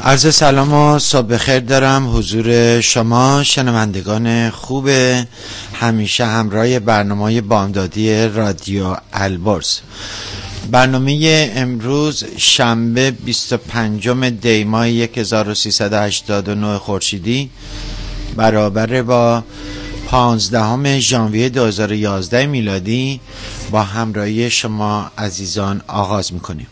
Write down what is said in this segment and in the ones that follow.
عرض سلام و صبح بخیر دارم حضور شما شنوندگان خوب همیشه همراه برنامه بامدادی رادیو البرز. برنامه امروز شنبه 25 دی ماه 1389 خورشیدی برابر با 15 ژانویه 2011 میلادی با همراهی شما عزیزان آغاز میکنیم.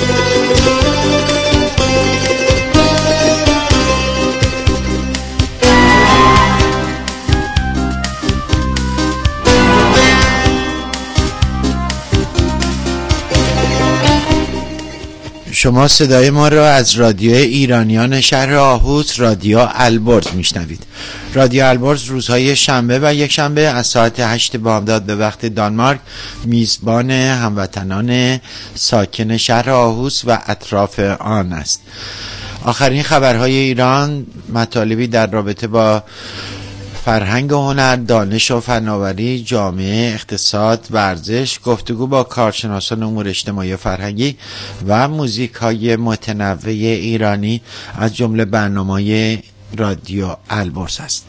شما صدای ما را از رادیو ایرانیان شهر آهوز رادیو البرز میشنوید. رادیو البرز روزهای شنبه و یک شنبه از ساعت 8 بامداد به وقت دانمارک میزبان هموطنان ساکن شهر آهوز و اطراف آن است. آخرین خبرهای ایران، مطالبی در رابطه با فرهنگ و هنر، دانش و فناوری، جامعه، اقتصاد، ورزش، گفتگو با کارشناسان امور اجتماعی و فرهنگی و موزیک های متنوع ایرانی از جمله برنامه رادیو البرز است.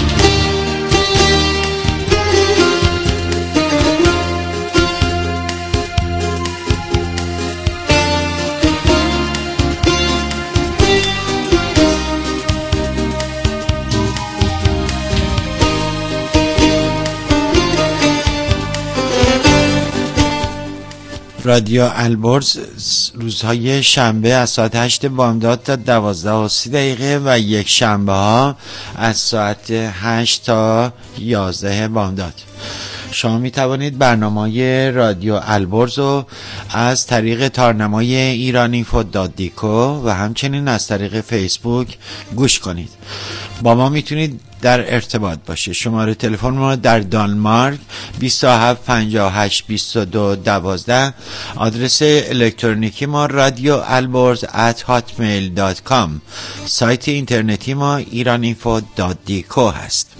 رادیو البرز روزهای شنبه از ساعت 8 بامداد تا 12:30 و یک شنبه ها از ساعت 8 تا 11 بامداد. شما می توانید برنامه رادیو البرز رو از طریق تارنمای ایرانینفو.دیکو و همچنین از طریق فیسبوک گوش کنید. با ما میتونید در ارتباط باشه. شماره تلفن ما در دانمارک 27 58 22 12. آدرس الکترونیکی ما radioalborz@hotmail.com. سایت اینترنتی ما ایرانینفو.دیکو هست.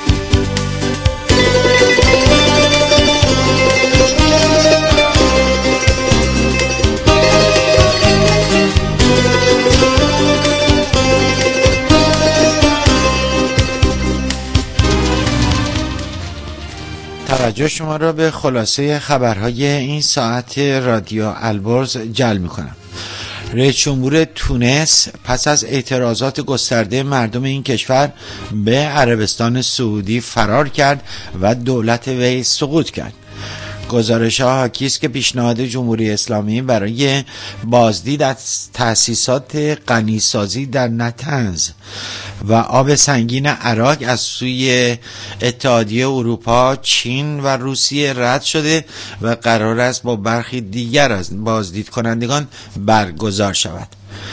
توجه شما را به خلاصه خبرهای این ساعت رادیو البرز جلب می‌کنم. رئیس جمهور تونس پس از اعتراضات گسترده مردم این کشور به عربستان سعودی فرار کرد و دولت وی سقوط کرد. گزارش‌ها حاکی است که پیشنهاد جمهوری اسلامی برای بازدید از تأسیسات غنیسازی در نطنز و آب سنگین عراق از سوی اتحادیه اروپا، چین و روسیه رد شده و قرار است با برخی دیگر از بازدید کنندگان برگزار شود.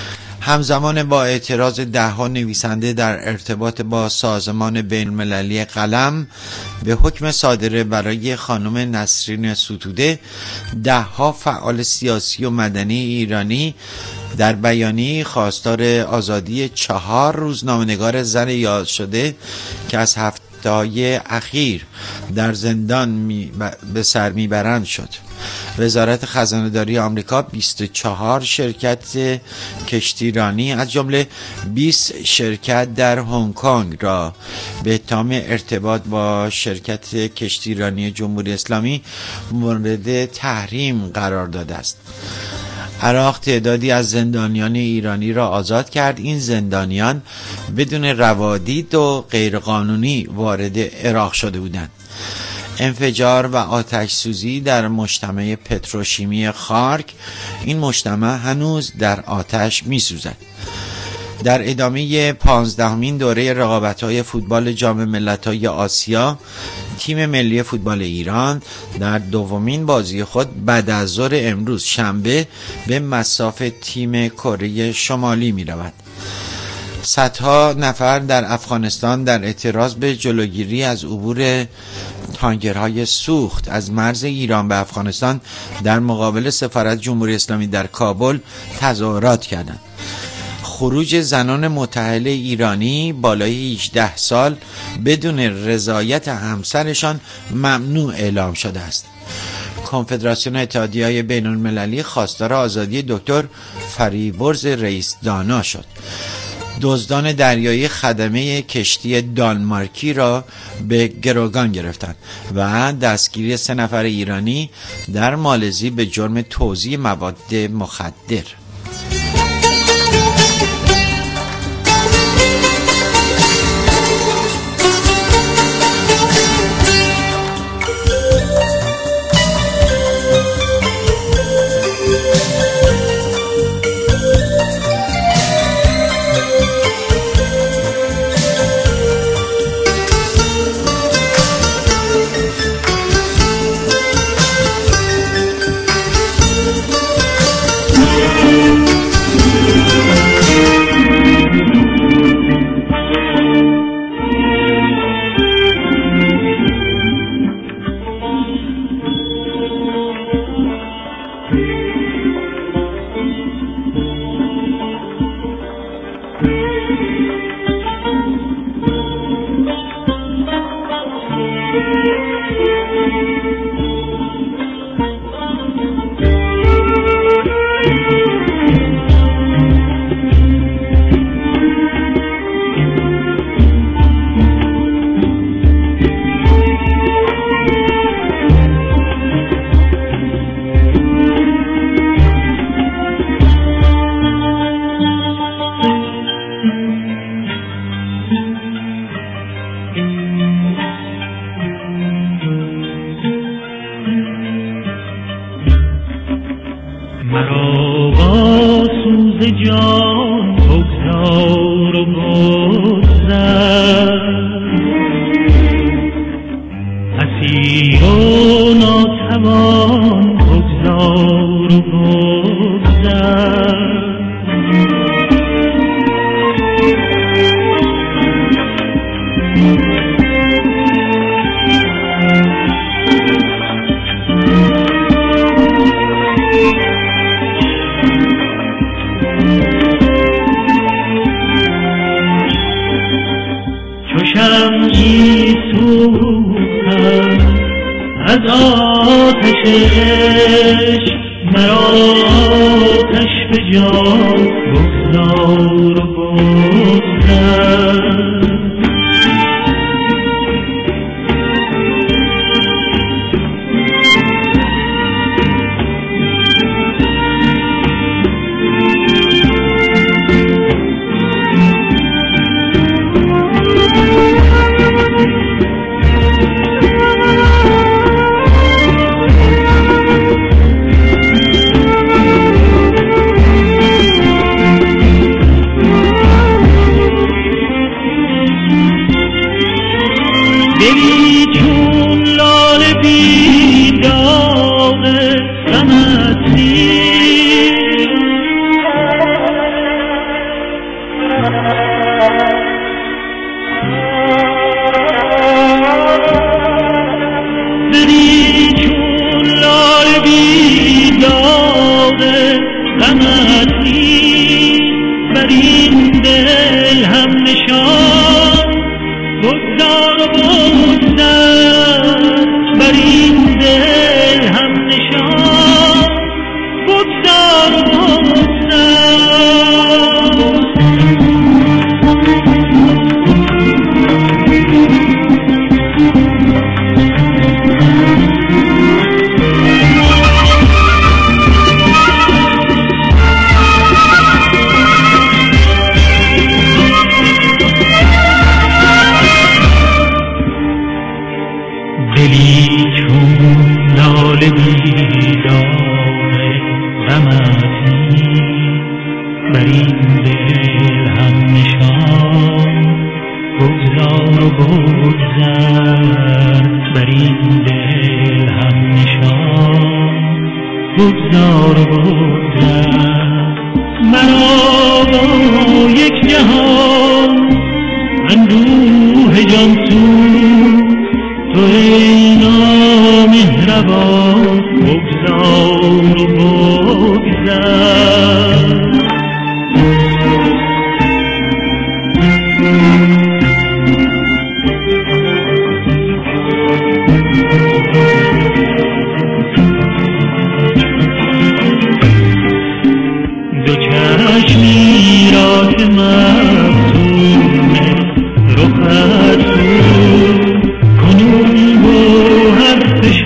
همزمان با اعتراض ده‌ها نویسنده در ارتباط با سازمان بین‌المللی قلم به حکم صادره برای خانم نسرین ستوده، ده‌ها فعال سیاسی و مدنی ایرانی در بیانیه خواستار آزادی 4 روزنامه‌نگار زن یاد شده که از هفته‌های اخیر در زندان به سر میبرند شد. وزارت خزانه‌داری آمریکا 24 شرکت کشتیرانی از جمله 20 شرکت در هنگ کنگ را به اتهام ارتباط با شرکت کشتیرانی جمهوری اسلامی مورد تحریم قرار داده است. عراق تعدادی از زندانیان ایرانی را آزاد کرد. این زندانیان بدون روادید و غیرقانونی وارد عراق شده بودند. انفجار و آتش سوزی در مجتمع پتروشیمی خارک. این مجتمع هنوز در آتش می سوزد. در ادامه 15مین دوره رقابت‌های فوتبال جام ملت‌های آسیا، تیم ملی فوتبال ایران در دومین بازی خود بعد از ظهر امروز شنبه به مصاف تیم کره شمالی می رود. صدها نفر در افغانستان در اعتراض به جلوگیری از عبور تانکرهای سوخت از مرز ایران به افغانستان در مقابل سفارت جمهوری اسلامی در کابل تظاهرات کردند. خروج زنان متأهل ایرانی بالای 18 سال بدون رضایت همسرشان ممنوع اعلام شده است. کنفدراسیون اتحادیه‌های بین‌المللی خواستار آزادی دکتر فریبرز رئیس دانا شد. دزدان دریایی خدمه کشتی دانمارکی را به گروگان گرفتند و دستگیری 3 نفر ایرانی در مالزی به جرم توزیع مواد مخدر.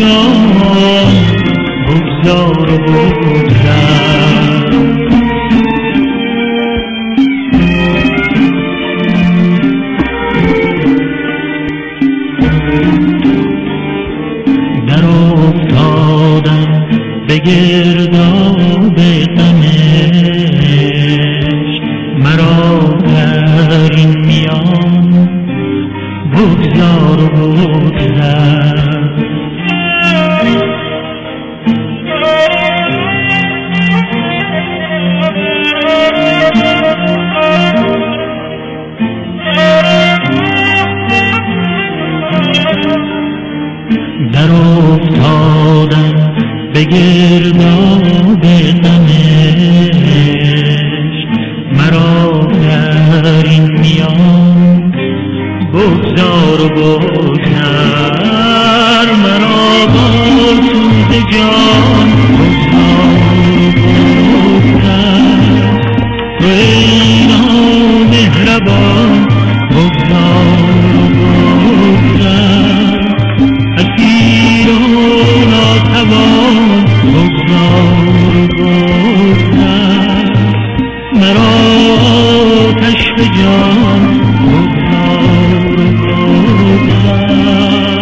جان بگذار و بگذر در افتادم به گرداب غمش مرا در این میان بگذار و بگذر در افتادم به گرداب غمش مرا در این میان بگذار و بگذر مرا با سوز جان بگذار و بگذر تو ای نامهربان بگذار و بگذر اسیر و ناتوان بگذار و بگذر مرا آتش به جان بگذار و بگذر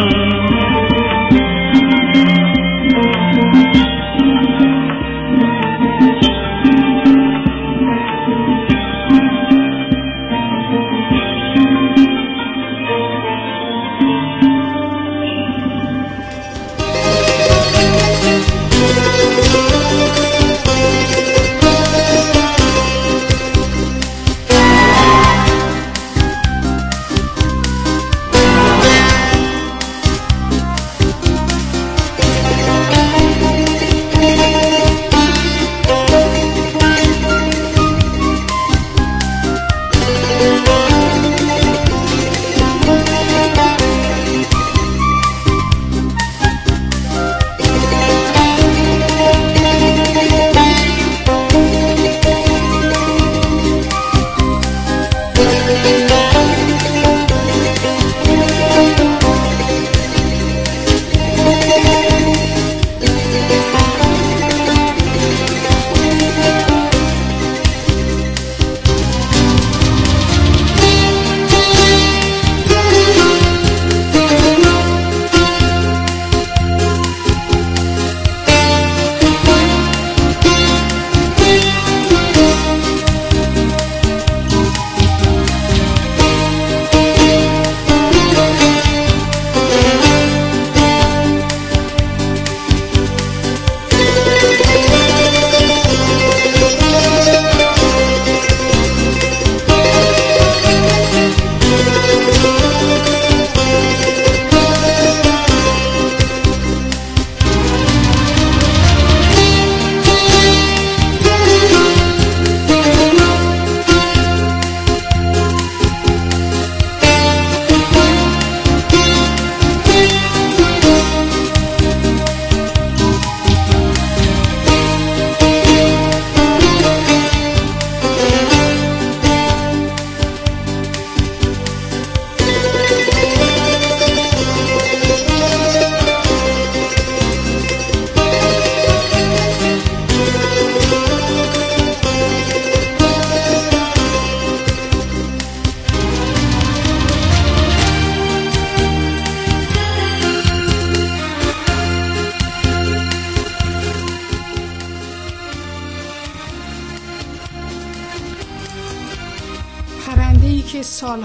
پرنده‌ای که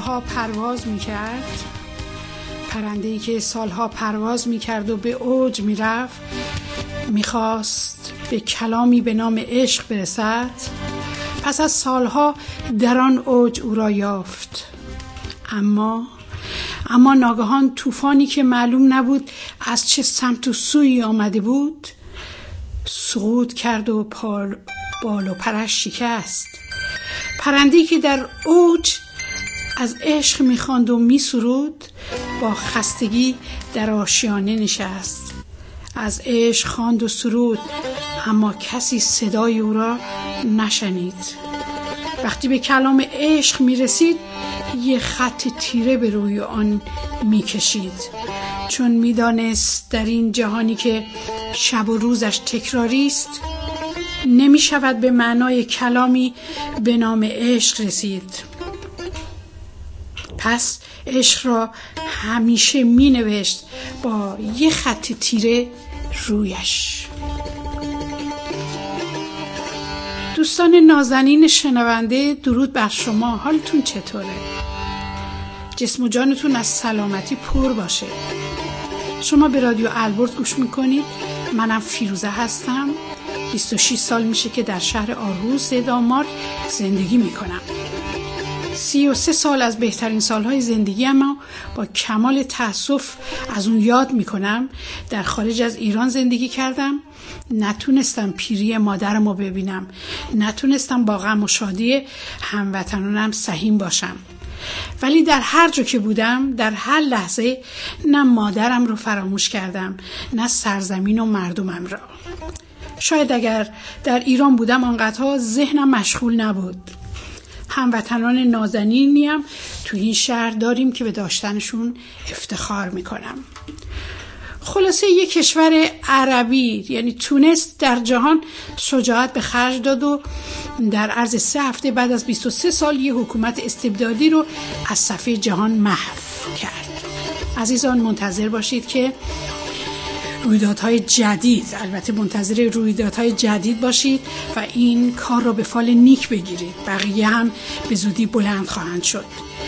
سالها پرواز میکرد و به اوج میرفت، میخواست به کلامی به نام عشق برسد. پس از سالها در آن اوج او را یافت، اما ناگهان طوفانی که معلوم نبود از چه سمت و سوی آمده بود سقوط کرد و بال و پرش شکست. پرنده‌ای که در اوج از عشق میخواند و میسرود با خستگی در آشیانه نشست. از عشق خواند و سرود، اما کسی صدای او را نشنید. وقتی به کلام عشق میرسید، یه خط تیره به روی آن میکشید. چون میدانست در این جهانی که شب و روزش تکراری است نمی شود به معنای کلامی به نام عشق رسید. پس عشق را همیشه می نوشت با یه خط تیره رویش. دوستان نازنین شنونده، درود بر شما. حالتون چطوره؟ جسم و جانتون از سلامتی پر باشه. شما به رادیو البرز گوش میکنید. منم فیروزه هستم. 26 سال میشه که در شهر آرهوز دانمارک زندگی میکنم. 33 سال از بهترین سالهای زندگیم با کمال تأسف از اون یاد میکنم. در خارج از ایران زندگی کردم. نتونستم پیری مادرمو ببینم. نتونستم با غم و شادی هموطنانم سهیم باشم. ولی در هر جا که بودم، در هر لحظه، نه مادرم رو فراموش کردم، نه سرزمین و مردمم را. شاید اگر در ایران بودم آنقدرها ذهنم مشغول نبود. هموطنان نازنینیم تو این شهر داریم که به داشتنشون افتخار میکنم. خلاصه یک کشور عربی یعنی تونس در جهان شجاعت به خرج داد و در عرض 3 هفته بعد از 23 سال یه حکومت استبدادی رو از صفحه جهان محو کرد. عزیزان منتظر باشید که رویدادهای جدید، البته منتظر رویدادهای جدید باشید و این کار را به فال نیک بگیرید. بقیه هم به زودی بلند خواهند شد.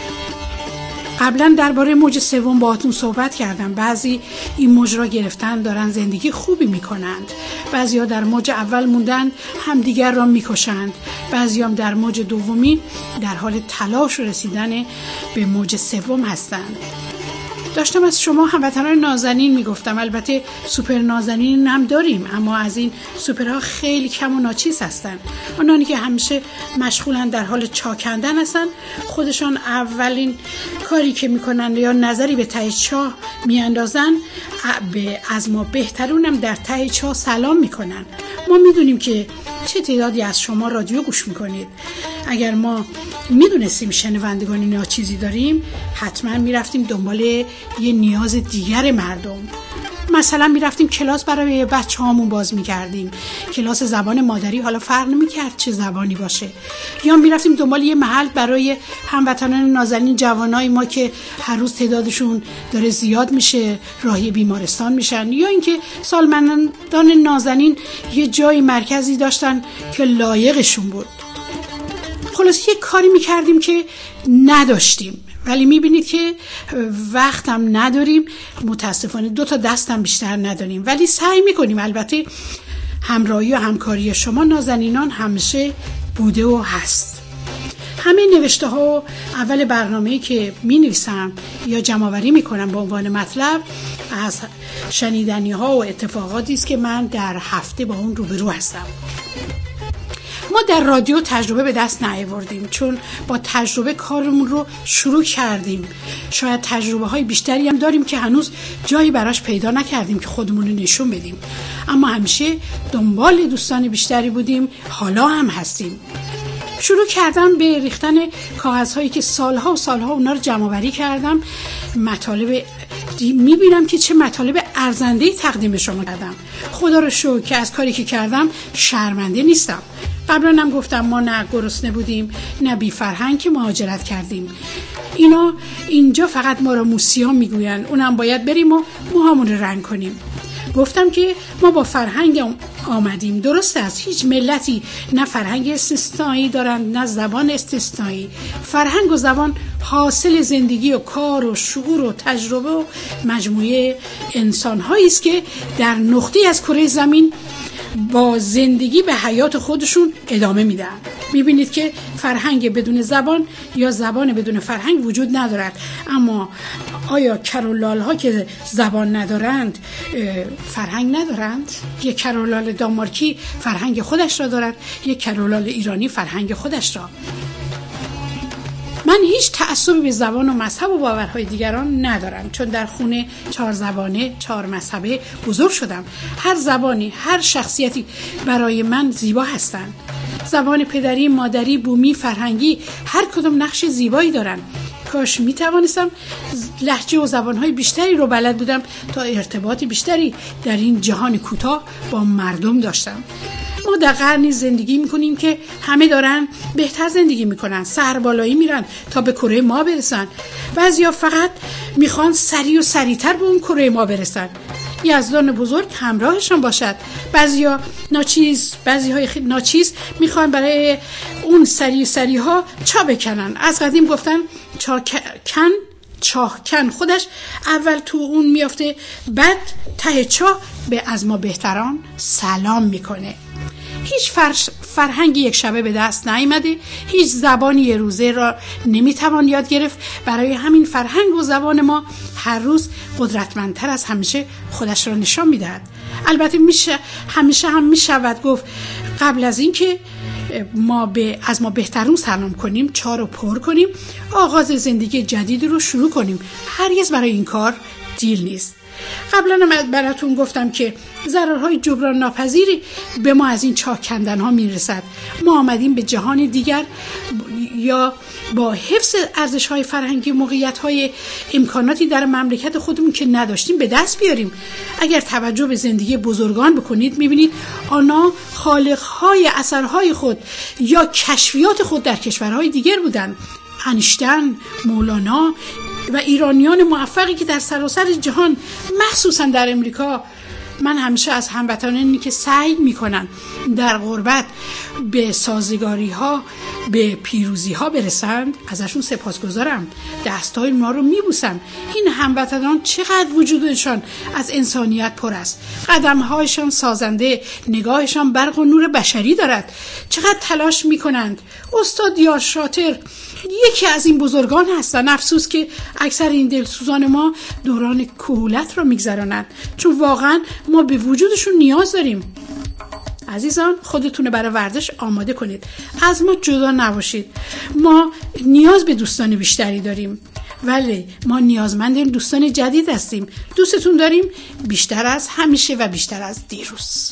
قبلا درباره موج سوم باهاتون صحبت کردم. بعضی این موج را گرفتن دارن زندگی خوبی میکنند. بعضی ها در موج اول موندن هم دیگر را میکشند. بعضی هم در موج دومی در حال تلاش رسیدن به موج سوم هستند. داشتم از شما هموطنان نازنین میگفتم. البته سوپر نازنین هم داریم، اما از این سوپرها خیلی کم و ناچیز هستن. آنانی که همیشه مشغولن در حال چاکندن هستن، خودشان اولین کاری که میکنن یا نظری به ته چاه میاندازن، از ما بهترونم در ته چاه سلام میکنن. ما میدونیم که چه تعدادی از شما رادیو گوش میکنید. اگر ما میدونستیم شنوندگان ناچیزی داریم، حتما میرفتیم دنبال یه نیاز دیگر مردم. مثلا میرفتیم کلاس برای بچه هامون باز میکردیم. کلاس زبان مادری، حالا فرق نمیکرد چه زبانی باشه. یا میرفتیم دنبال یه محل برای هموطنان نازنین جوانای ما که هر روز تعدادشون داره زیاد میشه، راهی بیمارستان میشن. یا اینکه سالمندان نازنین یه جای مرکزی داشتن که لایقشون بود. خلاص یه کاری میکردیم که نداشتیم. ولی میبینید که وقتم نداریم، متاسفانه 2 تا دستم بیشتر نداریم، ولی سعی میکنیم. البته همراهی و همکاری شما نازنینان همیشه بوده و هست. همه نوشته ها اول برنامه‌ای که مینویسم یا جمع‌آوری میکنم به عنوان مطلب از شنیدنی ها و اتفاقاتی است که من در هفته با اون روبرو هستم. ما در رادیو تجربه به دست نیاوردیم، چون با تجربه کارمون رو شروع کردیم. شاید تجربه های بیشتری هم داریم که هنوز جایی براش پیدا نکردیم که خودمون رو نشون بدیم، اما همیشه دنبال دوستان بیشتری بودیم، حالا هم هستیم. شروع کردم به ریختن کاغذهایی که سالها و سالها اونا رو جمع‌آوری کردم. مطالب میبینم که چه مطالب ارزنده‌ای تقدیم شما کردم. خدا رو شکر که از کاری که کردم شرمنده نیستم. قبلا هم گفتم ما نه گرسنه بودیم نه بی فرهنگ که مهاجرت کردیم. اینا اینجا فقط ما رو موسیان میگوین، اونم باید بریم و موهامون رو رنگ کنیم. گفتم که ما با فرهنگ آمدیم. درسته از هیچ ملتی نه فرهنگ استثنایی دارند نه زبان استثنایی. فرهنگ و زبان حاصل زندگی و کار و شعور و تجربه و مجموعه انسان‌هایی است که در نقطه‌ای از کره زمین با زندگی به حیات خودشون ادامه میدن. میبینید که فرهنگ بدون زبان یا زبان بدون فرهنگ وجود ندارد. اما آیا کرولال ها که زبان ندارند فرهنگ ندارند؟ یک کرولال دانمارکی فرهنگ خودش را دارد، یک کرولال ایرانی فرهنگ خودش را. من هیچ تعصبی به زبان و مذهب و باورهای دیگران ندارم، چون در خونه 4 زبانه 4 مذهبه بزرگ شدم. هر زبانی، هر شخصیتی برای من زیبا هستند. زبان پدری، مادری، بومی، فرهنگی هر کدام نقش زیبایی دارن. کاش می توانستم لهجه و زبانهای بیشتری رو بلد بودم تا ارتباط بیشتری در این جهان کوتاه با مردم داشتم. ما در قرنی زندگی میکنیم که همه دارن بهتر زندگی میکنن، سربالایی میرن تا به کره ما برسن. بعضیا فقط میخوان سریع و سریعتر به اون کره ما برسن، یزدان بزرگ همراهشان باشد. بعضیا ناچیز، بعضی‌های ناچیز میخوان برای اون سریع ها چا بکنن. از قدیم گفتن چاه کن خودش اول تو اون میافته، بعد ته چاه به از ما بهتران سلام میکنه. هیچ فرهنگ یک شبه به دست نیامده، هیچ زبانی یه روزه را نمیتوان یاد گرفت. برای همین فرهنگ و زبان ما هر روز قدرتمندتر از همیشه خودش را نشان میدهد. البته همیشه هم میشود گفت قبل از این که از ما بهترون سلام کنیم، چا رو پر کنیم، آغاز زندگی جدید رو شروع کنیم. هرگز برای این کار دیر نیست. قبلا براتون گفتم که ضررهای جبران ناپذیری به ما از این چاه کندن ها میرسد. ما آمدیم به جهان دیگر یا با حفظ ارزش های فرهنگی، موقعیت های امکاناتی در مملکت خودمون که نداشتیم به دست بیاریم. اگر توجه به زندگی بزرگان بکنید میبینید آنها خالق های اثرهای خود یا کشفیات خود در کشورهای دیگر بودن. انیشتین، مولانا و ایرانیان موفقی که در سراسر جهان، مخصوصا در امریکا، من همیشه از هموطنانی که سعی میکنن در غربت به سازگاری ها، به پیروزی ها برسند، ازشون سپاسگزارم، دستای اونا رو میبوسم. این هموطنان چقدر وجودشان از انسانیت پر است، قدمهایشان سازنده، نگاهشان برق و نور بشری دارد، چقدر تلاش میکنند. استاد یار شاطر یکی از این بزرگان هستن. افسوس که اکثر این دلسوزان ما دوران کهولت را میگذرانند، چون واقعا ما به وجودشون نیاز داریم. عزیزان، خودتون برای ورزش آماده کنید، از ما جدا نباشید. ما نیاز به دوستان بیشتری داریم، ولی ما نیازمند دوستان جدید هستیم. دوستتون داریم بیشتر از همیشه و بیشتر از دیروز.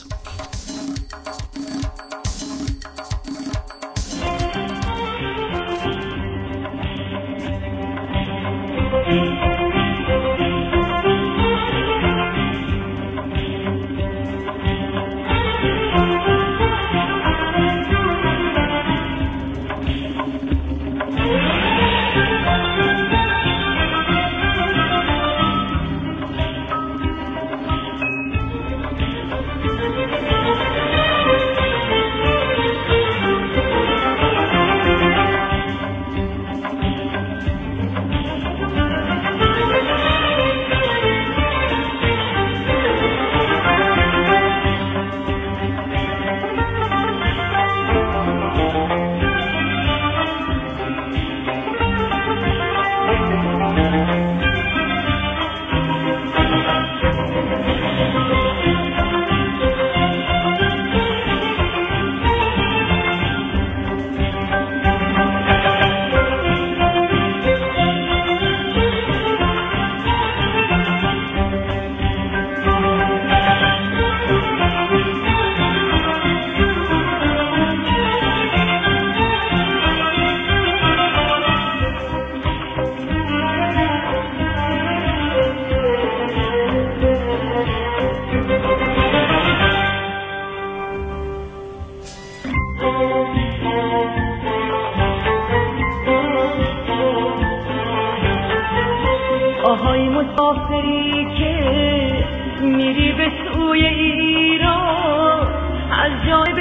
آهای مسافری که میری به سوی ایران، از جانب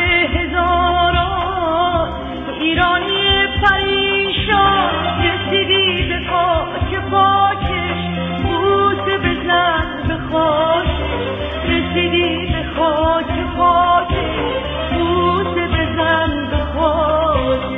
هزاران ایرانی پریشان، رسیدی به خاک خاکش، بوسه بزن به خاک، رسیدی به خاک خاکش، بوسه بزن به خاکش.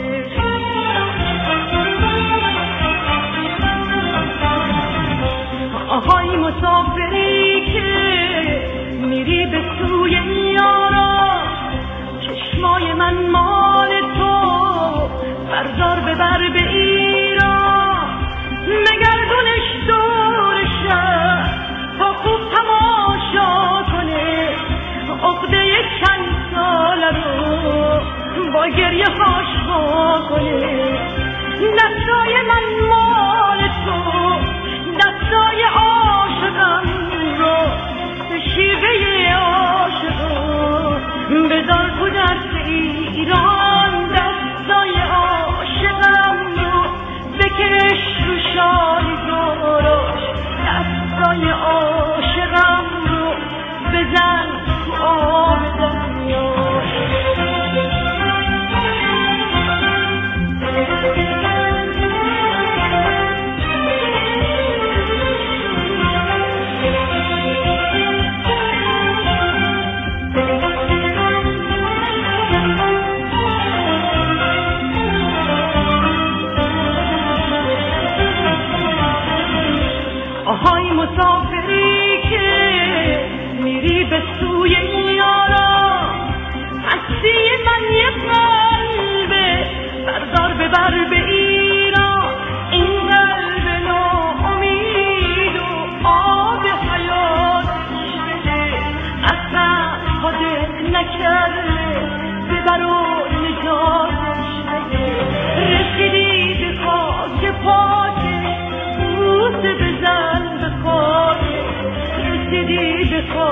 آهای مسافری که میری به سوی یاران، چشمای من مال تو، بردار ببر به ایران، نگردونش دور شهر تا خوب تماشا کنه، عقده چند ساله رو با گریه هاش با کنه. دستای من مال تو، دست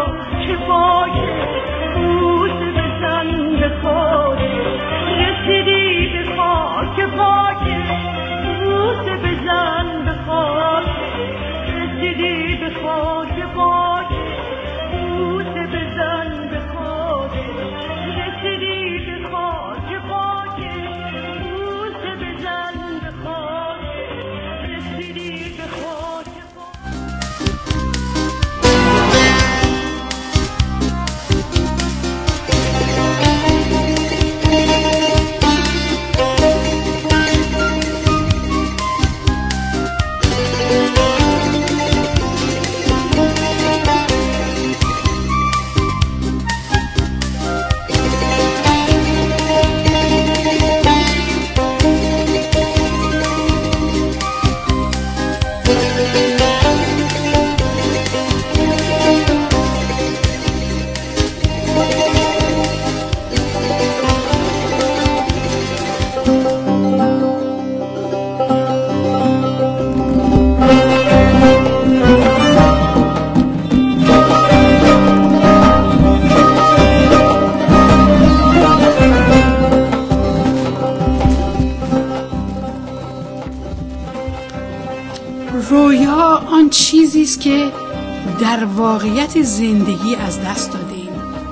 که پاکه بوسه بزن به خاک رسیدی به خاک پاکه بوسه بزن به خاک رسیدی به خاک پاکه بوسه بزن به خاک رسیدی به خاک پاکه بوسه بزن به خاک رسیدی به خاک رویا آن چیزی است که در واقعیت زندگی از دست دادیم.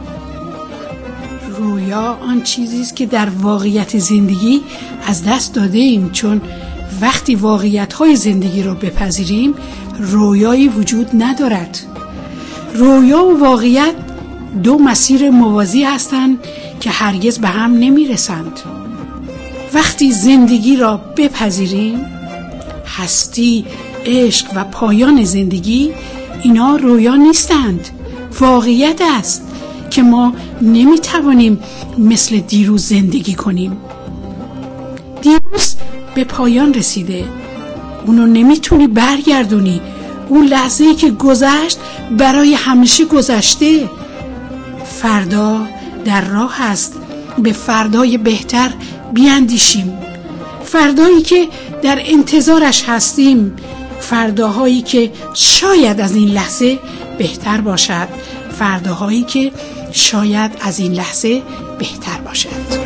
رویا آن چیزی است که در واقعیت زندگی از دست دادیم، چون وقتی واقعیت‌های زندگی را بپذیریم رویایی وجود ندارد. رویا و واقعیت دو مسیر موازی هستند که هرگز به هم نمیرسند. وقتی زندگی را بپذیریم، هستی، عشق و پایان زندگی، اینا رویا نیستند، واقعیت است که ما نمیتوانیم مثل دیروز زندگی کنیم. دیروز به پایان رسیده، اونو نمیتونی برگردونی. اون لحظه‌ای که گذشت برای همیشه گذشته. فردا در راه است، به فردای بهتر بیاندیشیم. فردایی که در انتظارش هستیم، فرداهایی که شاید از این لحظه بهتر باشد، فرداهایی که شاید از این لحظه بهتر باشد.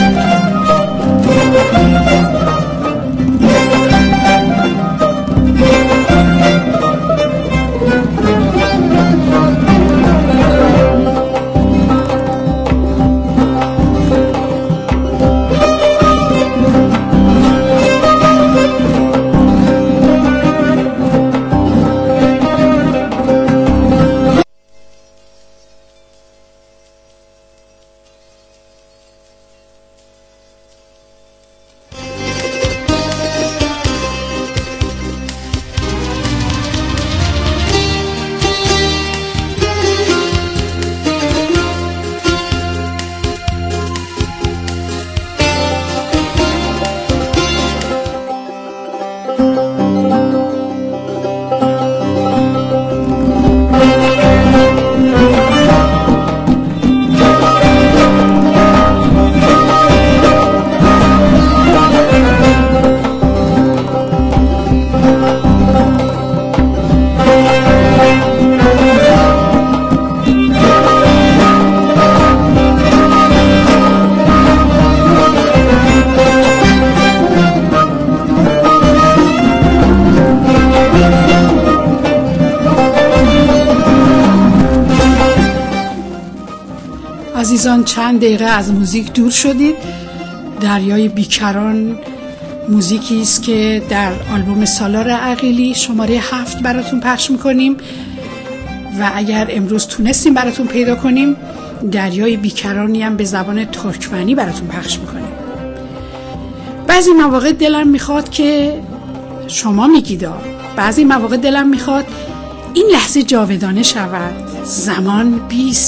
عزیزان، چند دقیقه از موزیک دور شدید. دریای بیکران موزیکی است که در آلبوم سالار عقیلی شماره 7 براتون پخش میکنیم و اگر امروز تونستیم براتون پیدا کنیم دریای بیکرانی هم به زبان ترکمنی براتون پخش میکنیم. بعضی مواقع دلم میخواد که شما میگید، بعضی مواقع دلم میخواد این لحظه جاودانه شود، زمان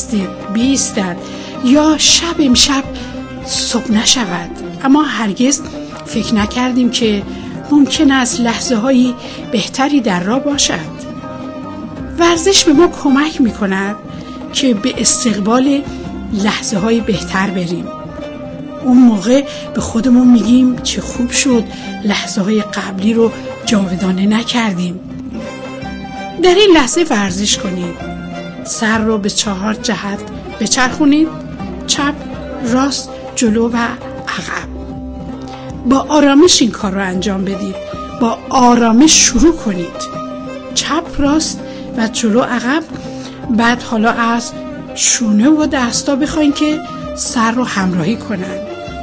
بیستد یا شب امشب صبح نشود، اما هرگز فکر نکردیم که ممکن است لحظه هایی بهتری در راه باشد. ورزش به ما کمک میکند که به استقبال لحظه های بهتر بریم. اون موقع به خودمون میگیم چه خوب شد لحظه های قبلی رو جاودانه نکردیم. در این لحظه ورزش کنید، سر رو به 4 جهت بچرخونید، چپ، راست، جلو و عقب. با آرامش این کار رو انجام بدید. با آرامش شروع کنید. چپ، راست و جلو، عقب. بعد حالا از شونه و دستا بخواین که سر رو همراهی کنن.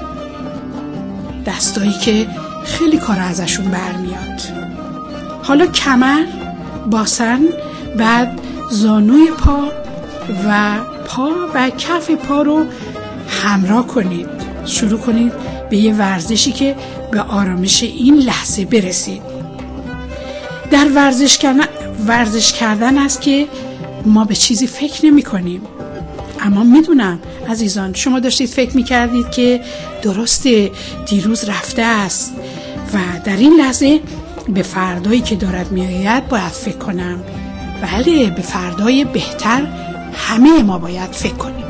دستایی که خیلی کار ازشون برمیاد. حالا کمر، باسن، بعد زانوی پا و کف پا رو همراه کنید. شروع کنید به یه ورزشی که به آرامش این لحظه برسید. در ورزش کردن است که ما به چیزی فکر نمی کنیم. اما میدونم عزیزان شما داشتید فکر میکردید که درسته دیروز رفته است و در این لحظه به فردایی که دارد میآید باید فکر کنم. بله، به فردای بهتر همه ما باید فکر کنیم.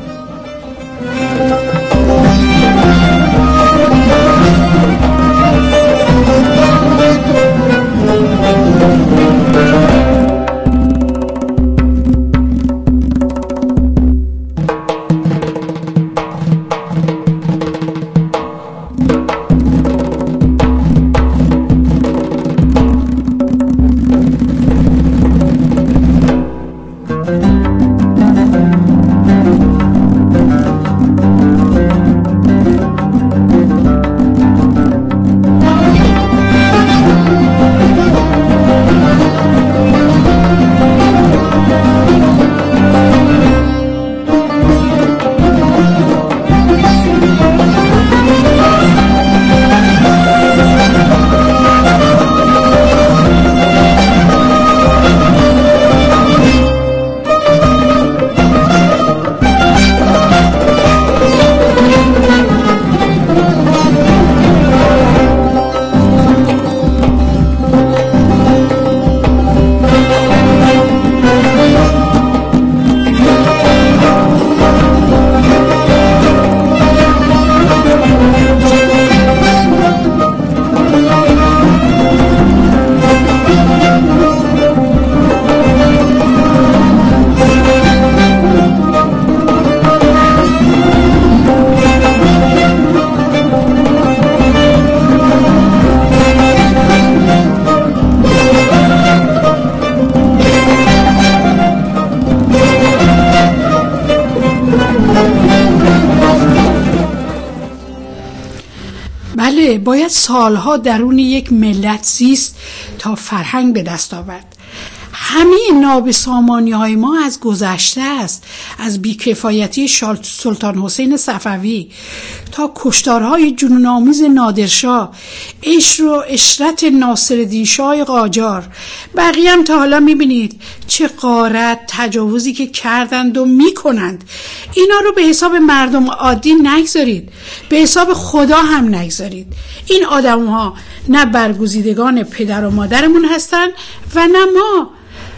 باید سالها درون یک ملت زیست تا فرهنگ به دست آورد. همه نابسامانی‌های ما از گذشته است، از بیکفایتی سلطان حسین صفوی تا کشتارهای جنون‌آمیز نادرشاه، عشق و عشرت ناصرالدین شاه قاجار. بقیه هم تا حالا میبینید چه غارت تجاوزی که کردند و میکنند. اینا رو به حساب مردم عادی نگذارید، به حساب خدا هم نگذارید. این آدم‌ها نه برگزیدگان پدر و مادرمون هستن و نه ما.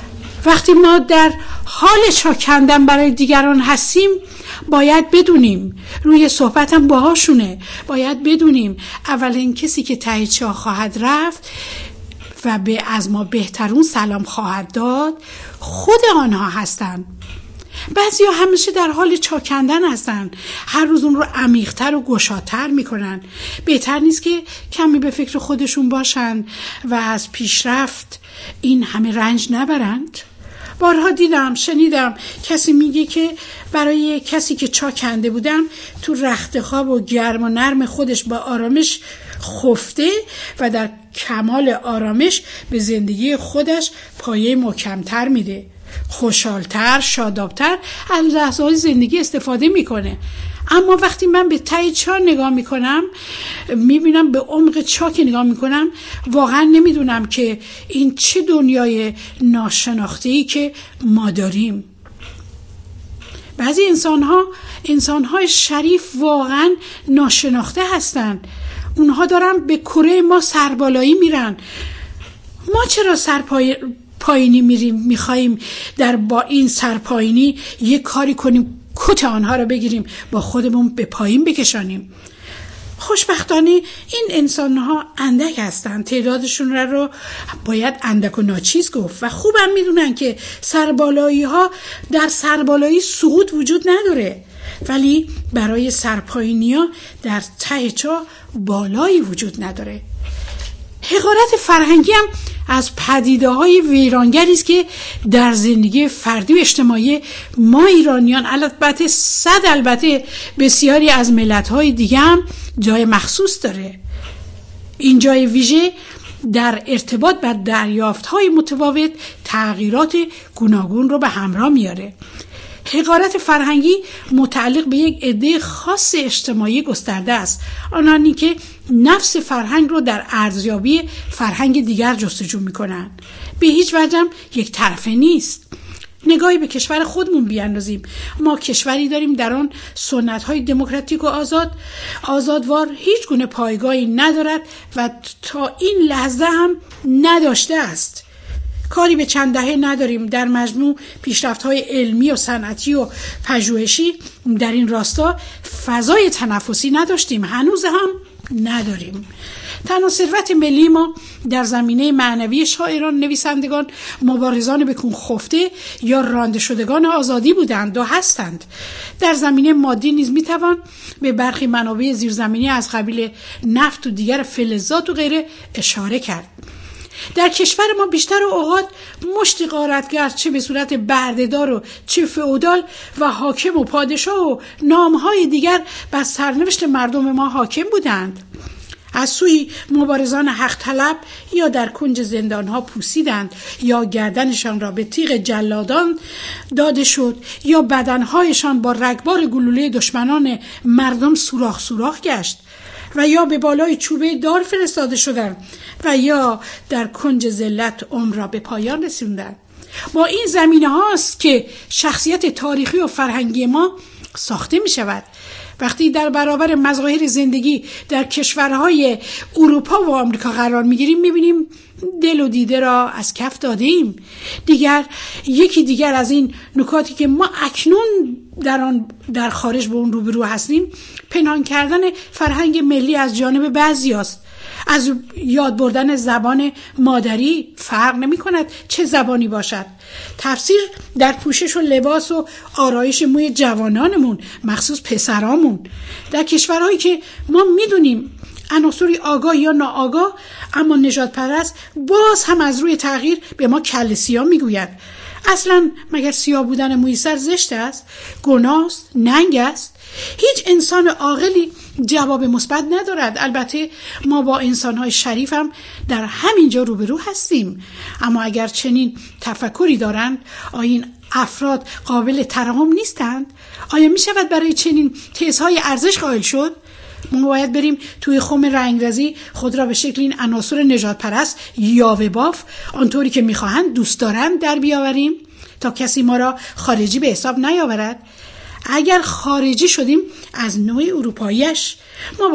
وقتی ما در حال چاه کندن برای دیگران هستیم باید بدونیم، روی صحبتم باهاشونه، باید بدونیم اولین کسی که ته چاه خواهد رفت و به از ما بهترون سلام خواهد داد خود آنها هستن. بعضی ها همیشه در حال چاه کندن هستن، هر روز اون رو عمیق‌تر و گشادتر میکنن. بهتر نیست که کمی به فکر خودشون باشن و از پیشرفت این همه رنج نبرند؟ بارها دیدم، شنیدم کسی میگه که برای کسی که چاه کنده بودم تو رخت خواب و گرم و نرم خودش با آرامش خفته و در کمال آرامش به زندگی خودش پایه محکمتر میده، خوشحالتر، شادابتر از لحظه‌های زندگی استفاده میکنه. اما وقتی من به ته چاه نگاه میکنم، میبینم به عمق چاه که نگاه میکنم، واقعا نمیدونم که این چه دنیای ناشناخته‌ای که ما داریم. بعضی انسانهای شریف واقعا ناشناخته هستن. اونها دارن به کره ما سربالایی میرن. ما چرا سرپایینی میخواییم با این سرپایینی یک کاری کنیم، کت آنها رو بگیریم با خودمون به پایین بکشانیم؟ خوشبختانه این انسان‌ها اندک هستند. تعدادشون رو باید اندک و ناچیز گفت و خوبم میدونن که سربالایی‌ها در سربالایی سقوط وجود نداره، ولی برای سرپایینی‌ها در ته چاه بالایی وجود نداره. حقارت فرهنگی هم از پدیده‌های ویرانگری است که در زندگی فردی و اجتماعی ما ایرانیان، البته بسیاری از ملت‌های دیگه هم جای مخصوص داره. این جای ویژه در ارتباط با دریافت‌های متفاوت تغییرات گوناگون رو به همراه میاره. حقارت فرهنگی متعلق به یک عده خاص اجتماعی گسترده است، آنانی که نفس فرهنگ رو در ارزیابی فرهنگ دیگر جستجو میکنن. به هیچ وجه یک طرفه نیست. نگاهی به کشور خودمون بیاندازیم. ما کشوری داریم در آن سنت‌های دموکراتیک و آزادوار هیچ گونه پایگاهی ندارد و تا این لحظه هم نداشته است. کاری به چند دهه نداریم. در مجموع پیشرفت‌های علمی و صنعتی و پژوهشی در این راستا فضای تنفسی نداشتیم، هنوز هم نداریم. تنها ثروت ملی ما در زمینه معنوی شاعران، نویسندگان، مبارزان بکون خفته یا رانده شدگان آزادی بودند و هستند. در زمینه مادی نیز میتوان به برخی منابع زیرزمینی از قبیل نفت و دیگر فلزات و غیره اشاره کرد. در کشور ما بیشتر اوقات مشتی غارتگر، چه به صورت بردهدار و چه فئودال و حاکم و پادشاه و نامهای دیگر بر سرنوشت مردم ما حاکم بودند. از سوی مبارزان حق طلب یا در کنج زندانها پوسیدند یا گردنشان را به تیغ جلادان داده شد یا بدنهایشان با رگبار گلوله دشمنان مردم سوراخ گشت و یا به بالای چوبه دار فرستاده شدند و یا در کنج ذلت عمر را به پایان رسوندند. با این زمینه هاست که شخصیت تاریخی و فرهنگی ما ساخته می شود. وقتی در برابر مظاهر زندگی در کشورهای اروپا و آمریکا قرار می گیریم، می بینیم دل و دیده را از کف داده ایم. یکی دیگر از این نکاتی که ما اکنون در خارج به اون روبرو هستیم، پنهان کردن فرهنگ ملی از جانب بعضی هست. از یاد بردن زبان مادری فرق نمی کند چه زبانی باشد. تفسیر در پوشش و لباس و آرایش موی جوانانمون، مخصوص پسرامون. در کشورهایی که ما میدونیم عناصری آگاه یا ناآگاه اما نژاد پرست باز هم از روی تغییر به ما کله سیاه میگوید. اصلا مگر سیاه بودن موی سر زشت است؟ گناه است؟ ننگ است؟ هیچ انسان عاقلی جواب مثبت ندارد. البته ما با انسان‌های شریف هم در همین جا روبرو هستیم، اما اگر چنین تفکری دارند، آیا این افراد قابل ترحم نیستند؟ آیا می شود برای چنین تزهای ارزش قائل شد؟ ما باید بریم توی خم رنگرزی خود را به شکل این عناصر نژاد پرست یاوه باف آنطوری که میخواهند دوست دارند در بیاوریم تا کسی ما را خارجی به حساب نیاورد؟ اگر خارجی شدیم از نوع اروپاییش، من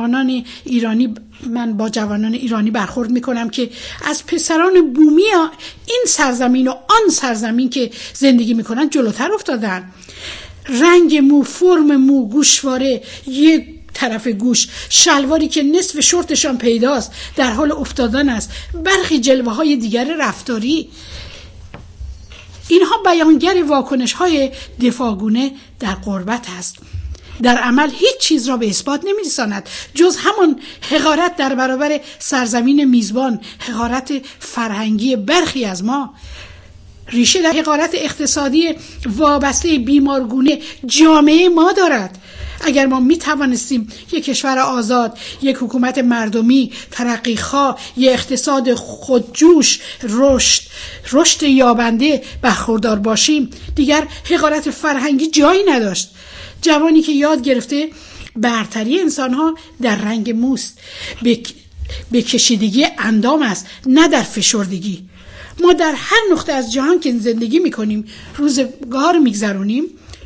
با جوانان ایرانی برخورد میکنم که از پسران بومی این سرزمین و آن سرزمین که زندگی میکنن جلوتر افتادن. رنگ مو، فرم مو، گوشواره، یک طرف گوش، شلواری که نصف شورتشان پیداست در حال افتادن است، برخی جلوه های دیگر رفتاری. اینها بیانگر واکنش های دفاعگونه در غربت است. در عمل هیچ چیز را به اثبات نمی‌رساند جز همان حقارت در برابر سرزمین میزبان، حقارت فرهنگی برخی از ما. ریشه در حقارت اقتصادی وابسته بیمارگونه جامعه ما دارد. اگر ما می توانستیم یک کشور آزاد، یک حکومت مردمی ترقیخواه، یک اقتصاد خودجوش، رشد یابنده برخوردار باشیم، دیگر حقارت فرهنگی جایی نداشت. جوانی که یاد گرفته برتری انسانها در رنگ موست، به کشیدگی اندام است، نه در فشردگی. ما در هر نقطه از جهان که زندگی میکنیم، روزگار میگذرونیم،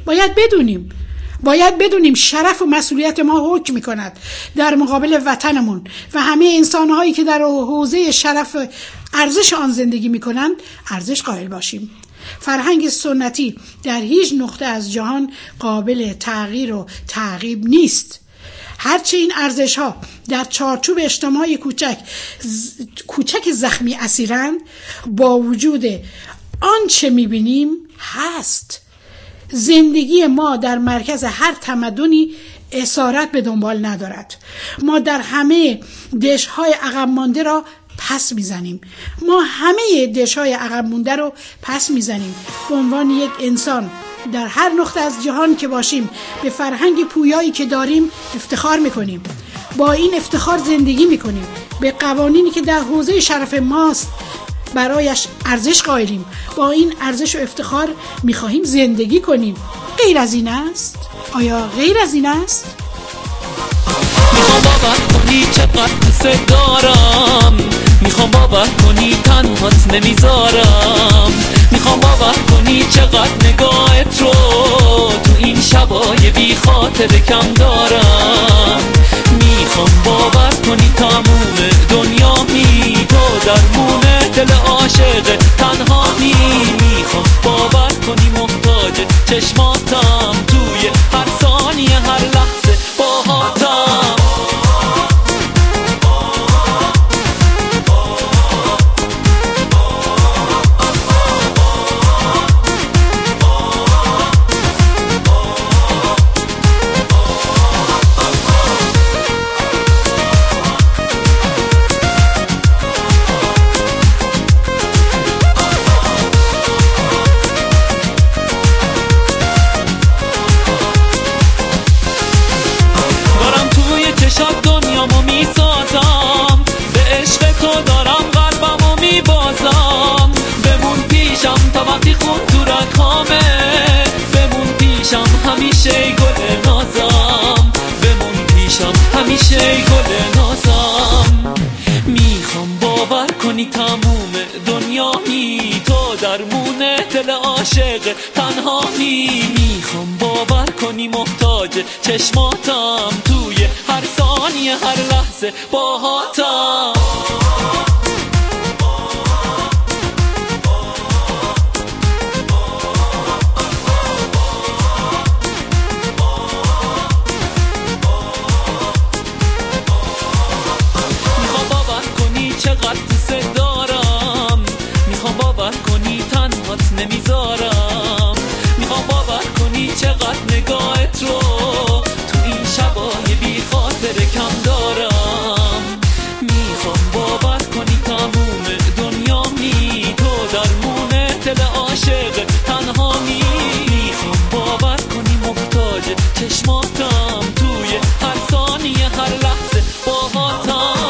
باید بدونیم شرف و مسئولیت ما حکم میکند در مقابل وطنمون و همه انسانهایی که در حوزه شرف ارزش آن زندگی میکنند ارزش قائل باشیم. فرهنگ سنتی در هیچ نقطه از جهان قابل تغییر و تعقیب نیست. هرچه این ارزش‌ها در چارچوب اجتماعی کوچک زخمی اسیرند، با وجود آنچه می‌بینیم هست. زندگی ما در مرکز هر تمدنی اسارت به دنبال ندارد. ما در همه دش‌های عقب مانده را پس میزنیم. ما همه دش‌های عقب مونده رو پس میزنیم. به عنوان یک انسان در هر نقطه از جهان که باشیم به فرهنگ پویایی که داریم افتخار میکنیم. با این افتخار زندگی میکنیم. به قوانینی که در حوزه شرف ماست برایش ارزش قائلیم. با این ارزش و افتخار میخواهیم زندگی کنیم. غیر از این است؟ آیا غیر از این است؟ میخوام باور کنی چقدر دوست دارم، میخوام باور کنی تنهات نمیذارم، میخوام باور کنی چقدر نگاهت رو تو این شبای بی خاطر کم دارم، میخوام باور کنی تموم دنیامی تو درمون دل عاشق تنهامی، میخوام باور کنی محتاج چشماتم توی هر ثانیه هر لحظه باهاتم. همیشه گل نازم بمون پیشم، همیشه گل نازم. میخوام باور کنی تموم دنیامی تو درمون دل عاشق تنهامی، میخوام باور کنی محتاج چشماتم توی هر ثانیه هر لحظه باهاتم. چقدر دوست دارم، میخوام باور کنی تنهات نمیذارم، میخوام باور کنی چقدر نگاهت رو تو این شبای بی خاطر کم دارم، میخوام باور کنی تموم دنیامی تو درمون دل عاشق تنهامی، میخوام باور کنی محتاج چشماتم توی هر ثانیه هر لحظه باهاتم.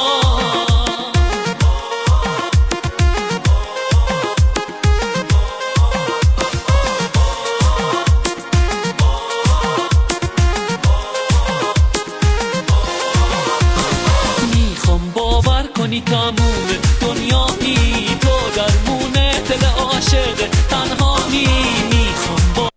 تموم دنیامی تو درمون دل عاشق تنهامی، میخوام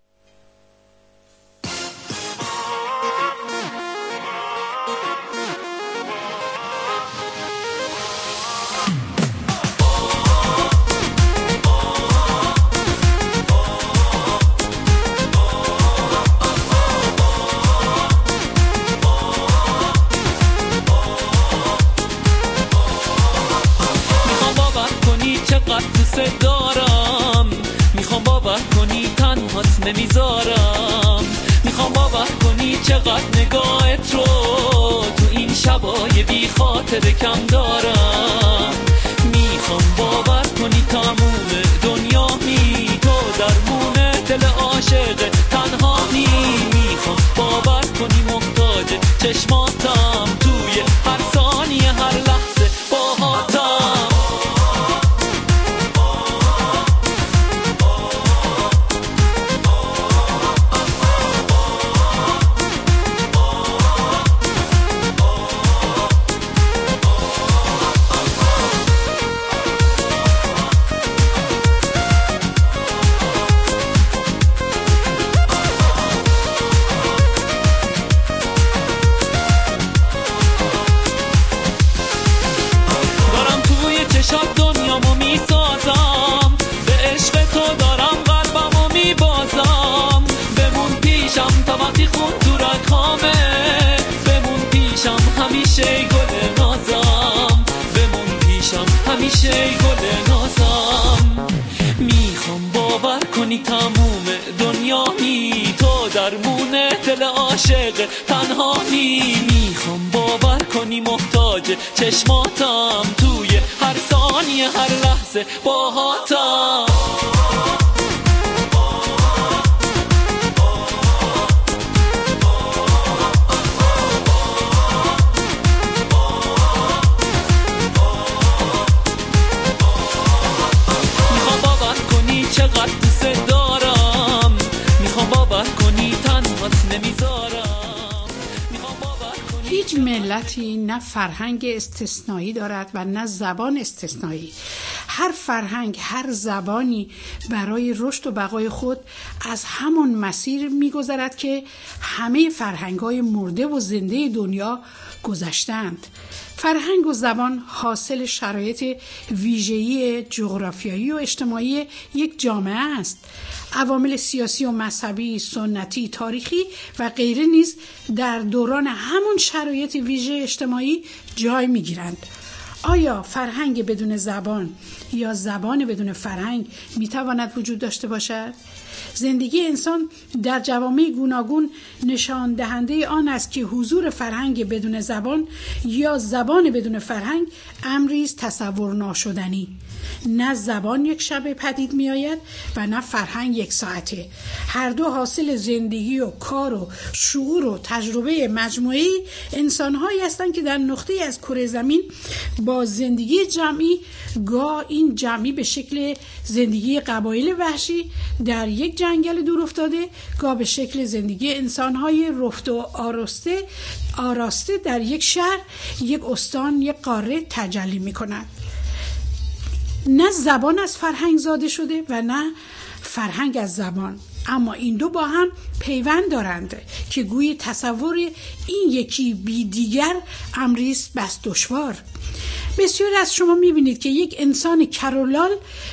دوست دارم، میخوام باور کنی تنهات نمیذارم، میخوام باور کنی چقدر نگاهت رو تو این شبای بی خاطر کم دارم، میخوام باور کنی تموم دنیامی تو درمون دل عاشق تنهامی، میخوام باور کنی محتاج چشماتم توی هر ثانیه هر لحظه باهاتم. ای گل نازم. میخوام باور کنی تموم دنیایی، تو درمون دل عاشق تنهایی. میخوام باور کنی محتاج چشماتم، توی هر ثانیه هر لحظه باهاتم. چقدر دوست دارم، میخوام باور کنی تنهات نمیذارم. هیچ ملتی نه فرهنگ استثنایی دارد و نه زبان استثنایی. هر فرهنگ، هر زبانی برای رشد و بقای خود از همون مسیر میگذرد که همه فرهنگ‌های مرده و زنده دنیا گذشتند. فرهنگ و زبان حاصل شرایط ویژه‌ای جغرافیایی و اجتماعی یک جامعه است. عوامل سیاسی و مذهبی، سنتی، تاریخی و غیره نیز در دوران همون شرایط ویژه اجتماعی جای می‌گیرند. آیا فرهنگ بدون زبان یا زبان بدون فرهنگ میتواند وجود داشته باشد؟ زندگی انسان در جوامع گوناگون نشان دهنده آن است که حضور فرهنگ بدون زبان یا زبان بدون فرهنگ امری است تصور ناشدنی. نه زبان یک شب پدید می آید و نه فرهنگ یک ساعته. هر دو حاصل زندگی و کار و شعور و تجربه مجموعی انسان‌هایی هستند که در نقطه‌ای از کره زمین با زندگی جمعی، گاه این جمعی به شکل زندگی قبایل وحشی در یک جنگل دور افتاده، گاه به شکل زندگی انسان‌های رفته و آراسته در یک شهر، یک استان، یک قاره تجلی می‌کند. نه زبان از فرهنگ زاده شده و نه فرهنگ از زبان، اما این دو با هم پیوند دارند که گویی تصور این یکی بی دیگر امری است بس دشوار. بسیاری از شما می‌بینید که یک انسان کرولال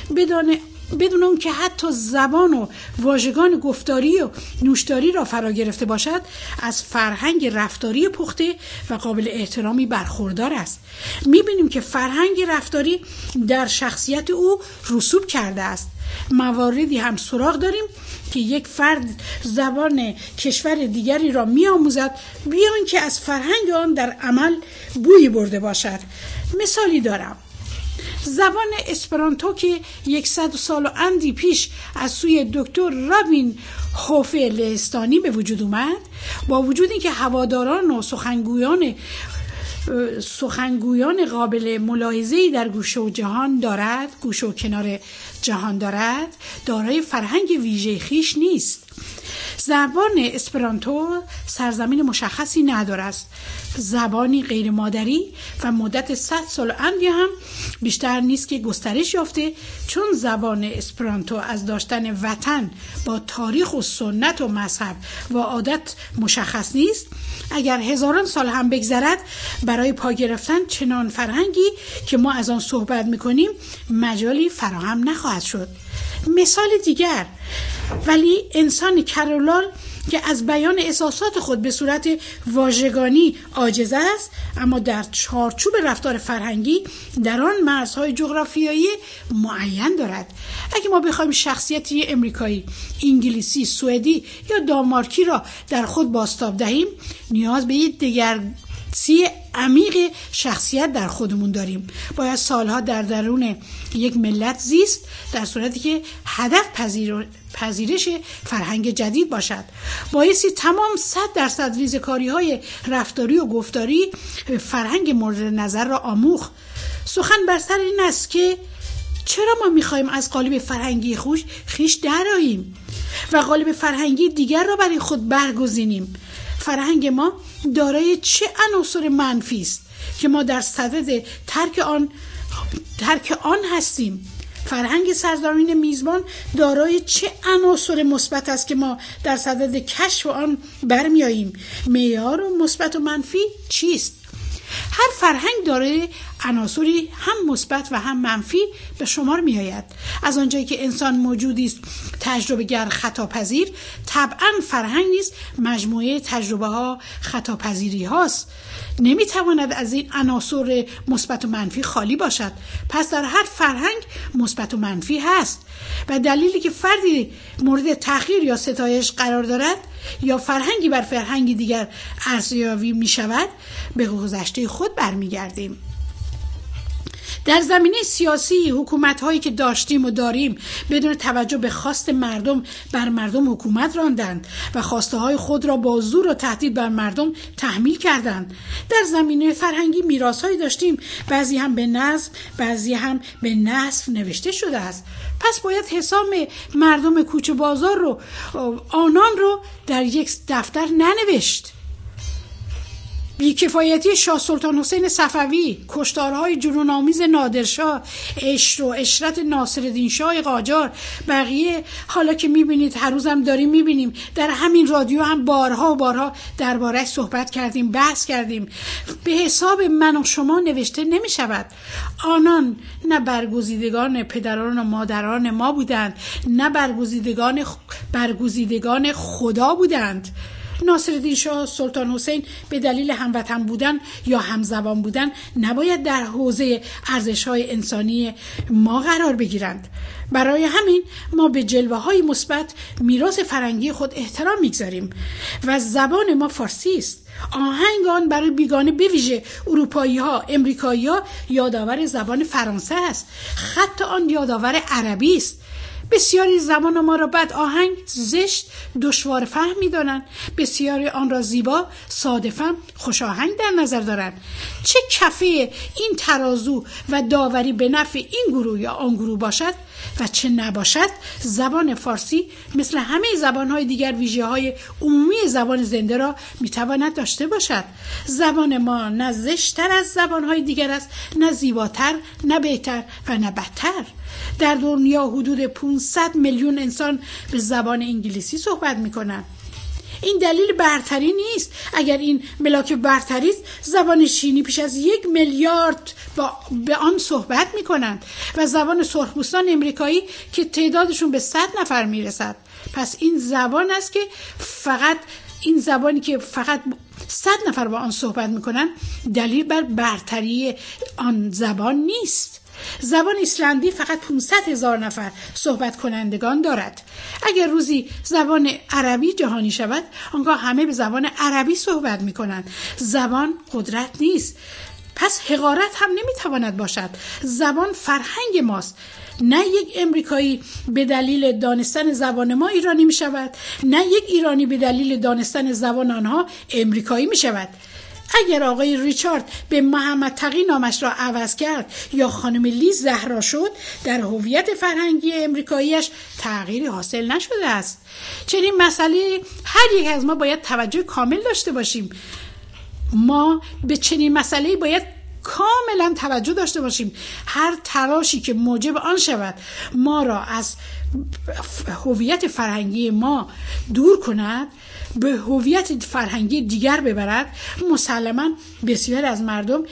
بدون اون که حتی زبان و واژگان گفتاری و نوشتاری را فرا گرفته باشد، از فرهنگ رفتاری پخته و قابل احترامی برخوردار است. می‌بینیم که فرهنگ رفتاری در شخصیت او رسوب کرده است. مواردی هم سراغ داریم که یک فرد زبان کشور دیگری را می‌آموزد بیان که از فرهنگ آن در عمل بویی برده باشد. مثالی دارم. زبان اسپرانتو که 100 سال و اندی پیش از سوی دکتر رابین هوفه لهستانی به وجود اومد، با وجودی که هواداران و سخنگویان قابل ملاحظه‌ای در گوشه و کنار جهان دارد، دارای فرهنگ ویژه خیش نیست. زبان اسپرانتو سرزمین مشخصی ندارد. زبانی غیر مادری و مدت 100 سال اندی هم بیشتر نیست که گسترش یافته، چون زبان اسپرانتو از داشتن وطن با تاریخ و سنت و مذهب و عادت مشخص نیست. اگر هزاران سال هم بگذرد، برای پا گرفتن چنان فرهنگی که ما از آن صحبت میکنیم مجالی فراهم نخواهد شد. مثال دیگر، ولی انسان کرولال که از بیان احساسات خود به صورت واژگانی عاجز است، اما در چارچوب رفتار فرهنگی در آن مرزهای جغرافیایی معین دارد. اگه ما بخوایم شخصیتی امریکایی، انگلیسی، سوئدی یا دانمارکی را در خود بازتاب دهیم، نیاز به یک دگرگونی عمیق شخصیت در خودمون داریم. باید سالها در درون یک ملت زیست، در صورتی که هدف پذیرش فرهنگ جدید باشد. بایستی تمام 100% ریزکاری‌های رفتاری و گفتاری فرهنگ مورد نظر را آموخت. سخن بر سر این است که چرا ما می‌خوایم از قالب فرهنگی خیش درآییم و قالب فرهنگی دیگر را برای خود برگزینیم؟ فرهنگ ما دارای چه عناصر منفی است که ما در صدد ترک آن هستیم؟ فرهنگ سرزمین میزبان دارای چه عناصر مثبت است که ما در صدد کشف آن برمیاییم؟ معیار و مثبت و منفی چیست؟ هر فرهنگ دارای عناصری هم مثبت و هم منفی به شمار می آید. از آنجایی که انسان موجودی است تجربه‌گر خطاپذیر، طبعاً فرهنگ نیز مجموعه تجربه ها خطاپذیری هاست. نمی تواند از این عناصر مثبت و منفی خالی باشد. پس در هر فرهنگ مثبت و منفی هست و دلیلی که فردی مورد تحقیر یا ستایش قرار دارد یا فرهنگی بر فرهنگی دیگر ارزیابی می شود، به گذشته خود برمیگردیم. در زمینه سیاسی حکومت‌هایی که داشتیم و داریم بدون توجه به خواست مردم بر مردم حکومت راندند و خواسته‌های خود را با زور و تهدید بر مردم تحمیل کردند. در زمینه فرهنگی میراث‌هایی داشتیم، بعضی هم به نظم، بعضی هم به نثر نوشته شده است. پس باید حساب مردم کوچه بازار رو، آنان رو در یک دفتر ننوشت. بی‌کفایتی شاه سلطان حسین صفوی، کشتارهای جنون‌آمیز نادرشاه، عشق و عشرت ناصرالدین شاه قاجار، بقیه حالا که میبینید هر روزم داریم میبینیم، در همین رادیو هم بارها و بارها درباره‌اش صحبت کردیم، بحث کردیم. به حساب من و شما نوشته نمیشود. آنان نه برگزیدگان پدران و مادران ما بودند، نه برگزیدگان خدا بودند. ناصرالدین شاه سلطان حسین به دلیل هموطن بودن یا همزبان بودن نباید در حوزه ارزش‌های انسانی ما قرار بگیرند. برای همین ما به جلوه‌های مثبت میراث فرهنگی خود احترام می‌گذاریم و زبان ما فارسی است. آهنگ آن برای بیگانه به ویژه اروپایی‌ها، امریکایی‌ها یادآور زبان فرانسه است. خط آن یادآور عربی است. بسیاری زبان ما را بد آهنگ، زشت، دشوار فهم می‌دانند. بسیاری آن را زیبا، ساده فهم، خوش آهنگ در نظر دارند. چه کفه این ترازو و داوری به نفع این گروه یا آن گروه باشد و چه نباشد، زبان فارسی مثل همه زبان‌های دیگر ویژه‌های عمومی زبان زنده را می‌تواند داشته باشد. زبان ما نه زشت‌تر از زبان‌های دیگر است، نه زیباتر، نه بهتر و نه بدتر. در دنیا حدود 500 میلیون انسان به زبان انگلیسی صحبت می‌کنند. این دلیل برتری نیست. اگر این ملاک برتری است، زبان چینی پیش از 1 میلیارد به آن صحبت می‌کنند و زبان سرخپوستان امریکایی که تعدادشون به 100 نفر میرسد. پس این زبان است که این زبانی که فقط 100 نفر با آن صحبت می‌کنند دلیل بر برتری آن زبان نیست. زبان ایسلندی فقط 500,000 نفر صحبت کنندگان دارد. اگر روزی زبان عربی جهانی شود، آنگاه همه به زبان عربی صحبت می کنند. زبان قدرت نیست، پس حقارت هم نمیتواند باشد. زبان فرهنگ ماست. نه یک امریکایی به دلیل دانستن زبان ما ایرانی می شود، نه یک ایرانی به دلیل دانستن زبان آنها امریکایی می شود. اگر آقای ریچارد به محمد تقی نامش را عوض کرد یا خانم لیز زهرا شد، در هویت فرهنگی امریکاییش تغییری حاصل نشده است. چنین مسئله هر یک از ما باید توجه کامل داشته باشیم. ما به چنین مسئله باید کاملا توجه داشته باشیم. هر تلاشی که موجب آن شود ما را از هویت فرهنگی ما دور کند، به هویت فرهنگی دیگر ببرد، مسلماً بسیاری از مردم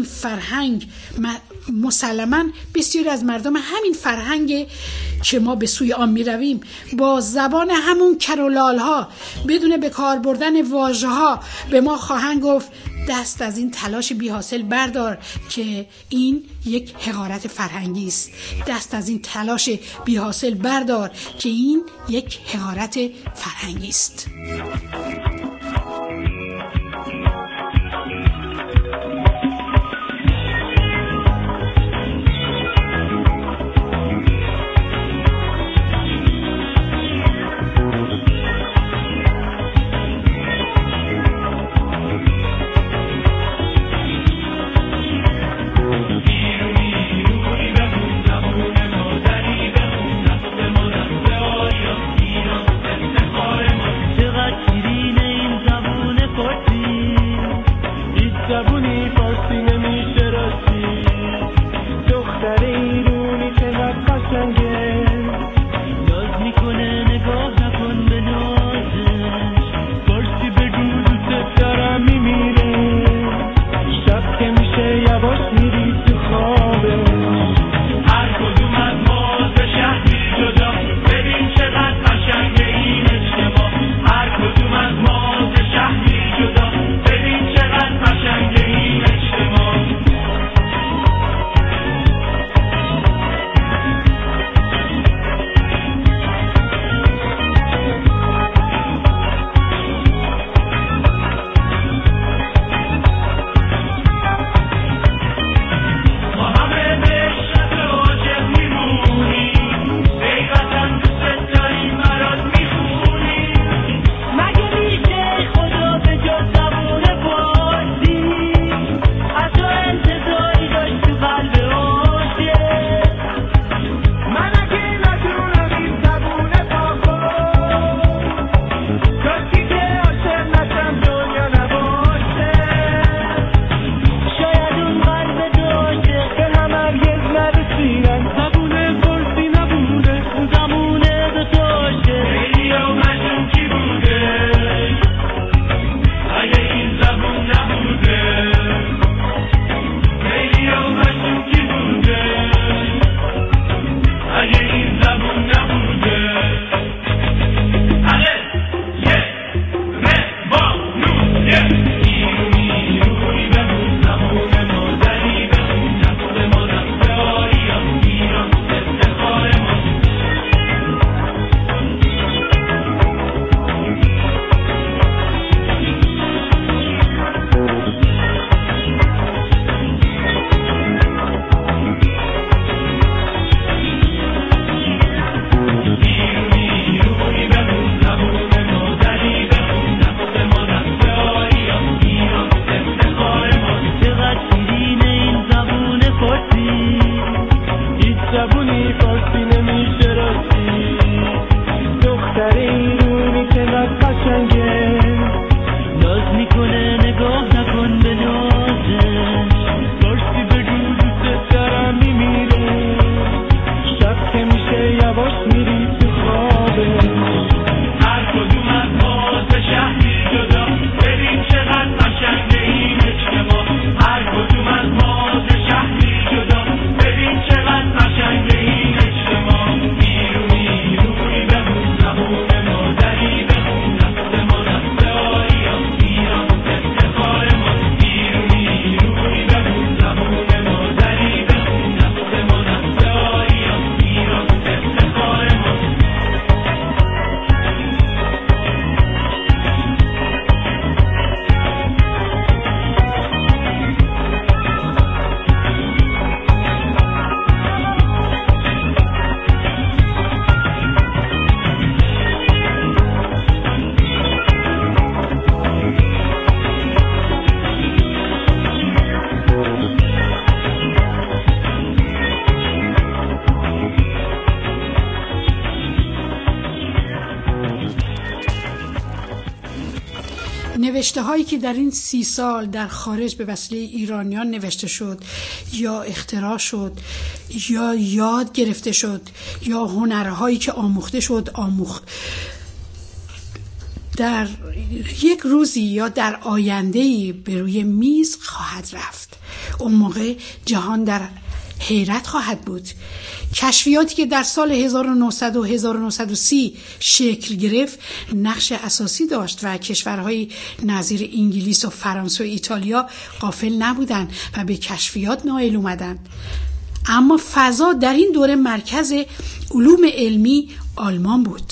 همین فرهنگ که ما به سوی آن می رویم با زبان همون کرولال ها بدون به کار بردن واژه ها به ما خواهند گفت دست از این تلاش بی حاصل بردار که این یک حقارت فرهنگی است. دست از این تلاش بی حاصل بردار که این یک حقارت فرهنگی است. چقدر شیرین نوشته هایی که در این 30 سال در خارج به وسیله ایرانیان نوشته شد یا اختراع شد یا یاد گرفته شد یا هنرهایی که آموخته شد در یک روزی یا در آینده‌ای به روی میز خواهد رفت. اون موقع جهان در حیرت خواهد بود. کشفیاتی که در سال 1900 و 1930 شکل گرفت نقش اساسی داشت و کشورهای نظیر انگلیس و فرانسه و ایتالیا غافل نبودند و به کشفیات نائل اومدند. اما فضا در این دوره مرکز علوم علمی آلمان بود.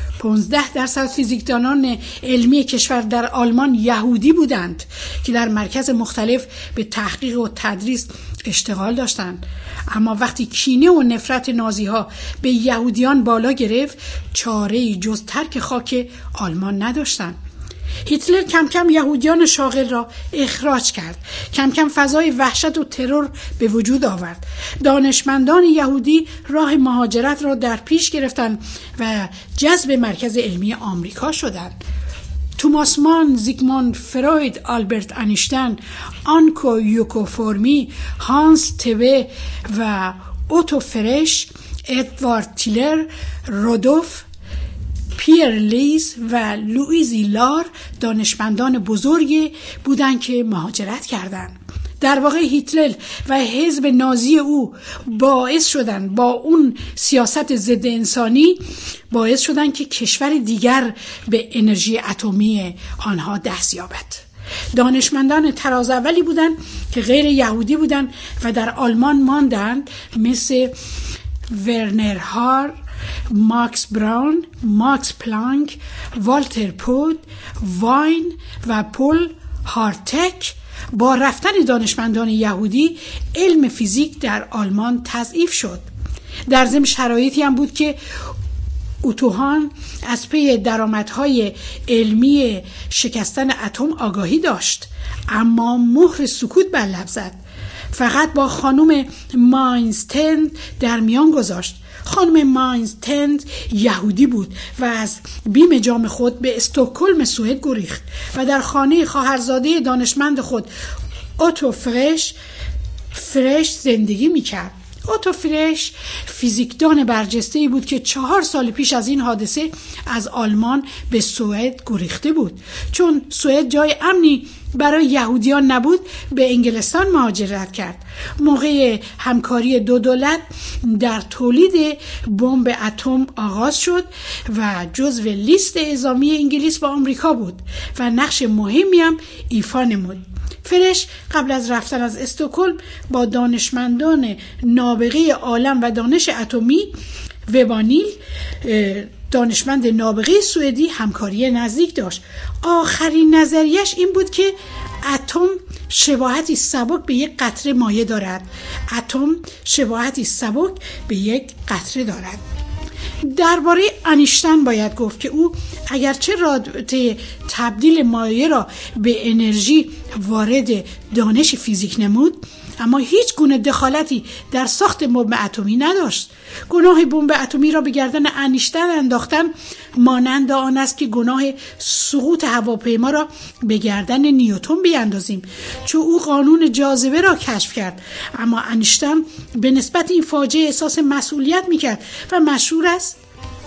15% فیزیکدانان علمی کشور در آلمان یهودی بودند که در مرکز مختلف به تحقیق و تدریس اشتغال داشتند. اما وقتی کینه و نفرت نازی‌ها به یهودیان بالا گرفت، چاره‌ای جز ترک خاک آلمان نداشتند. هیتلر کم کم یهودیان شاغل را اخراج کرد. کم کم فضای وحشت و ترور به وجود آورد. دانشمندان یهودی راه مهاجرت را در پیش گرفتند و جذب مرکز علمی آمریکا شدند. توماس مان، زیگموند فروید، آلبرت انیشتین، آنکو یوکوفورمی، هانس تبه و اوتو فرش، ادوارد تیلر، رودولف پیر لیز و لوئیزی لار دانشمندان بزرگی بودند که مهاجرت کردند. در واقع هیتلر و حزب نازی او باعث شدند با اون سیاست ضد انسانی باعث شدند که کشور دیگر به انرژی اتمی آنها دست یابد. دانشمندان طراز اولی بودند که غیر یهودی بودند و در آلمان ماندند، مثل ورنر هار، ماکس براون، ماکس پلانک، والتر پود، واین و پول هارتک. با رفتن دانشمندان یهودی علم فیزیک در آلمان تضعیف شد. در ضمن شرایطی هم بود که اوتوهان از پی درآمدهای علمی شکستن اتم آگاهی داشت، اما مهر سکوت بر لب زد. فقط با خانم ماینستند در میان گذاشت. خانم ماینستند یهودی بود و از بیم جام خود به استکهلم سوئد گریخت و در خانه خواهرزاده دانشمند خود اوتو فرش زندگی میکرد. اوتو فرش فیزیکدان برجسته‌ای بود که 4 سال پیش از این حادثه از آلمان به سوئد گریخته بود. چون سوئد جای امنی برای یهودیان نبود، به انگلستان مهاجرت کرد. موقع همکاری دو دولت در تولید بمب اتم آغاز شد و جزو لیست اعزامی انگلیس با آمریکا بود و نقش مهمی هم ایفا نمود. فرش قبل از رفتن از استکهلم با دانشمندان نابغه عالم و دانش اتمی وبانیل، دانشمند نابغه سوئدی، همکاری نزدیک داشت. آخرین نظریش این بود که اتم شباهتی سبک به یک قطره مایع دارد. اتم شباهتی سبک به یک قطره دارد. درباره انیشتین باید گفت که او اگرچه رابطه تبدیل مایع را به انرژی وارد دانش فیزیک نمود، اما هیچ گونه دخالتی در ساخت بمب اتمی نداشت. گناه بمب اتمی را به گردن انیشتین انداختن مانند آن است که گناه سقوط هواپیما را به گردن نیوتن بیاندازیم، چون او قانون جاذبه را کشف کرد. اما انیشتین به نسبت این فاجعه احساس مسئولیت میکرد و مشهور است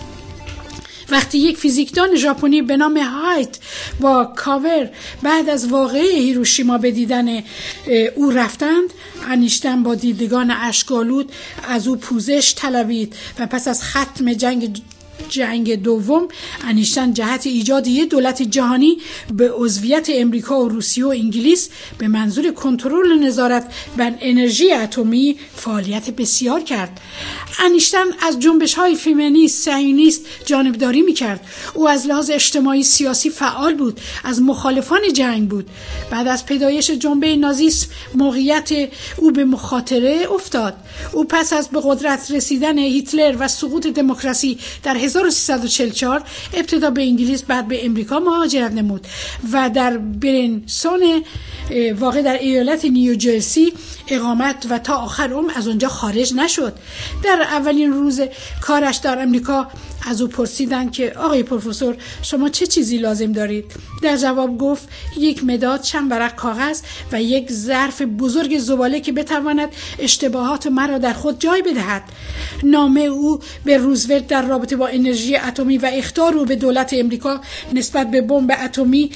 وقتی یک فیزیکدان ژاپنی به نام هایت با کاور بعد از واقعه هیروشیما به دیدن او رفتند، انیشتین با دیدگان اشک‌آلود از او پوزش طلبید و پس از ختم جنگ دوم انیشتین جهت ایجاد یک دولت جهانی به عضویت امریکا و روسیه و انگلیس به منظور کنترل نظارت بر انرژی اتمی فعالیت بسیار کرد. انیشتین از جنبش‌های فمینیست صهیونیست جانبداری می‌کرد. او از لحاظ اجتماعی سیاسی فعال بود، از مخالفان جنگ بود. بعد از پیدایش جنبه نازیسم موقعیت او به مخاطره افتاد. او پس از به قدرت رسیدن هیتلر و سقوط دموکراسی در 1344 ابتدا به انگلیس بعد به امریکا مهاجرت نمود و در برنسون واقع در ایالت نیوجرسی اقامت و تا آخر عمر از اونجا خارج نشد. در اولین روز کارش در امریکا از او پرسیدن که آقای پروفسور شما چه چیزی لازم دارید؟ در جواب گفت یک مداد، چند ورق کاغذ و یک ظرف بزرگ زباله که بتواند اشتباهات مرا در خود جای بدهد. نامه او به روزولت در رابطه با انرژی اتمی و اخطار او به دولت امریکا نسبت به بمب اتمی،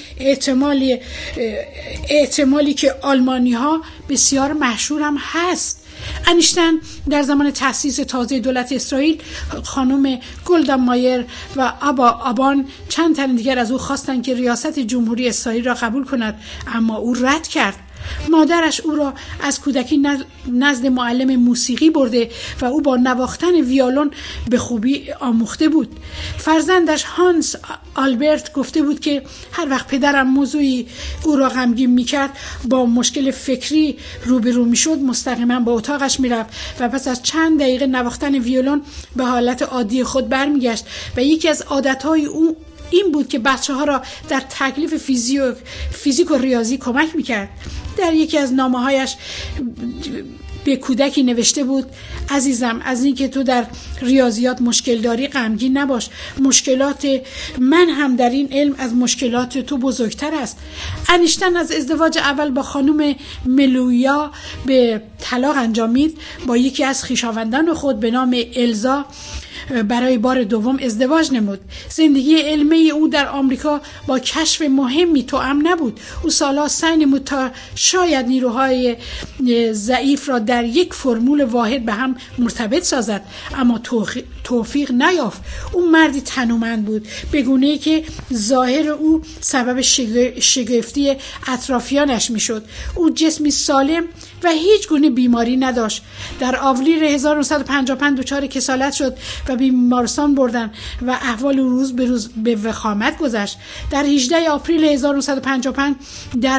احتمالی که آلمانی ها بسیار مشهور هم هست. انیشتین در زمان تأسیس تازه دولت اسرائیل خانم گلدا مایر و آبان چند تن دیگر از او خواستند که ریاست جمهوری اسرائیل را قبول کند، اما او رد کرد. مادرش او را از کودکی نزد معلم موسیقی برده و او با نواختن ویولون به خوبی آموخته بود. فرزندش هانس آلبرت گفته بود که هر وقت پدرم موضوعی او را غمگین میکرد، با مشکل فکری روبرو میشد، مستقیما به اتاقش میرفت و پس از چند دقیقه نواختن ویولون به حالت عادی خود برمیگشت و یکی از عادتهای او این بود که بچه‌ها را در تکلیف فیزیک و ریاضی کمک میکرد. در یکی از نامه‌هایش به کودکی نوشته بود: عزیزم، از اینکه تو در ریاضیات مشکل داری غمگین نباش. مشکلات من هم در این علم از مشکلات تو بزرگتر است. انیشتین از ازدواج اول با خانم ملویا به طلاق انجامید. با یکی از خویشاوندان خود به نام الزا برای بار دوم ازدواج نمود. زندگی علمی او در آمریکا با کشف مهمی توأم نبود. او سالها سعی نمود تا شاید نیروهای ضعیف را در یک فرمول واحد به هم مرتبط سازد، اما توفیق نیافت. او مردی تنومند بود، به گونه‌ای که ظاهر او سبب شگفتی اطرافیانش میشد. او جسمی سالم و هیچ گونه بیماری نداشت. در آوریل 1955 دچار کسالت شد و بیمارستان بردن و احوال روز به روز به وخامت گذشت. در 18 آپریل 1955 در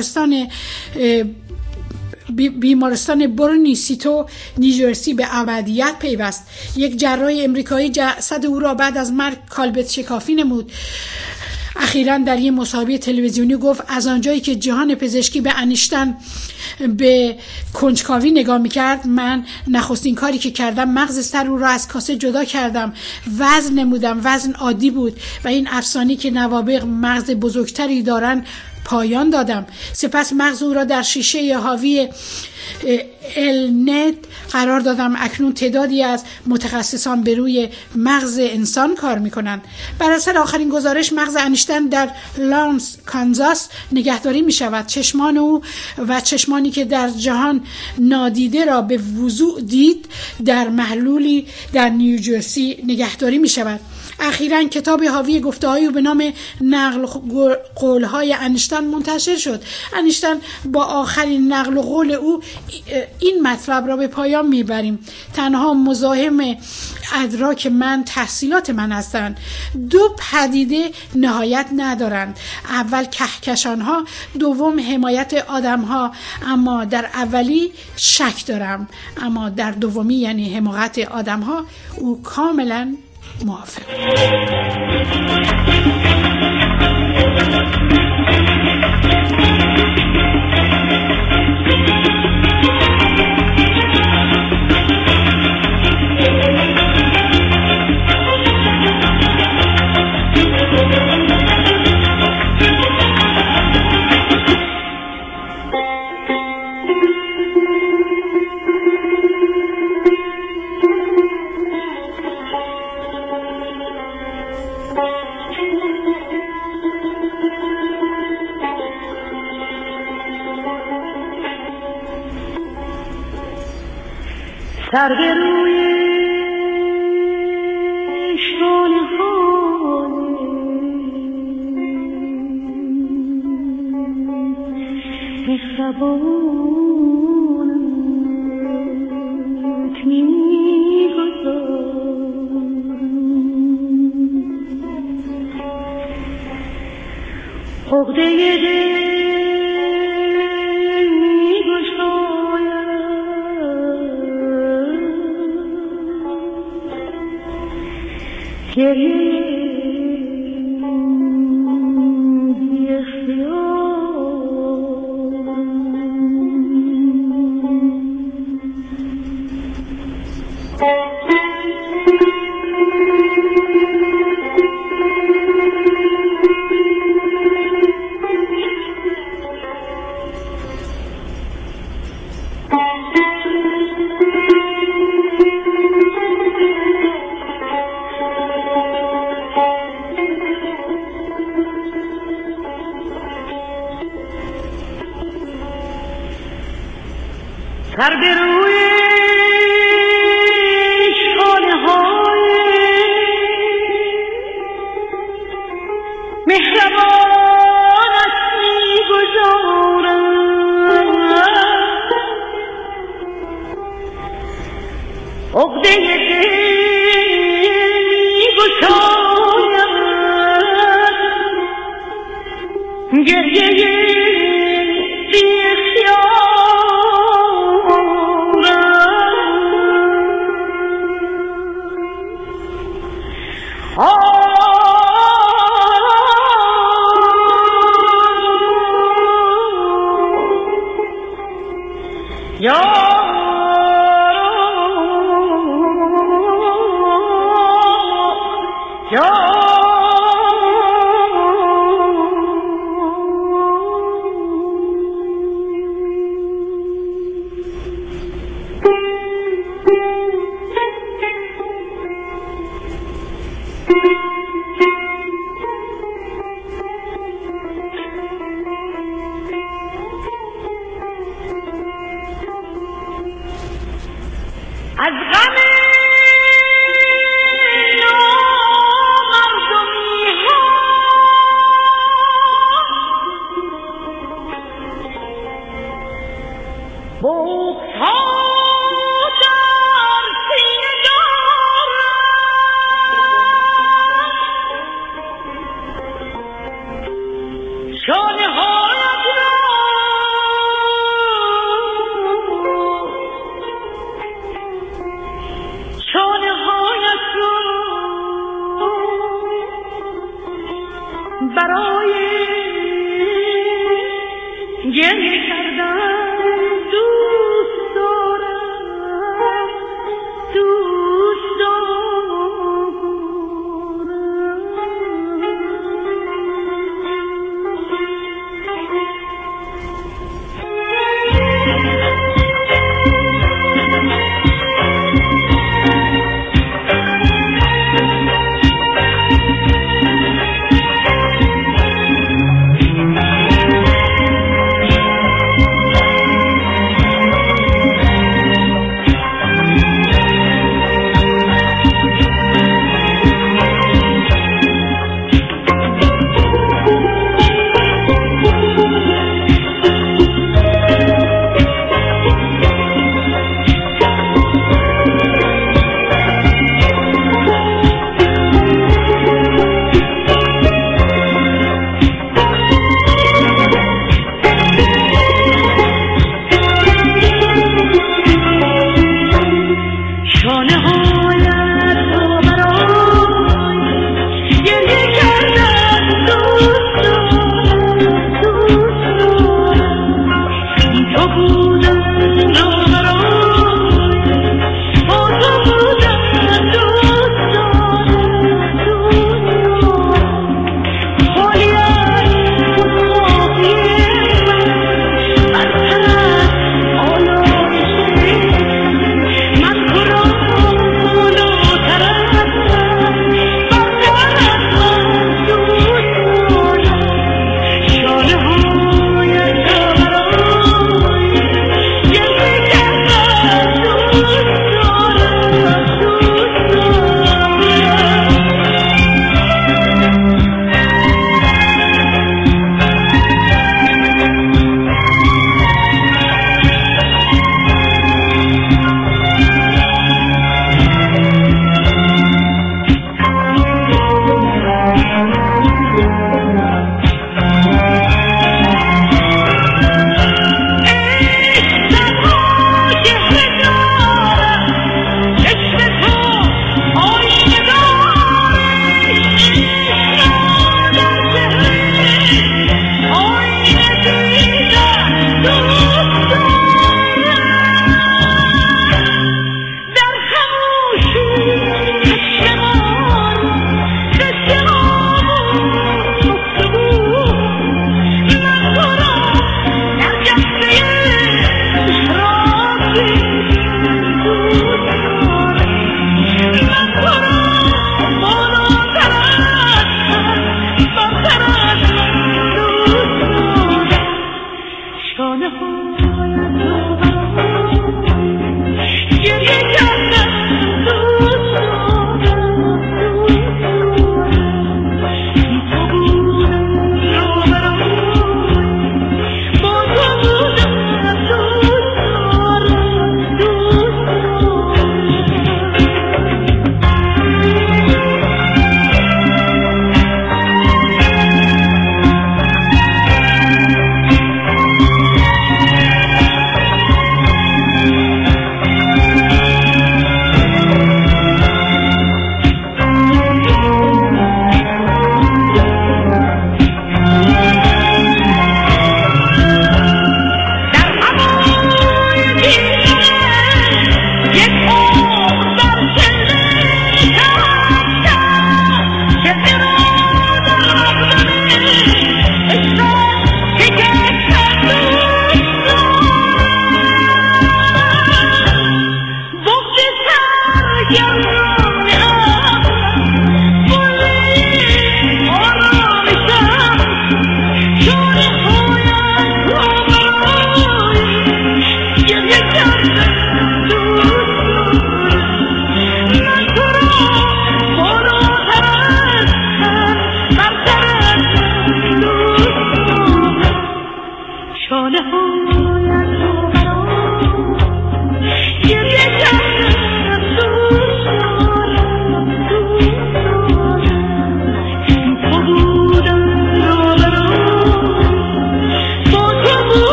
بیمارستان برونی سیتو نیوجرسی به ابدیت پیوست. یک جراح امریکایی جسد او را بعد از مرگ کالبد شکافی نمود. اخیراً در یک مصاحبه تلویزیونی گفت از آنجایی که جهان پزشکی به انیشتین به کنجکاوی نگاه میکرد، من نخستین کاری که کردم مغز سر او را از کاسه جدا کردم، وزن نمودم، وزن عادی بود و این افسانه که نوابغ مغز بزرگتری دارن پایان دادم. سپس مغز او را در شیشه حاوی النت قرار دادم. اکنون تعدادی از متخصصان به روی مغز انسان کار میکنند. بر اثر آخرین گزارش مغز انیشتین در لانس کانزاس نگهداری میشود. چشمان او و چشمانی که در جهان نادیده را به وضوح دید در محلولی در نیوجرسی نگهداری میشود. اخیراً کتاب حاوی گفته‌های به نام نقل قول‌های انیشتین منتشر شد. انیشتین با آخرین نقل قول او این مطلب را به پایان میبریم: تنها مزاحم ادراک من تحصیلات من هستند. دو پدیده نهایت ندارند: اول کهکشان‌ها، دوم حمایت آدم‌ها. اما در اولی شک دارم، اما در دومی یعنی حمایت آدم‌ها او کاملاً موافق. سر به روی شانه های مهربانت می‌گذارم، عقده دل می‌گشایم، گریه بی اختیار. سر به روی شانه های مهربانت می گذارم، عقده دل می گشایم، گریه بی از غم نامردمی ها بغض ها در سینه دارم، شانه هایت را برای گریه کردن دوست دارم، دوست دارم.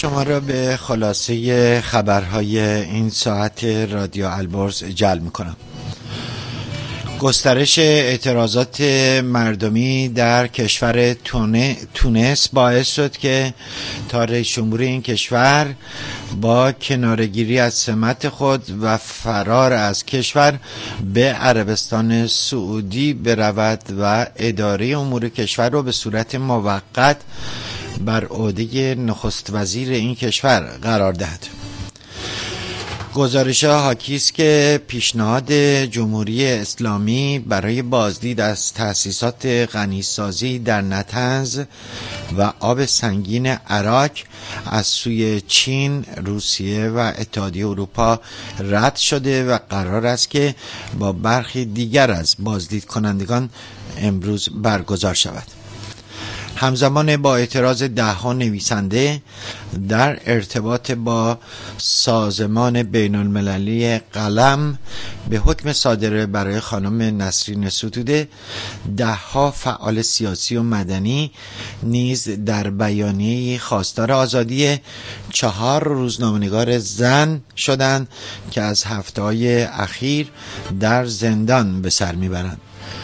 شما را به خلاصه خبرهای این ساعت رادیو البرز جلب می‌کنم. گسترش اعتراضات مردمی در کشور تونس باعث شد که تا رئیس جمهور این کشور با کناره‌گیری از سمت خود و فرار از کشور به عربستان سعودی برود و اداره امور کشور را به صورت موقت بر عهده نخست وزیر این کشور قرار دهد. گزارش حاکی است که پیشنهاد جمهوری اسلامی برای بازدید از تأسیسات غنیسازی در نطنز و آب سنگین عراق از سوی چین، روسیه و اتحادیه اروپا رد شده و قرار است که با برخی دیگر از بازدید کنندگان امروز برگزار شود. همزمان با اعتراض ده‌ها نویسنده در ارتباط با سازمان بین المللی قلم به حکم صادره برای خانم نسرین ستوده، ده‌ها فعال سیاسی و مدنی نیز در بیانیه‌ای خواستار آزادی 4 روزنامه‌نگار زن شدند که از هفته‌های اخیر در زندان به سر میبرند.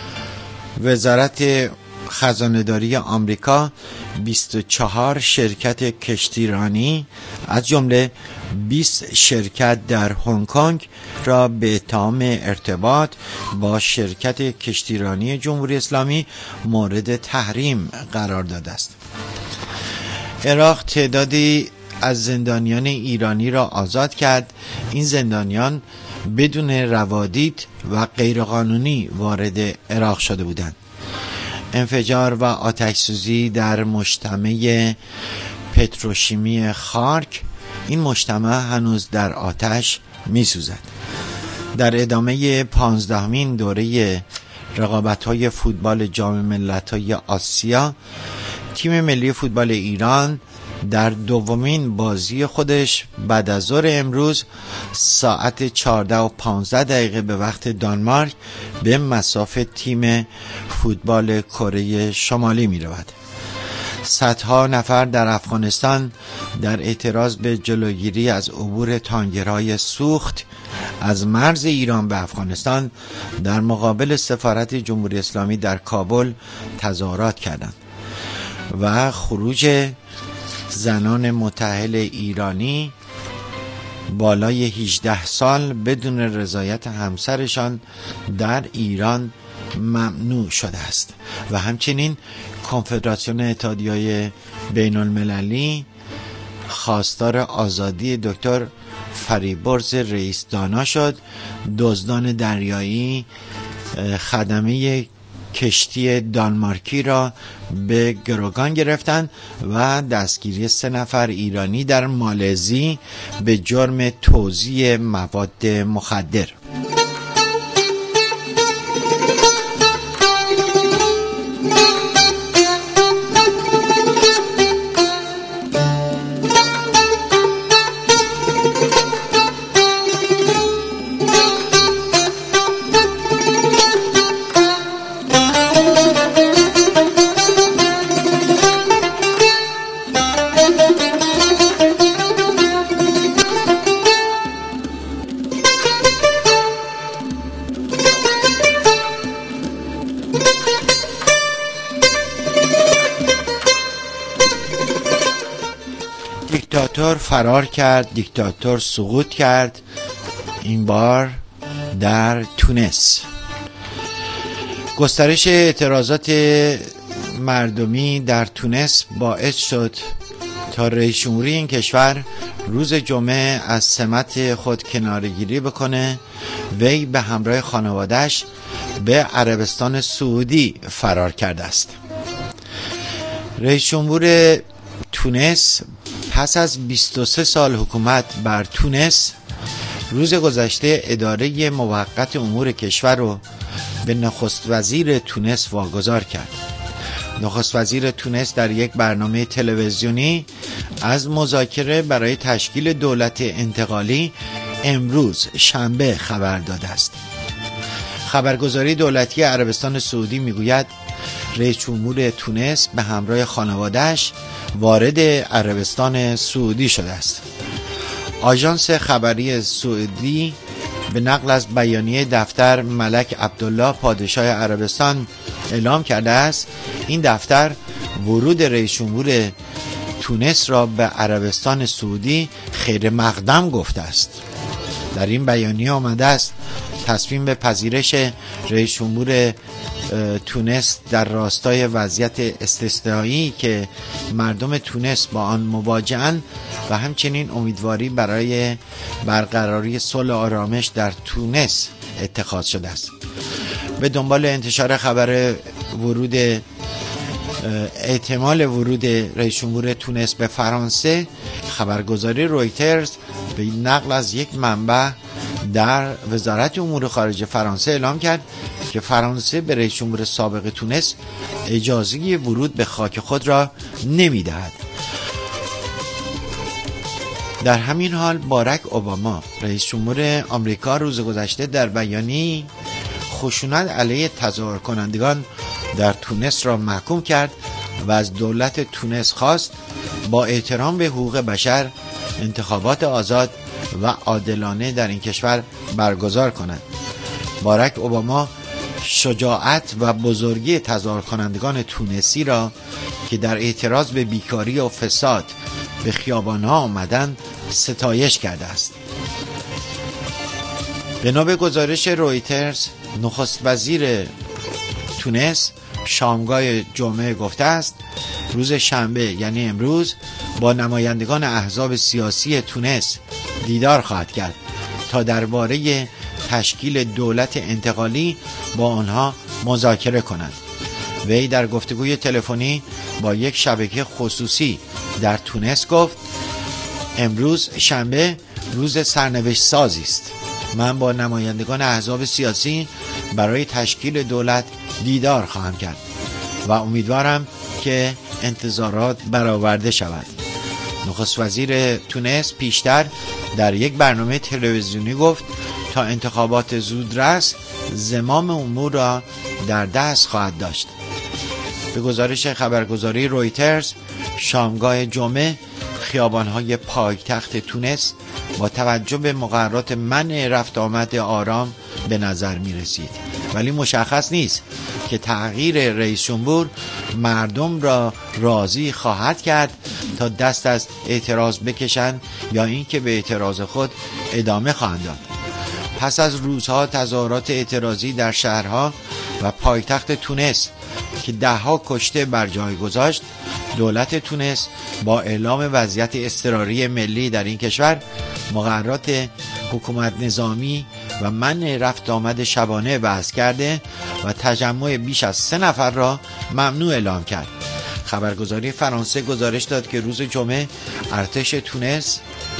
وزارت خزانه‌داری آمریکا 24 شرکت کشتیرانی از جمله 20 شرکت در هنگ کنگ را به اتهام ارتباط با شرکت کشتیرانی جمهوری اسلامی مورد تحریم قرار داده است. عراق تعدادی از زندانیان ایرانی را آزاد کرد. این زندانیان بدون روادید و غیرقانونی وارد عراق شده بودند. انفجار و آتش‌سوزی در مجتمع پتروشیمی خارک، این مجتمع هنوز در آتش می‌سوزد. در ادامه 15مین دوره رقابت‌های فوتبال جام ملت‌های آسیا، تیم ملی فوتبال ایران در دومین بازی خودش بعد از ظهر امروز ساعت 14:15 به وقت دانمارک به مصاف تیم فوتبال کره شمالی می رود. صدها نفر در افغانستان در اعتراض به جلوگیری از عبور تانکرهای سوخت از مرز ایران به افغانستان در مقابل سفارت جمهوری اسلامی در کابل تظاهرات کردند و خروج زنان متأهل ایرانی بالای 18 سال بدون رضایت همسرشان در ایران ممنوع شده است. و همچنین کنفدراسیون اتحادیه‌های بین المللی خواستار آزادی دکتر فریبرز رئیس دانا شد. دزدان دریایی خدمه کشتی دانمارکی را به گروگان گرفتند و دستگیری 3 نفر ایرانی در مالزی به جرم توزیع مواد مخدر. دیکتاتور فرار کرد، دیکتاتور سقوط کرد، این بار در تونس. گسترش اعتراضات مردمی در تونس باعث شد تا رئیس جمهوری این کشور روز جمعه از سمت خود کناره‌گیری بکنه. وی به همراه خانواده‌اش به عربستان سعودی فرار کرده است. رئیس جمهور تونس پس از 23 سال حکومت بر تونس روز گذشته اداره موقت امور کشور رو به نخست وزیر تونس واگذار کرد. نخست وزیر تونس در یک برنامه تلویزیونی از مذاکره برای تشکیل دولت انتقالی امروز شنبه خبر داده است. خبرگزاری دولتی عربستان سعودی میگوید رئیس جمهور تونس به همراه خانواده‌اش وارد عربستان سعودی شده است. آژانس خبری سعودی به نقل از بیانیه دفتر ملک عبدالله پادشاه عربستان اعلام کرده است این دفتر ورود رئیس جمهور تونس را به عربستان سعودی خیر مقدم گفته است. در این بیانیه آمده است تصمیم به پذیرش رئیس جمهور تونس در راستای وضعیت استثنایی که مردم تونس با آن مواجه‌اند و همچنین امیدواری برای برقراری صلح و آرامش در تونس اتخاذ شده است. به دنبال انتشار خبر احتمال ورود رئیس جمهور تونس به فرانسه، خبرگزاری رویترز به نقل از یک منبع در وزارت امور خارجه فرانسه اعلام کرد که فرانسه به رئیس جمهور سابق تونس اجازه ورود به خاک خود را نمی‌دهد. در همین حال باراک اوباما رئیس جمهور آمریکا روز گذشته در بیانیه‌ای خشونت علیه تظاهر کنندگان در تونس را محکوم کرد و از دولت تونس خواست با احترام به حقوق بشر انتخابات آزاد و عادلانه در این کشور برگزار کند. باراک اوباما شجاعت و بزرگی تظاهر کنندگان تونسی را که در اعتراض به بیکاری و فساد به خیابان‌ها آمدند ستایش کرده است. بنا به گزارش رویترز، نخست وزیر تونس شامگاه جمعه گفته است روز شنبه یعنی امروز با نمایندگان احزاب سیاسی تونس دیدار خواهد کرد تا درباره تشکیل دولت انتقالی با آنها مذاکره کند. وی در گفتگوی تلفنی با یک شبکه خصوصی در تونس گفت امروز شنبه روز سرنوشت سازی است. من با نمایندگان احزاب سیاسی برای تشکیل دولت دیدار خواهم کرد و امیدوارم که انتظارات برآورده شود. نخست وزیر تونس پیشتر در یک برنامه تلویزیونی گفت تا انتخابات زودرس زمام امور را در دست خواهد داشت. به گزارش خبرگزاری رویترز شامگاه جمعه خیابان‌های پایتخت تونس با توجه به مقررات منع رفت آمد آرام به نظر می رسید، ولی مشخص نیست که تغییر رئیس جمهور مردم را راضی خواهد کرد تا دست از اعتراض بکشند یا اینکه به اعتراض خود ادامه خواهند داد. پس از روزها تظاهرات اعتراضی در شهرها و پایتخت تونس که دهها کشته بر جای گذاشت، دولت تونس با اعلام وضعیت اضطراری ملی در این کشور مقررات حکومت نظامی و منع رفت آمد شبانه وضع کرده و تجمع بیش از 3 نفر را ممنوع اعلام کرد. خبرگزاری فرانسه گزارش داد که روز جمعه ارتش تونس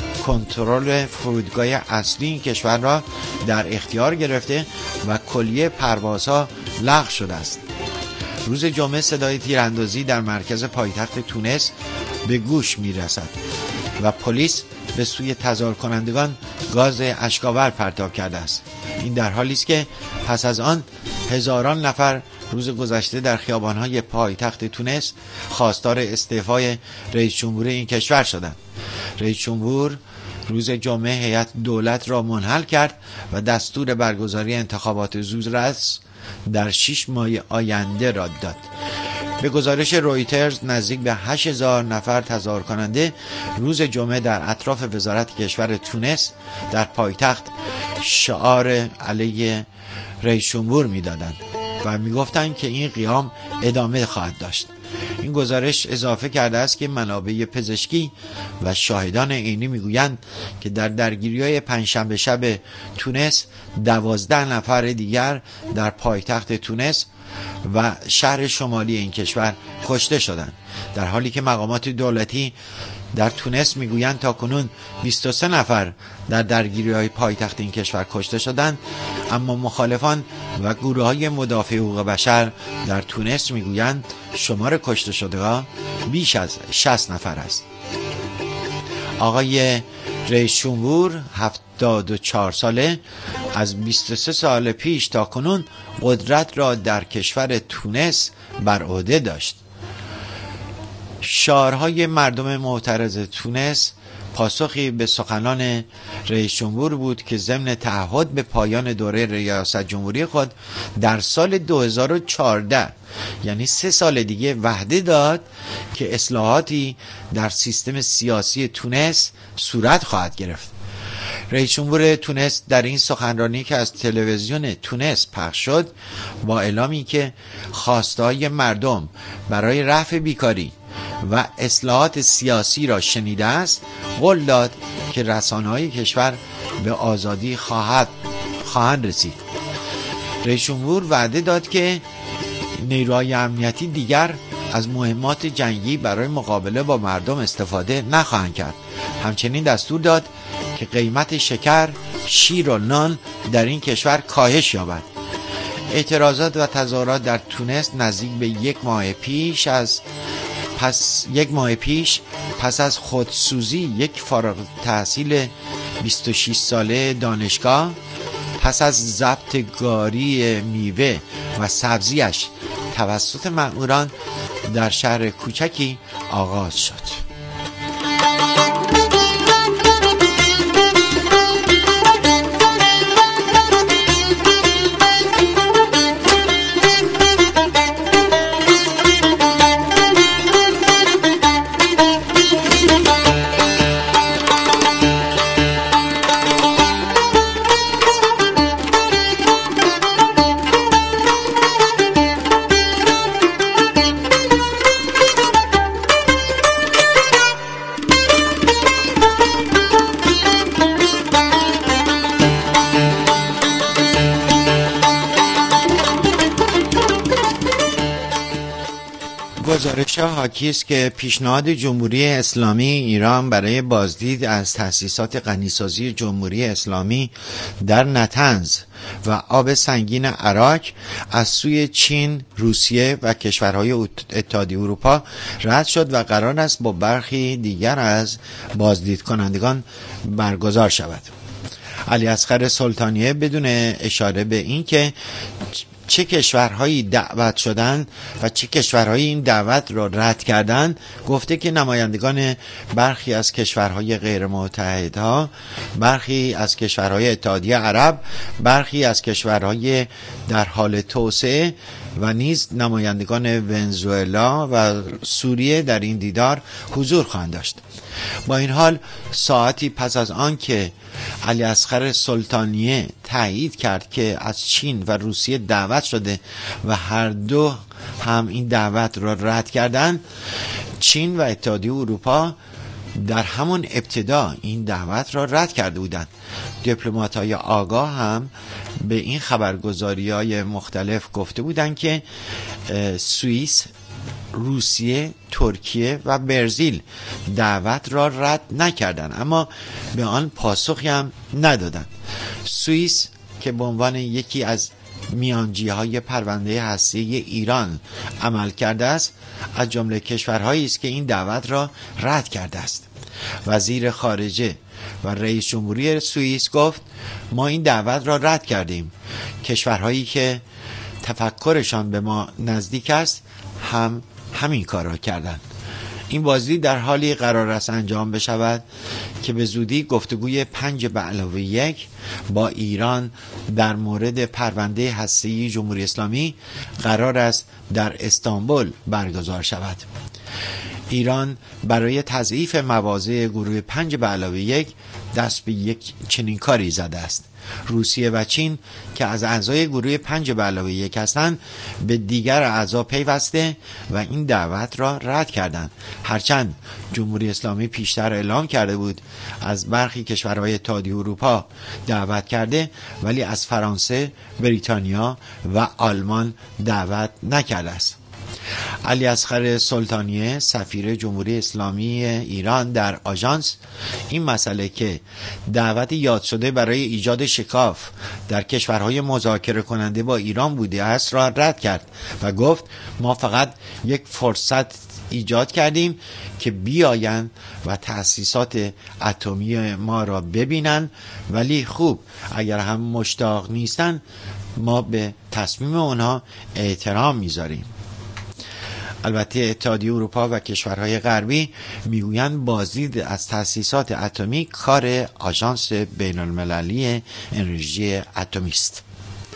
کنترل فرودگاه اصلی این کشور را در اختیار گرفته و کلیه پروازها لغو شده است. روز جمعه صدای تیراندازی در مرکز پایتخت تونس به گوش می رسد و پلیس به سوی تظاهر کنندگان گاز اشک‌آور پرتاب کرده است. این در حالی است که پس از آن هزاران نفر روز گذشته در خیابان‌های پایتخت تونس خواستار استعفای رئیس جمهور این کشور شدند. رئیس جمهور روز جمعه هیئت دولت را منحل کرد و دستور برگزاری انتخابات زودرس در 6 ماه آینده را داد. به گزارش رویترز نزدیک به 8000 نفر تظاهر کننده روز جمعه در اطراف وزارت کشور تونس در پایتخت شعار علیه رئیس جمهور میدادند و میگفتند که این قیام ادامه خواهد داشت. این گزارش اضافه کرده است که منابع پزشکی و شاهدان عینی میگویند که در درگیری‌های پنجشنبه شب تونس 12 نفر دیگر در پایتخت تونس و شهر شمالی این کشور کشته شدند، در حالی که مقامات دولتی در تونس میگویند تاکنون 23 نفر در درگیری‌های پایتخت این کشور کشته شدند، اما مخالفان و گروه‌های مدافع حقوق بشر در تونس میگویند شمار کشته شده‌ها بیش از 60 نفر است. آقای رئیس جمهور 74 ساله از 23 سال پیش تا کنون قدرت را در کشور تونس بر عهده داشت. شعارهای مردم معترض تونس پاسخی به سخنان رئیس جمهور بود که ضمن تعهد به پایان دوره ریاست جمهوری خود در سال 2014 یعنی 3 سال دیگه وعده داد که اصلاحاتی در سیستم سیاسی تونس صورت خواهد گرفت. رئیس جمهور تونس در این سخنرانی که از تلویزیون تونس پخش شد با اعلامی که خواسته‌های مردم برای رفع بیکاری و اصلاحات سیاسی را شنیده است، قول داد که رسانه‌های کشور به آزادی خواهند رسید. رئیس جمهور وعده داد که نیروهای امنیتی دیگر از مهمات جنگی برای مقابله با مردم استفاده نخواهند کرد. همچنین دستور داد که قیمت شکر، شیر و نان در این کشور کاهش یابد. اعتراضات و تظاهرات در تونس نزدیک به یک ماه پیش پس از خودسوزی یک فارغ التحصیل 26 ساله دانشگاه، پس از ضبط گاری میوه و سبزیش توسط مأموران در شهر کوچکی آغاز شد. گزارش حاکی است که پیشنهاد جمهوری اسلامی ایران برای بازدید از تأسیسات غنیسازی جمهوری اسلامی در نطنز و آب سنگین عراق از سوی چین، روسیه و کشورهای اتحادیه اروپا رد شد و قرار است با برخی دیگر از بازدید کنندگان برگزار شود. علیاصغر سلطانیه بدون اشاره به این که چه کشورهایی دعوت شدند و چه کشورهایی این دعوت را رد کردند گفته که نمایندگان برخی از کشورهای غیر متحدها، برخی از کشورهای اتحادیه عرب، برخی از کشورهای در حال توسعه و نیز نمایندگان ونزوئلا و سوریه در این دیدار حضور خواهند داشت. با این حال ساعتی پس از آن که علیاصغر سلطانیه تایید کرد که از چین و روسیه دعوت شده و هر دو هم این دعوت را رد کردند، چین و اتحادیه اروپا در همون ابتدا این دعوت را رد کرده بودند. دیپلمات‌های آگاه هم به این خبرگزاری‌های مختلف گفته بودند که سوئیس، روسیه، ترکیه و برزیل دعوت را رد نکردند اما به آن پاسخی هم ندادند. سوئیس که به عنوان یکی از میانجی‌های پرونده هسته‌ای ایران عمل کرده است، از جمله کشورهایی است که این دعوت را رد کرده است. وزیر خارجه و رئیس جمهوری سوئیس گفت ما این دعوت را رد کردیم. کشورهایی که تفکرشان به ما نزدیک است همین کار را کردند. این بازدید در حالی قرار است انجام بشود که به زودی گفتگوی 5+1 با ایران در مورد پرونده هسته‌ای جمهوری اسلامی قرار است در استانبول برگزار شود. ایران برای تضعیف مواضع گروه 5+1 دست به یک چنین کاری زده است. روسیه و چین که از اعضای گروه 5+1 هستند به دیگر اعضا پیوسته و این دعوت را رد کردند. هرچند جمهوری اسلامی پیشتر اعلام کرده بود از برخی کشورهای اتحادیه اروپا دعوت کرده، ولی از فرانسه، بریتانیا و آلمان دعوت نکرده است. علیاصغر سلطانیه سفیر جمهوری اسلامی ایران در آژانس این مسئله که دعوت یاد شده برای ایجاد شکاف در کشورهای مذاکره کننده با ایران بوده است را رد کرد و گفت ما فقط یک فرصت ایجاد کردیم که بیاین و تأسیسات اتمی ما را ببینن، ولی خوب اگر هم مشتاق نیستن ما به تصمیم اونها احترام میذاریم. البته اتحادیه اروپا و کشورهای غربی میگویند بازدید از تأسیسات اتمی کار آژانس بین المللی انرژی اتمی است.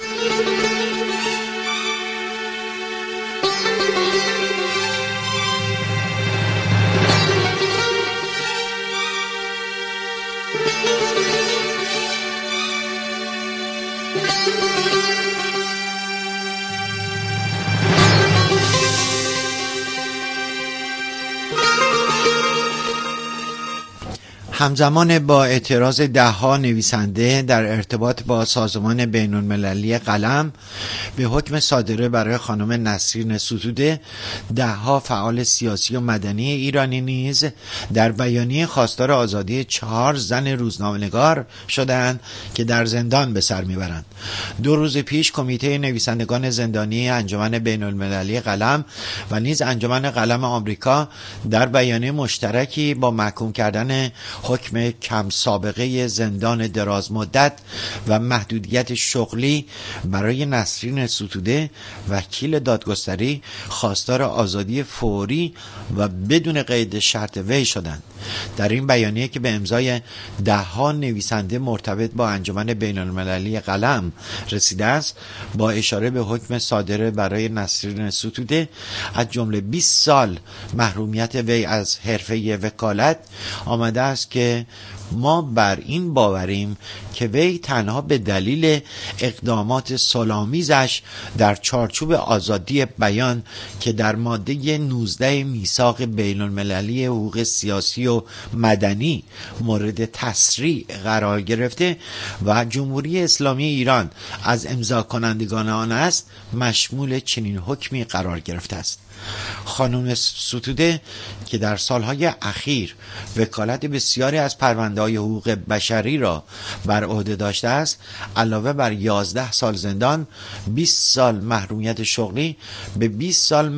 همزمان با اعتراض ده‌ها نویسنده در ارتباط با سازمان بین المللی قلم به حکم صادره برای خانم نسرین ستوده، ده‌ها فعال سیاسی و مدنی ایرانی نیز در بیانیه خواستار آزادی 4 زن روزنامه‌نگار شدند که در زندان به سر میبرند. 2 روز پیش کمیته نویسندگان زندانی انجمن بین المللی قلم و نیز انجمن قلم آمریکا در بیانیه مشترکی با محکوم کردن حکم کم سابقه زندان دراز مدت و محدودیت شغلی برای نسرین ستوده، وکیل دادگستری خواستار آزادی فوری و بدون قید شرط وی شدند. در این بیانیه که به امضای ده‌ها نویسنده مرتبط با انجمن بین المللی قلم رسیده است، با اشاره به حکم صادره برای نسرین ستوده از جمله 20 سال محرومیت وی از حرفه وکالت آمده است که ما بر این باوریم که وی تنها به دلیل اقدامات صلح‌آمیزش در چارچوب آزادی بیان که در ماده 19 میثاق بین المللی حقوق سیاسی و مدنی مورد تسریع قرار گرفته و جمهوری اسلامی ایران از امضا کنندگان آن است، مشمول چنین حکمی قرار گرفته است. خانم ستوده که در سالهای اخیر وکالت بسیاری از پرونده‌های حقوق بشری را بر عهده داشته است، علاوه بر 11 سال زندان، 20 سال محرومیت شغلی، به 20 سال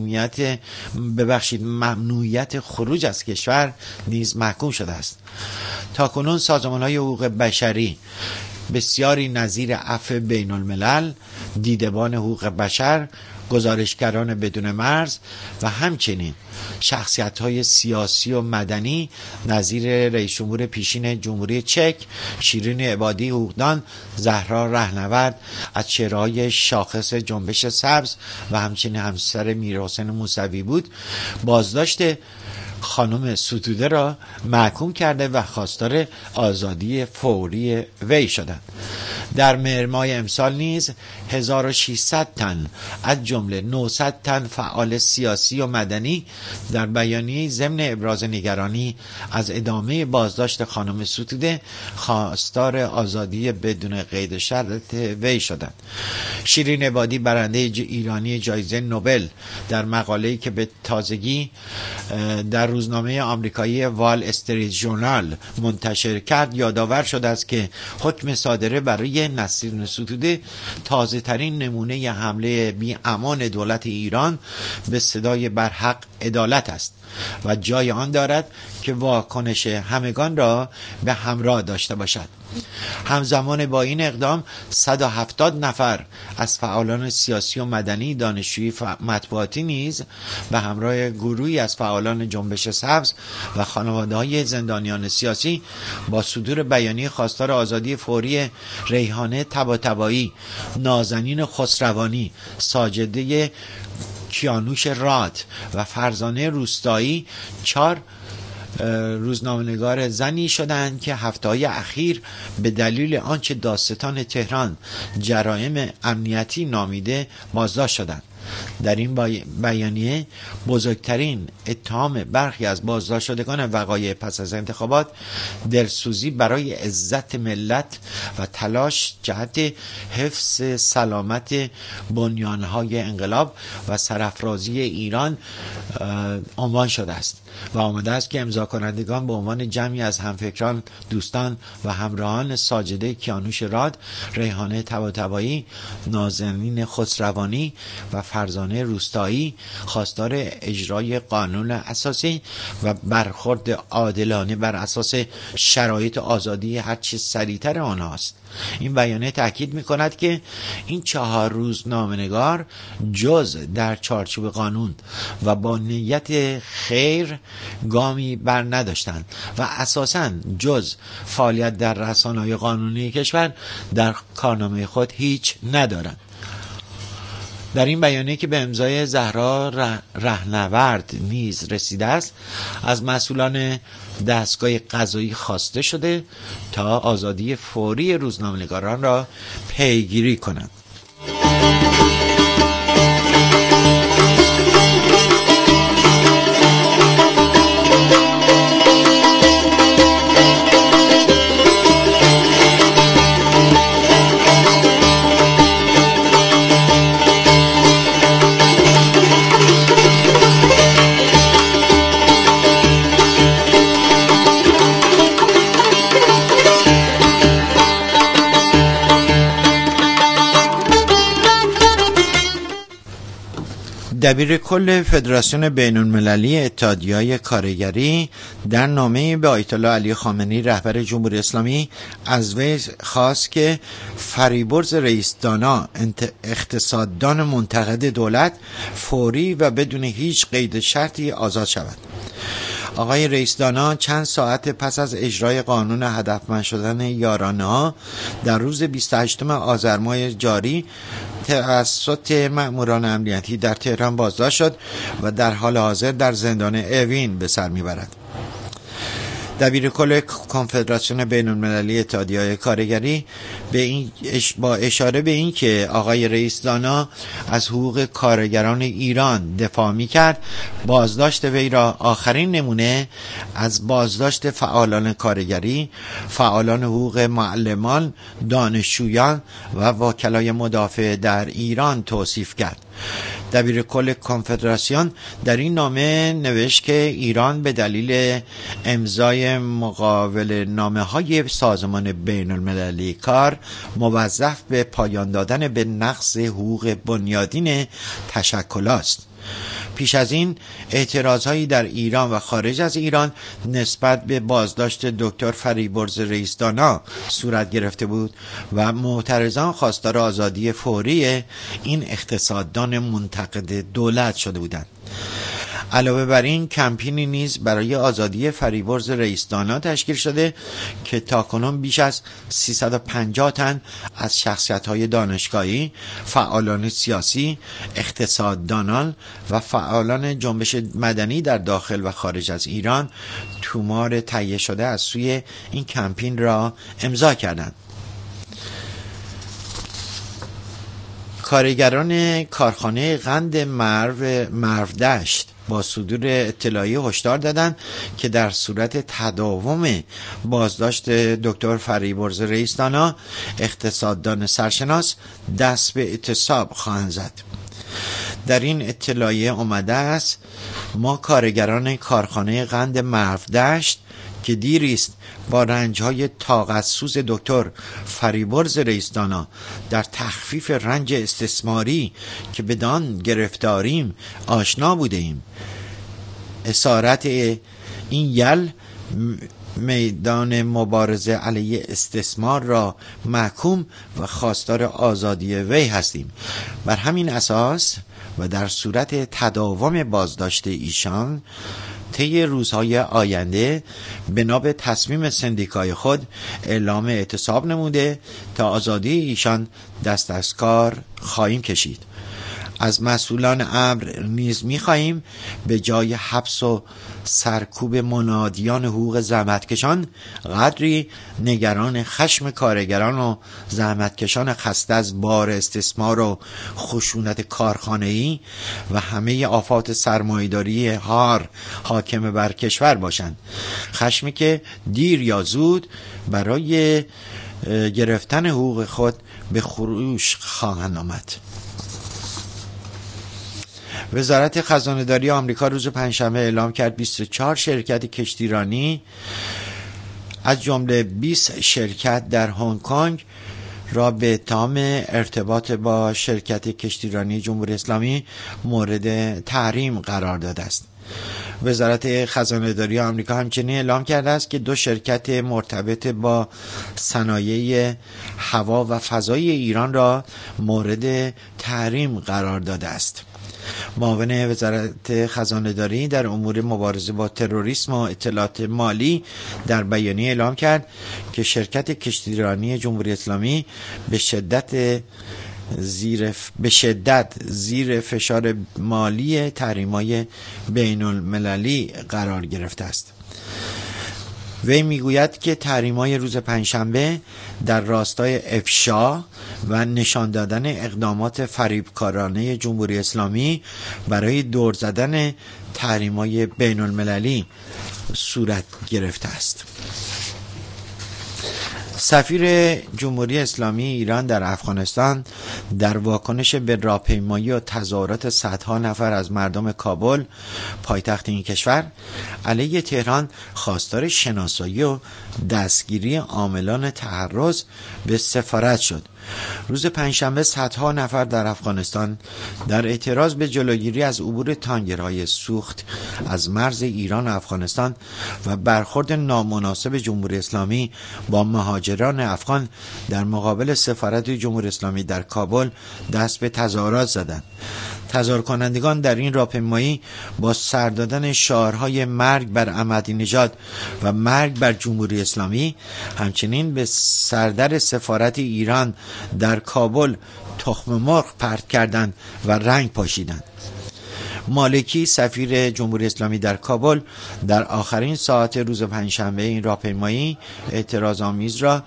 ممنوعیت خروج از کشور نیز محکوم شده است. تاکنون سازمان‌های حقوق بشری بسیاری نظیر عفو بین الملل، دیدبان حقوق بشر، گزارشگران بدون مرز و همچنین شخصیت‌های سیاسی و مدنی نظیر رئیس جمهور پیشین جمهوری چک شیرین عبادی حقوقدان، زهرا رهنورد از چهره‌های شاخص جنبش سبز و همچنین همسر میرحسین موسوی بود، بازداشت خانم ستوده را محکوم کرده و خواستار آزادی فوری وی شدند. در مهر ماه امسال نیز 1600 تن از جمله 900 تن فعال سیاسی و مدنی در بیانیه ضمن ابراز نگرانی از ادامه بازداشت خانم ستوده خواستار آزادی بدون قید شرط وی شدند. شیرین عبادی برنده ایرانی جایزه نوبل در مقاله‌ای که به تازگی در روزنامه آمریکایی وال استریت ژورنال منتشر کرد یادآور شده است که حکم صادره برای نسرین ستوده تازه ترین نمونه حمله بی امان دولت ایران به صدای برحق عدالت است و جای آن دارد که واکنش همگان را به همراه داشته باشد. همزمان با این اقدام 170 نفر از فعالان سیاسی و مدنی، دانشجوی مطبوعاتی نیز به همراه گروهی از فعالان جنبش سبز و خانواده‌های زندانیان سیاسی با صدور بیانیه خواستار آزادی فوری ریحانه طباطبایی، نازنین خسروانی، ساجده کیانوش راد و فرزانه روستایی 4 روزنامه‌نگار زنی شدند که هفته‌های اخیر به دلیل آنچه دادستان تهران جرایم امنیتی نامیده بازداشت شدند. در این بیانیه بزرگترین اتهام برخی از بازداشت شدگان وقایع پس از انتخابات دلسوزی برای عزت ملت و تلاش جهت حفظ سلامت بنیانهای انقلاب و سرافرازی ایران عنوان شده است و آمده است که امضا کنندگان به عنوان جمعی از همفکران، دوستان و همراهان ساجده کیانوش راد، ریحانه طباطبایی، نازنین خسروانی و فرزانه روستایی خواستار اجرای قانون اساسی و برخورد عادلانه بر اساس شرایط آزادی هرچه سریعتر آنهاست. این بیانیه تاکید می‌کند که این 4 روزنامه‌نگار جز در چارچوب قانون و با نیت خیر گامی بر نداشتند و اساساً جز فعالیت در رسانه‌های قانونی کشور در کارنامه خود هیچ ندارند. در این بیانیه که به امضای زهرا رهنورد نیز رسیده است، از مسئولان دستگاه قضایی خواسته شده تا آزادی فوری روزنامه‌نگاران را پیگیری کنند. دبیر کل فدراسیون بین‌المللی اتحادیه‌های کارگری در نامه‌ای به آیت الله علی خامنه‌ای رهبر جمهوری اسلامی از وی خواست که فریبرز رئیس دانا اقتصاددان منتقد دولت فوری و بدون هیچ قید شرطی آزاد شود. آقای رئیس دانا چند ساعت پس از اجرای قانون هدفمند شدن یارانه‌ها در روز 28 آذر ماه جاری توسط مأموران امنیتی در تهران بازداشت شد و در حال حاضر در زندان اوین به سر میبرد. دبیر کل کنفدراسیون بین‌المللی اتحادیه‌های کارگری با اشاره به این که آقای رئیس دانا از حقوق کارگران ایران دفاع می‌کرد، بازداشت وی را آخرین نمونه از بازداشت فعالان کارگری، فعالان حقوق معلمان، دانشجویان و وکلای مدافع در ایران توصیف کرد. دبیر کل کنفدراسیون در این نامه نوشت که ایران به دلیل امضای مقابل نامه‌های سازمان بین المللی کار موظف به پایان دادن به نقض حقوق بنیادین تشکل است. پیش از این اعتراضهایی در ایران و خارج از ایران نسبت به بازداشت دکتر فریبرز رئیس دانا صورت گرفته بود و معترضان خواستار آزادی فوری این اقتصاددان منتقد دولت شده بودند. علاوه بر این کمپینی نیز برای آزادی فریبرز رئیس دانا تشکیل شده که تاکنون بیش از 350 تن از شخصیت‌های دانشگاهی، فعالان سیاسی، اقتصاددانان و فعالان جنبش مدنی در داخل و خارج از ایران تومار تهیه شده از سوی این کمپین را امضا کردند. کارگران کارخانه قند مرودشت با صدور اطلاعیه هشدار دادند که در صورت تداوم بازداشت دکتر فریبرز رئیس دانا، اقتصاددان سرشناس دست به اعتصاب خواهند زد. در این اطلاعیه آمده است ما کارگران کارخانه قند مرودشت که دیریست با رنج‌های طاقت‌سوز دکتر فریبرز رئیس دانا در تخفیف رنج استثماری که بدان گرفتاریم آشنا بودیم، اسارت این یل میدان مبارزه علیه استثمار را محکوم و خواستار آزادی وی هستیم. بر همین اساس و در صورت تداوم بازداشت ایشان طی روزهای آینده بنا به تصمیم سندیکای خود اعلام اعتصاب نموده تا آزادی ایشان دست از کار خواهیم کشید. از مسئولان امر نیز می‌خواهیم به جای حبس و سرکوب منادیان حقوق زحمتکشان قدری نگران خشم کارگران و زحمتکشان خسته از بار استثمار و خشونت کارخانه‌ای و همه آفات سرمایه‌داری هار حاکم بر کشور باشند، خشمی که دیر یا زود برای گرفتن حقوق خود به خروش خواهند آمد. وزارت خزانه‌داری آمریکا روز پنجشنبه اعلام کرد 24 شرکت کشتیرانی از جمله 20 شرکت در هنگ کنگ را به اتهام ارتباط با شرکت کشتیرانی جمهوری اسلامی مورد تحریم قرار داده است. وزارت خزانه‌داری آمریکا همچنین اعلام کرده است که 2 شرکت مرتبط با صنایع هوا و فضای ایران را مورد تحریم قرار داده است. معاون وزارت خزانه‌داری در امور مبارزه با تروریسم و اطلاعات مالی در بیانیه اعلام کرد که شرکت کشتیرانی جمهوری اسلامی به شدت زیر فشار مالی تحریم‌های بین‌المللی قرار گرفته است. وی میگوید که تحریم‌های روز پنجشنبه در راستای افشا و نشان دادن اقدامات فریبکارانه جمهوری اسلامی برای دور زدن تحریم‌های بین‌المللی صورت گرفته است. سفیر جمهوری اسلامی ایران در افغانستان در واکنش به راهپیمایی و تظاهرات صدها نفر از مردم کابل پایتخت این کشور علیه تهران خواستار شناسایی و دستگیری عاملان تحرض به سفارت شد. روز پنجشنبه صدها نفر در افغانستان در اعتراض به جلوگیری از عبور تانکرهای سوخت از مرز ایران و افغانستان و برخورد نامناسب جمهوری اسلامی با مهاجران افغان در مقابل سفارت جمهوری اسلامی در کابل دست به تظاهرات زدند. تظاهر کنندگان در این راهپیمایی با سر دادن شعارهای مرگ بر احمدی نژاد و مرگ بر جمهوری اسلامی همچنین به سردر سفارت ایران در کابل تخم مرغ پرت کردند و رنگ پاشیدند. مالکی سفیر جمهوری اسلامی در کابل در آخرین ساعت روز پنجشنبه این راهپیمایی اعتراض آمیز را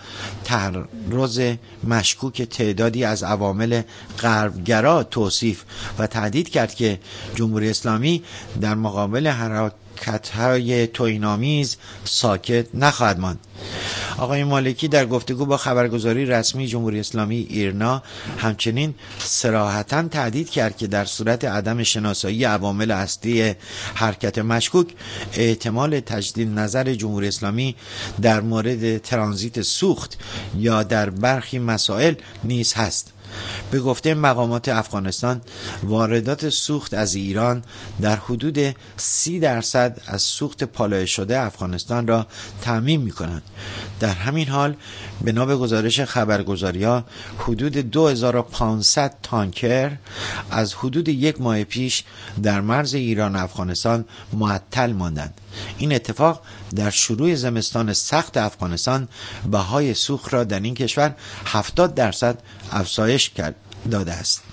تحرض مشکوک تعدادی از عوامل غربگرا توصیف و تهدید کرد که جمهوری اسلامی در مقابل حرکت‌های توهین‌آمیز ساکت نخواهد ماند. آقای مالکی در گفتگو با خبرگزاری رسمی جمهوری اسلامی ایرنا همچنین صراحتاً تهدید کرد که در صورت عدم شناسایی عوامل اصلی حرکت مشکوک احتمال تجدید نظر جمهوری اسلامی در مورد ترانزیت سوخت یا در برخی مسائل نیز هست. به گفته مقامات افغانستان واردات سوخت از ایران در حدود 30% از سوخت پالایش شده افغانستان را تامین می‌کنند. در همین حال بنا به گزارش خبرگزاری‌ها حدود 2500 تانکر از حدود 1 ماه پیش در مرز ایران و افغانستان معطل ماندند. این اتفاق در شروع زمستان سخت افغانستان بهای سوخت را در این کشور 70% افزایش داده است.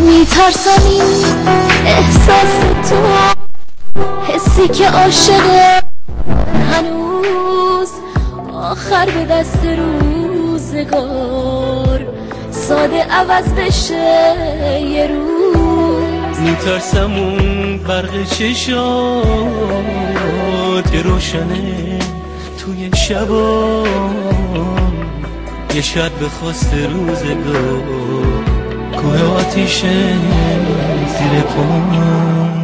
میترسم این احساس تو، حسی که عاشقه هنوز آخر به دست روزگار ساده عوض بشه یه روز. میترسم اون برق چشات که روشنه توی شبان، یه شب به خواست روزگار کوه آتیشه زیر پام.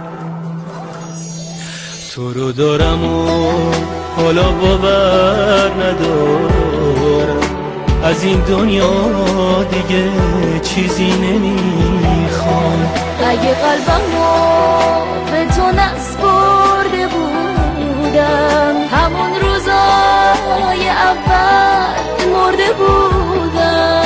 تو رو دارم و حالا باور ندارم، از این دنیا دیگه چیزی نمیخوام. اگه قلبمو به تو نسپرده بودم، همون روزای اول مرده بودم.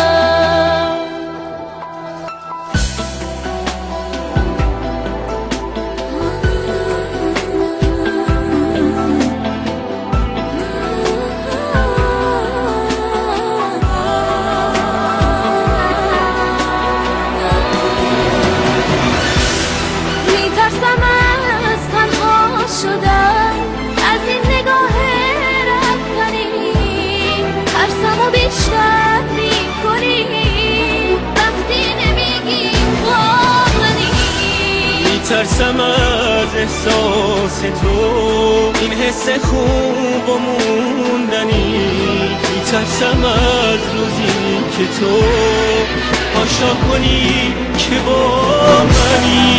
میترسم از احساس تو، این حس خوب و موندنی. میترسم از روزی که تو پاشا کنی که با منی.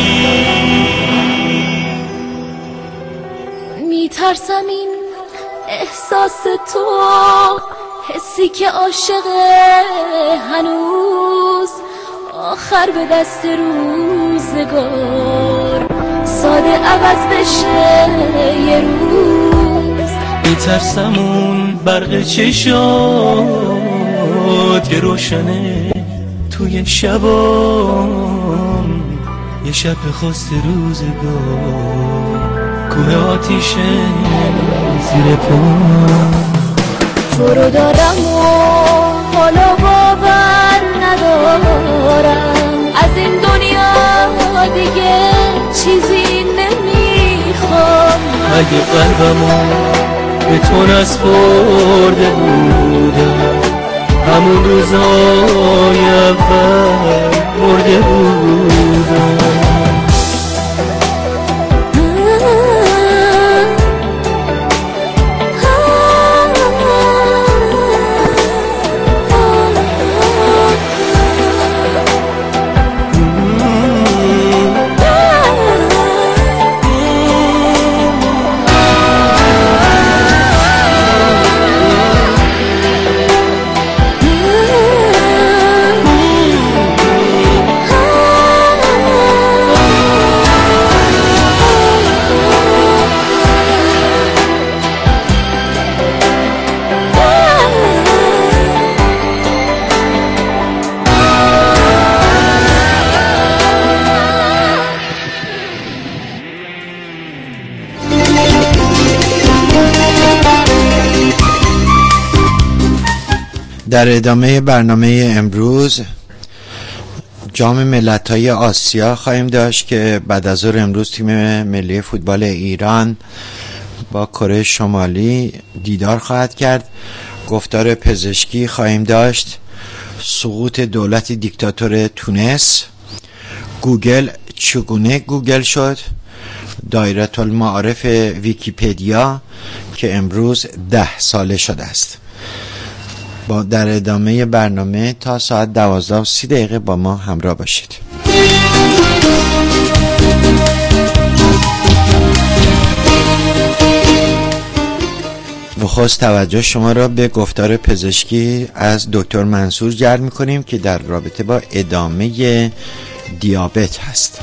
میترسم این احساس تو، حسی که عاشقه هنوز آخر به دست روزگار ساده عوض بشه یه روز. میترسم اون برق چشات که روشنه توی شبان، یه شب به خواست روزگار کوه آتیشه زیر پام. تو رو دارم و حالا باور ندارم، از این دنیا دیگه چیزی نمیخوام. اگه قلبمو به تو نسپرده بودم، همون روزای اول مرده بودم. در ادامه برنامه امروز جام ملت‌های آسیا خواهیم داشت که بعد از ظهر امروز تیم ملی فوتبال ایران با کره شمالی دیدار خواهد کرد. گفتار پزشکی خواهیم داشت، سقوط دولت دیکتاتور تونس، گوگل چگونه گوگل شد، دایره المعارف ویکیپدیا که امروز 10 ساله شده است. با در ادامه برنامه تا ساعت 12:30 با ما همراه باشید. نخست توجه شما را به گفتار پزشکی از دکتر منصور جلب می‌کنیم که در رابطه با ادامه دیابت هست.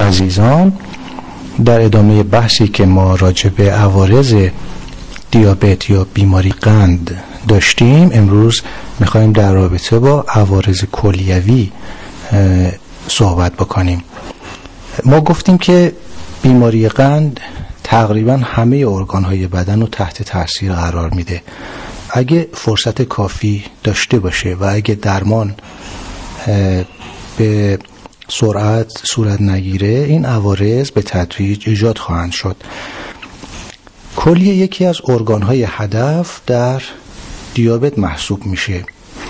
عزیزان، در ادامه بحثی که ما راجع به عوارض دیابت یا بیماری قند داشتیم، امروز میخوایم در رابطه با عوارض کلیوی صحبت بکنیم. ما گفتیم که بیماری قند تقریبا همه ارگان‌های بدن رو تحت تاثیر قرار میده. اگه فرصت کافی داشته باشه و اگه درمان به سرعت صورت نگیره، این عوارض به تدریج ایجاد خواهند شد. کلیه یکی از ارگان‌های هدف در دیابت محسوب میشه.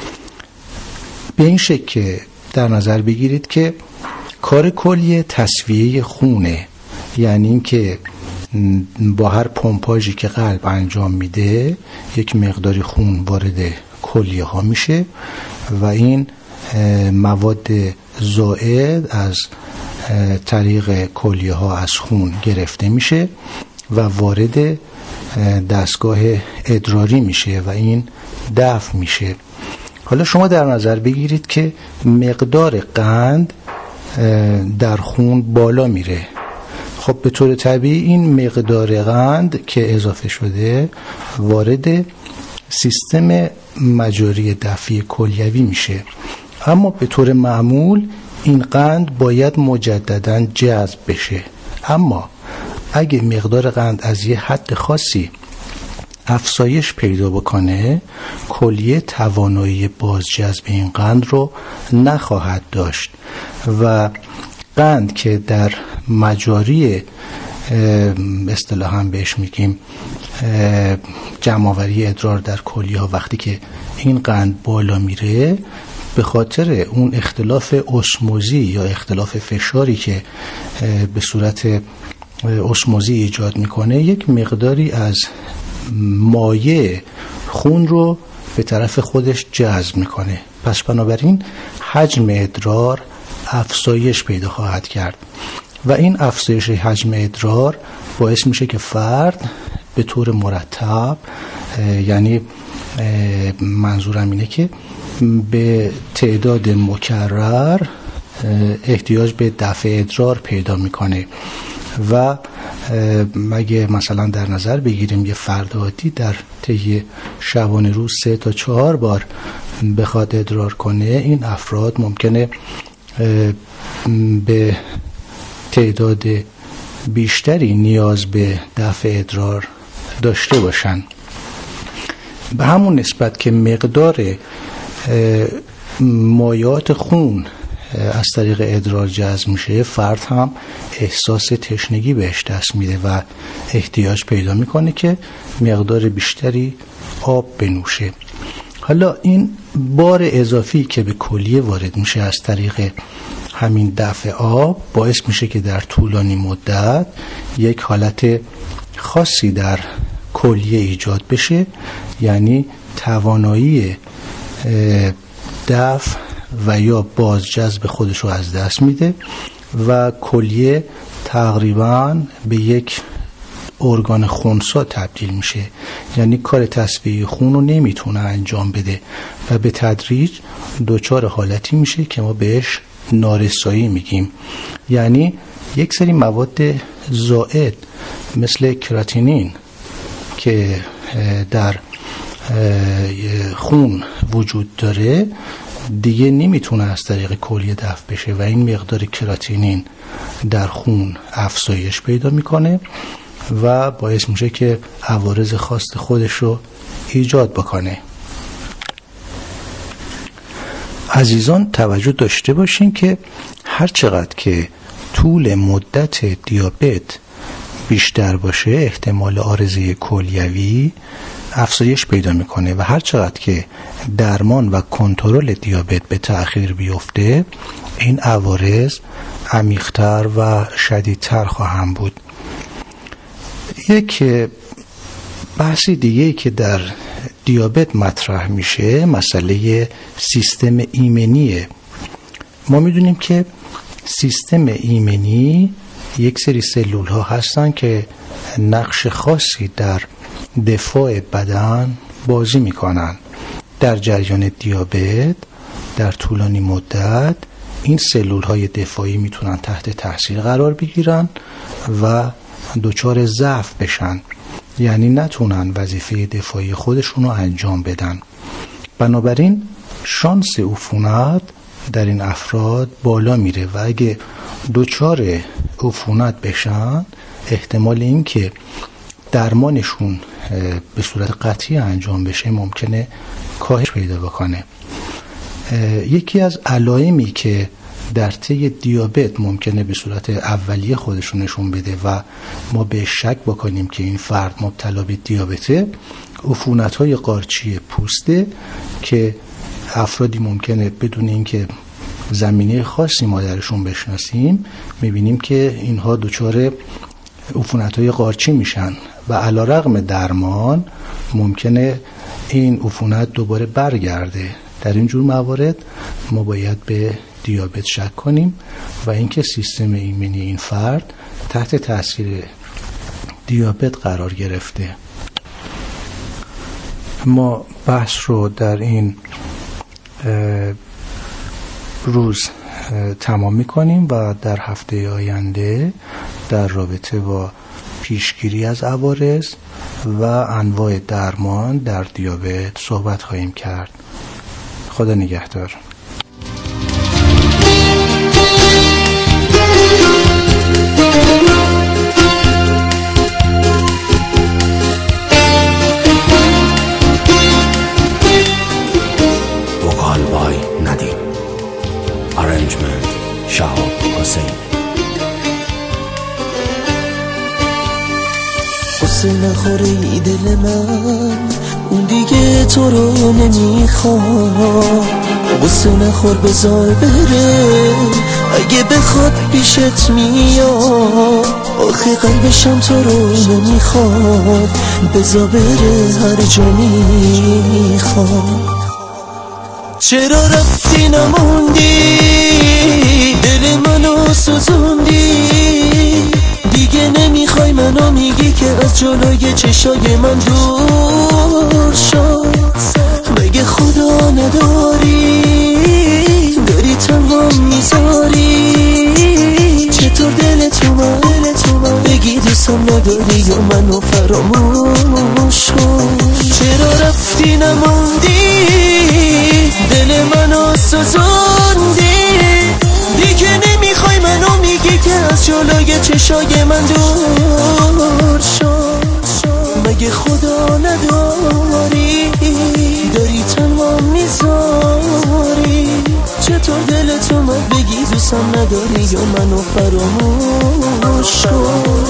به این شکل که در نظر بگیرید که کار کلیه تصفیه خونه، یعنی این که با هر پمپاژی که قلب انجام میده یک مقداری خون وارد کلیه ها میشه و این مواد زائد از طریق کلیه ها از خون گرفته میشه و وارد دستگاه ادراری میشه و این دفع میشه. حالا شما در نظر بگیرید که مقدار قند در خون بالا میره. خب به طور طبیعی این مقدار قند که اضافه شده وارد سیستم مجاری دفعی کلیوی میشه، اما به طور معمول این قند باید مجددا جذب بشه. اما اگه مقدار قند از یه حد خاصی افزایش پیدا بکنه، کلیه توانایی بازجذب این قند رو نخواهد داشت و قند که در مجاری اصطلاحاً بهش میگیم جمع‌آوری ادرار در کلیه ها، وقتی که این قند بالا میره به خاطر اون اختلاف اسموزی یا اختلاف فشاری که به صورت اسموزی ایجاد میکنه، یک مقداری از مایع خون رو به طرف خودش جذب میکنه. پس بنابراین حجم ادرار افزایش پیدا خواهد کرد و این افزایش حجم ادرار باعث میشه که فرد به طور مرتب، یعنی منظورم اینه که به تعداد مکرر احتیاج به دفع ادرار پیدا میکنه و اگه مثلا در نظر بگیریم یه فرد عادی در طی شبانه روز 3 تا 4 بار بخواد ادرار کنه، این افراد ممکنه به تعداد بیشتری نیاز به دفع ادرار داشته باشن. به همون نسبت که مقدار مایعات خون از طریق ادرار جذب میشه، فرد هم احساس تشنگی بهش دست میده و احتیاج پیدا میکنه که مقدار بیشتری آب بنوشه. حالا این بار اضافی که به کلیه وارد میشه از طریق همین دفع آب باعث میشه که در طولانی مدت یک حالت خاصی در کلیه ایجاد بشه، یعنی توانایی دفع و یا بازجذب خودش رو از دست میده و کلیه تقریبا به یک ارگان خنثی تبدیل میشه، یعنی کار تصفیه خون رو نمیتونه انجام بده و به تدریج دچار حالتی میشه که ما بهش نارسایی میگیم. یعنی یک سری مواد زائد مثل کراتینین که در خون وجود داره دیگه نمیتونه از طریق کلیه دفع بشه و این مقدار کراتینین در خون افزایش پیدا میکنه و باعث میشه که عوارض خاص خودش رو ایجاد بکنه. عزیزان توجه داشته باشین که هر چقدر که طول مدت دیابت بیشتر باشه، احتمال عارضه کلیوی افزایش پیدا میکنه و هر چقدر که درمان و کنترل دیابت به تأخیر بیفته، این عوارض عمیق‌تر و شدیدتر خواهند بود. یک بحث دیگه که در دیابت مطرح میشه مسئله سیستم ایمنیه. ما میدونیم که سیستم ایمنی یک سری سلول ها هستن که نقش خاصی در دفاع بدن بازی میکنن. در جریان دیابت در طولانی مدت این سلول های دفاعی میتونن تحت تاثیر قرار بگیرن و دچار ضعف بشن، یعنی نتونن وظیفه دفاعی خودشون رو انجام بدن. بنابراین شانس عفونت در این افراد بالا میره و اگه دچار عفونت بشن احتمال این که درمانشون به صورت قطعی انجام بشه ممکنه کاهش پیدا بکنه. یکی از علائمی که در طی دیابت ممکنه به صورت اولیه خودشون نشون بده و ما به شک بکنیم که این فرد مبتلا به دیابته، عفونت‌های قارچی پوسته که افرادی ممکنه بدون اینکه زمینه خاصی ما درشون بشناسیم میبینیم که اینها دچار عفونت‌های قارچی میشن و علیرغم درمان ممکنه این عفونت دوباره برگرده. در این جور موارد ما باید به دیابت شک کنیم و اینکه سیستم ایمنی این فرد تحت تاثیر دیابت قرار گرفته. ما بحث رو در این روز تمام می‌کنیم و در هفته آینده در رابطه با پیشگیری از عوارض و انواع درمان در دیابت صحبت خواهیم کرد. خدا نگهدار. وکال بای ندیم. ارنجمنت شهاب حسین. قصه نخوری دل من، اون دیگه تو رو نمیخواد. قصه نخور بذار بره، اگه بخواد پیشت میاد. آخه قلبشم تو رو نمیخواد، بذار بره هر جا میخواد. چرا رفتی نموندی، دل منو سوزوندی. دیگه نمیخوای منو، میگی که از جلوی چشای من دور شد. مگه خدا نداری، داری تنها میذاری. چطور دل تو من بگی دوستم نداری یا منو فراموش کن. چرا رفتی نموندی، دل منو سوزوندی. دیگه نمیخوای منو، میگی که از جلوی چشای من دور شد. مگه خدا نداری، داری تنها میذاری. چطور دل تو من بگی دوستم نداری یا منو فراموش کن.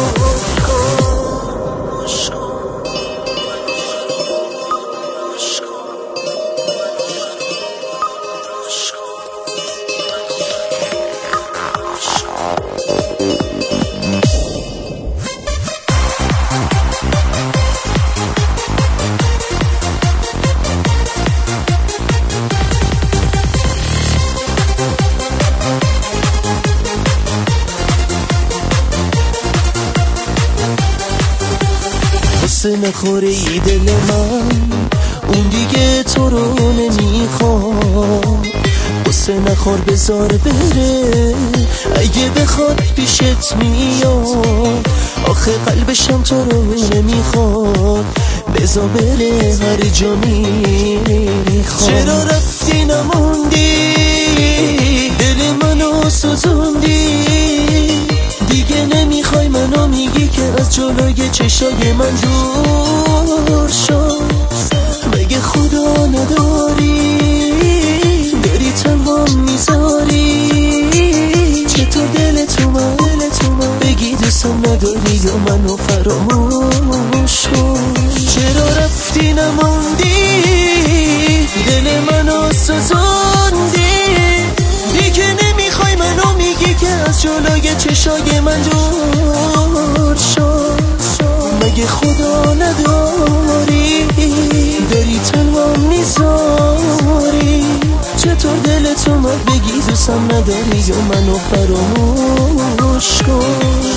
قصه نخوری دل من، اون دیگه تو رو نمیخواد. قصه نخور بذار بره، اگه بخواد پیشت میاد. آخه قلبشم تو رو نمیخواد، بذار بره هر جا میخواد. چرا رفتی نموندی، دل منو سوزوندی. دیگه نمیخوای منو، میگی که از جلوی چشای من دور شد. مگه خدا نداری، داری تنها میذاری. چطور دل تو من بگی دوستم نداری یا منو فراموش کن. چرا رفتی نموندی، دل منو سوزوندی. دیگه نمیخوای منو، میگی که از جلوی چشای من دور شد. مگه خدا نداری، داری تنها میذاری. چطور دل تو من بگی دوستم نداری یا منو فراموش کن.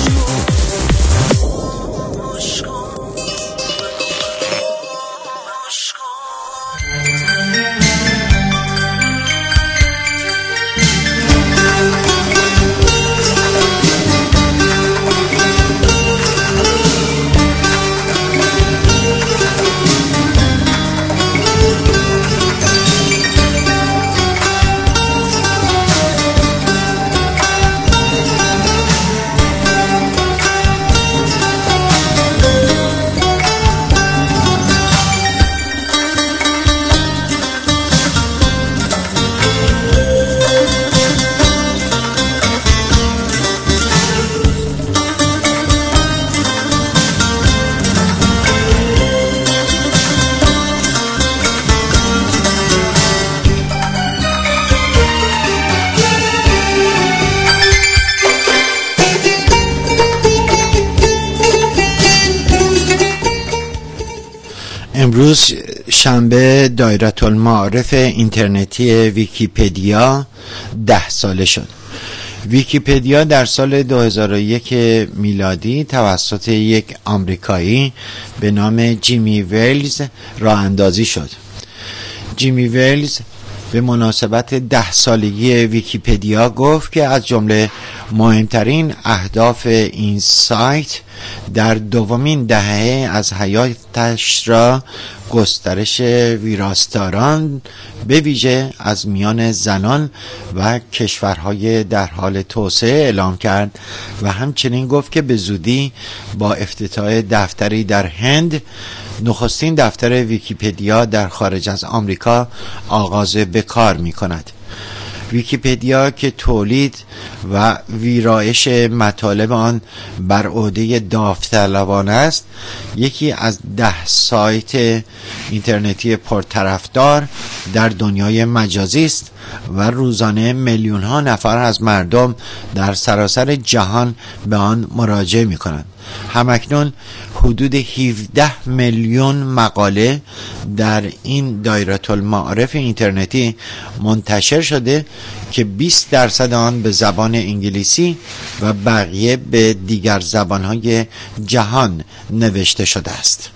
امروز شنبه دایره المعارف اینترنتی ویکی‌پدیا 10 ساله شد. ویکی‌پدیا در سال 2001 میلادی توسط یک آمریکایی به نام جیمی ویلز راه اندازی شد. جیمی ویلز به مناسبت 10 سالگی ویکی‌پدیا گفت که از جمله مهمترین اهداف این سایت در دومین دهه از حیاتش را گسترش ویراستاران به ویژه از میان زنان و کشورهای در حال توسعه اعلام کرد و همچنین گفت که به زودی با افتتاح دفتری در هند نخستین دفتر ویکی‌پدیا در خارج از آمریکا آغاز به کار می کند. ویکی‌پدیا که تولید و ویرایش مطالب آن بر عهده داوطلبان است، یکی از 10 سایت اینترنتی پرطرفدار در دنیای مجازی است و روزانه میلیون ها نفر از مردم در سراسر جهان به آن مراجعه می کنند. همکنون حدود 17 میلیون مقاله در این دایره المعارف اینترنتی منتشر شده که 20% آن به زبان انگلیسی و بقیه به دیگر زبانهای جهان نوشته شده است.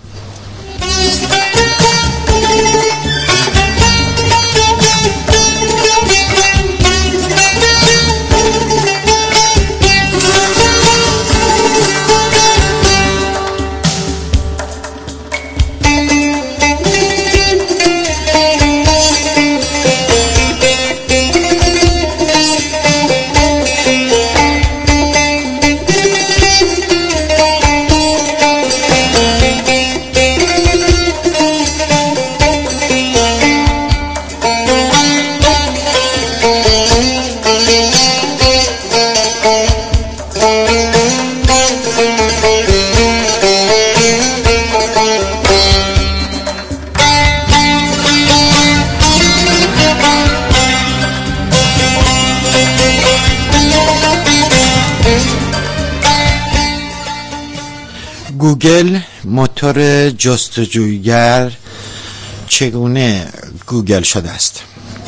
گوگل موتور جستجوگر چگونه گوگل شده است؟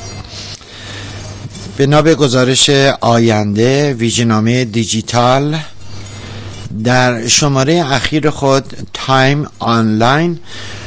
بنا به گزارش آینده ویژه‌نامه دیجیتال در شماره اخیر خود تایم آنلاین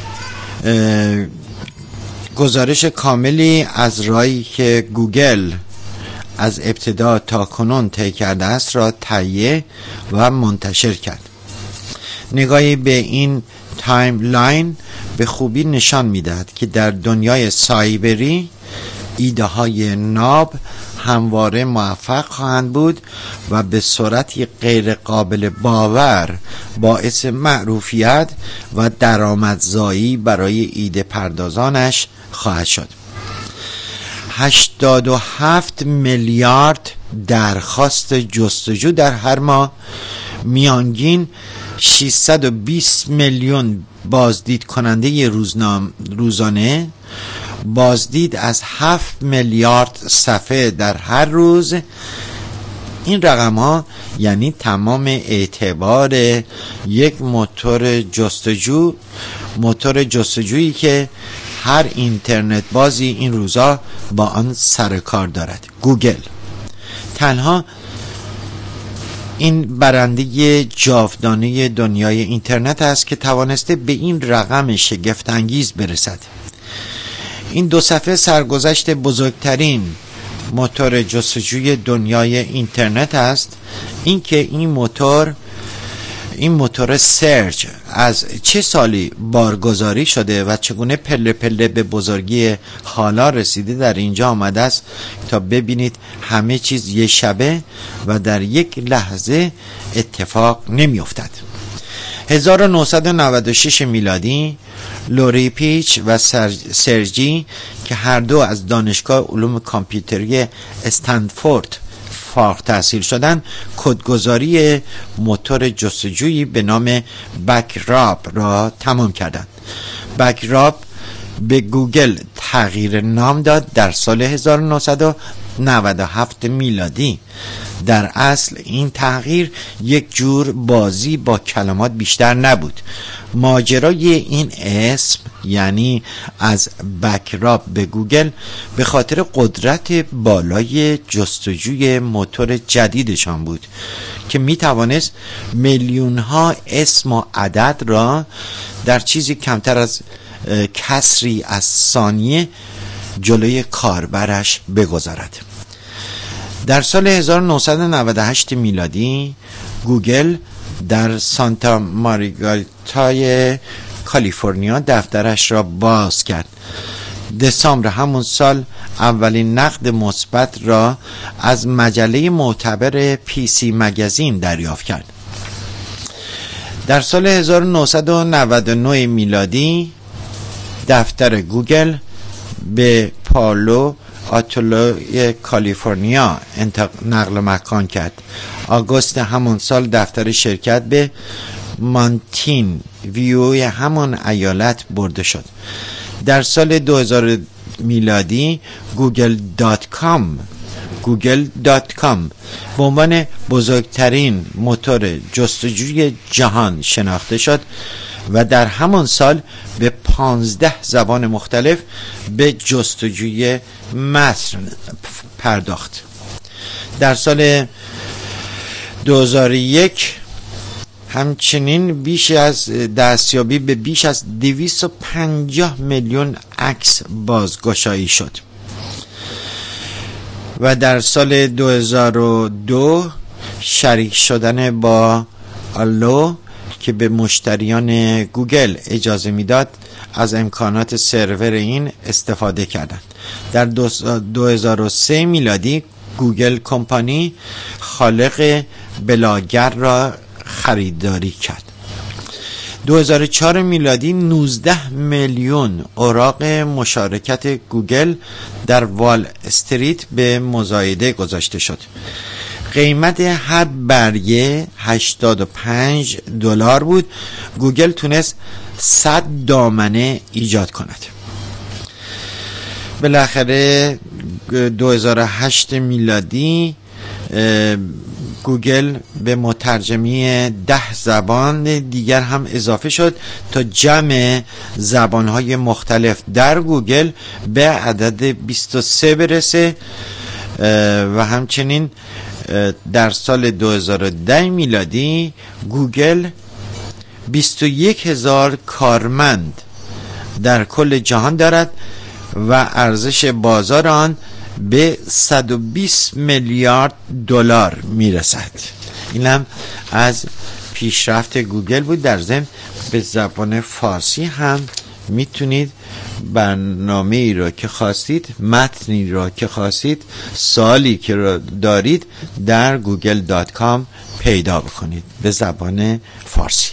گزارش کاملی از راهی که گوگل از ابتدا تا کنون طی کرده است را تهیه و منتشر کرد. نگاهی به این تایملاین به خوبی نشان می‌دهد که در دنیای سایبری ایده های ناب همواره موفق خواهند بود و به صورتی غیر قابل باور باعث معروفیت و درآمدزایی برای ایده پردازانش خواهد شد. 87 میلیارد درخواست جستجو در هر ماه، میانگین 620 میلیون بازدید کننده روزانه، بازدید از 7 میلیارد صفحه در هر روز. این رقم ها یعنی تمام اعتبار یک موتور جستجویی که هر اینترنت بازی این روزا با آن سر کار دارد. گوگل تنها این برنده جاودانه دنیای اینترنت است که توانسته به این رقم شگفت انگیز برسد. این 2 صفحه سرگذشت بزرگترین موتور جستجوی دنیای اینترنت است. اینکه این موتور سرچ از چه سالی بارگذاری شده و چگونه پله پله به بزرگی حالا رسیده در اینجا آمده است تا ببینید همه چیز یه شبه و در یک لحظه اتفاق نمی افتد. 1996 میلادی لوری پیچ و سرجی که هر دو از دانشگاه علوم کامپیوتری استنفورد فارغ التحصیل شدند، کدگذاری موتور جستجویی به نام بکراب را تمام کردند. بکراب به گوگل تغییر نام داد در سال 1992 1997 میلادی. در اصل این تغییر یک جور بازی با کلمات بیشتر نبود. ماجرای این اسم، یعنی از بکراب به گوگل، به خاطر قدرت بالای جستجوی موتور جدیدشان بود که می توانست میلیون ها اسم و عدد را در چیزی کمتر از کسری از ثانیه جلوی کاربرش بگذارد. در سال 1998 میلادی گوگل در سانتا مارگاریتای کالیفرنیا دفترش را باز کرد. دسامبر همون سال اولین نقد مثبت را از مجله معتبر PC مگزین دریافت کرد. در سال 1999 میلادی دفتر گوگل به پالو آلتو کالیفرنیا نقل مکان کرد. آگوست همون سال دفتر شرکت به مانتین ویو همون ایالت برده شد. در سال 2000 میلادی google.com به عنوان بزرگترین موتور جستجوی جهان شناخته شد و در همان سال به 15 زبان مختلف به جستجوی متن پرداخت. در سال 2001 همچنین بیش از دستیابی به بیش از 250 میلیون عکس بازگشایی شد و در سال 2002 شریک شدن با آلو که به مشتریان گوگل اجازه میداد از امکانات سرور این استفاده کردند. در 2003 میلادی گوگل کمپانی خالق بلاگر را خریداری کرد. 2004 میلادی 19 میلیون اوراق مشارکت گوگل در وال استریت به مزایده گذاشته شد. قیمت هر برگه $85 بود. گوگل تونست 100 دامنه ایجاد کند. بالاخره 2008 میلادی گوگل به مترجمی 10 زبان دیگر هم اضافه شد تا جمع زبانهای مختلف در گوگل به عدد 23 برسه و همچنین در سال 2010 میلادی گوگل 21,000 کارمند در کل جهان دارد و ارزش بازار آن به 120 میلیارد دلار میرسد. این هم از پیشرفت گوگل بود. در ضمن به زبان فارسی هم میتونید برنامه ای را که خواستید، متنی را که خواستید، سوالی که را دارید در google.com پیدا بکنید به زبان فارسی.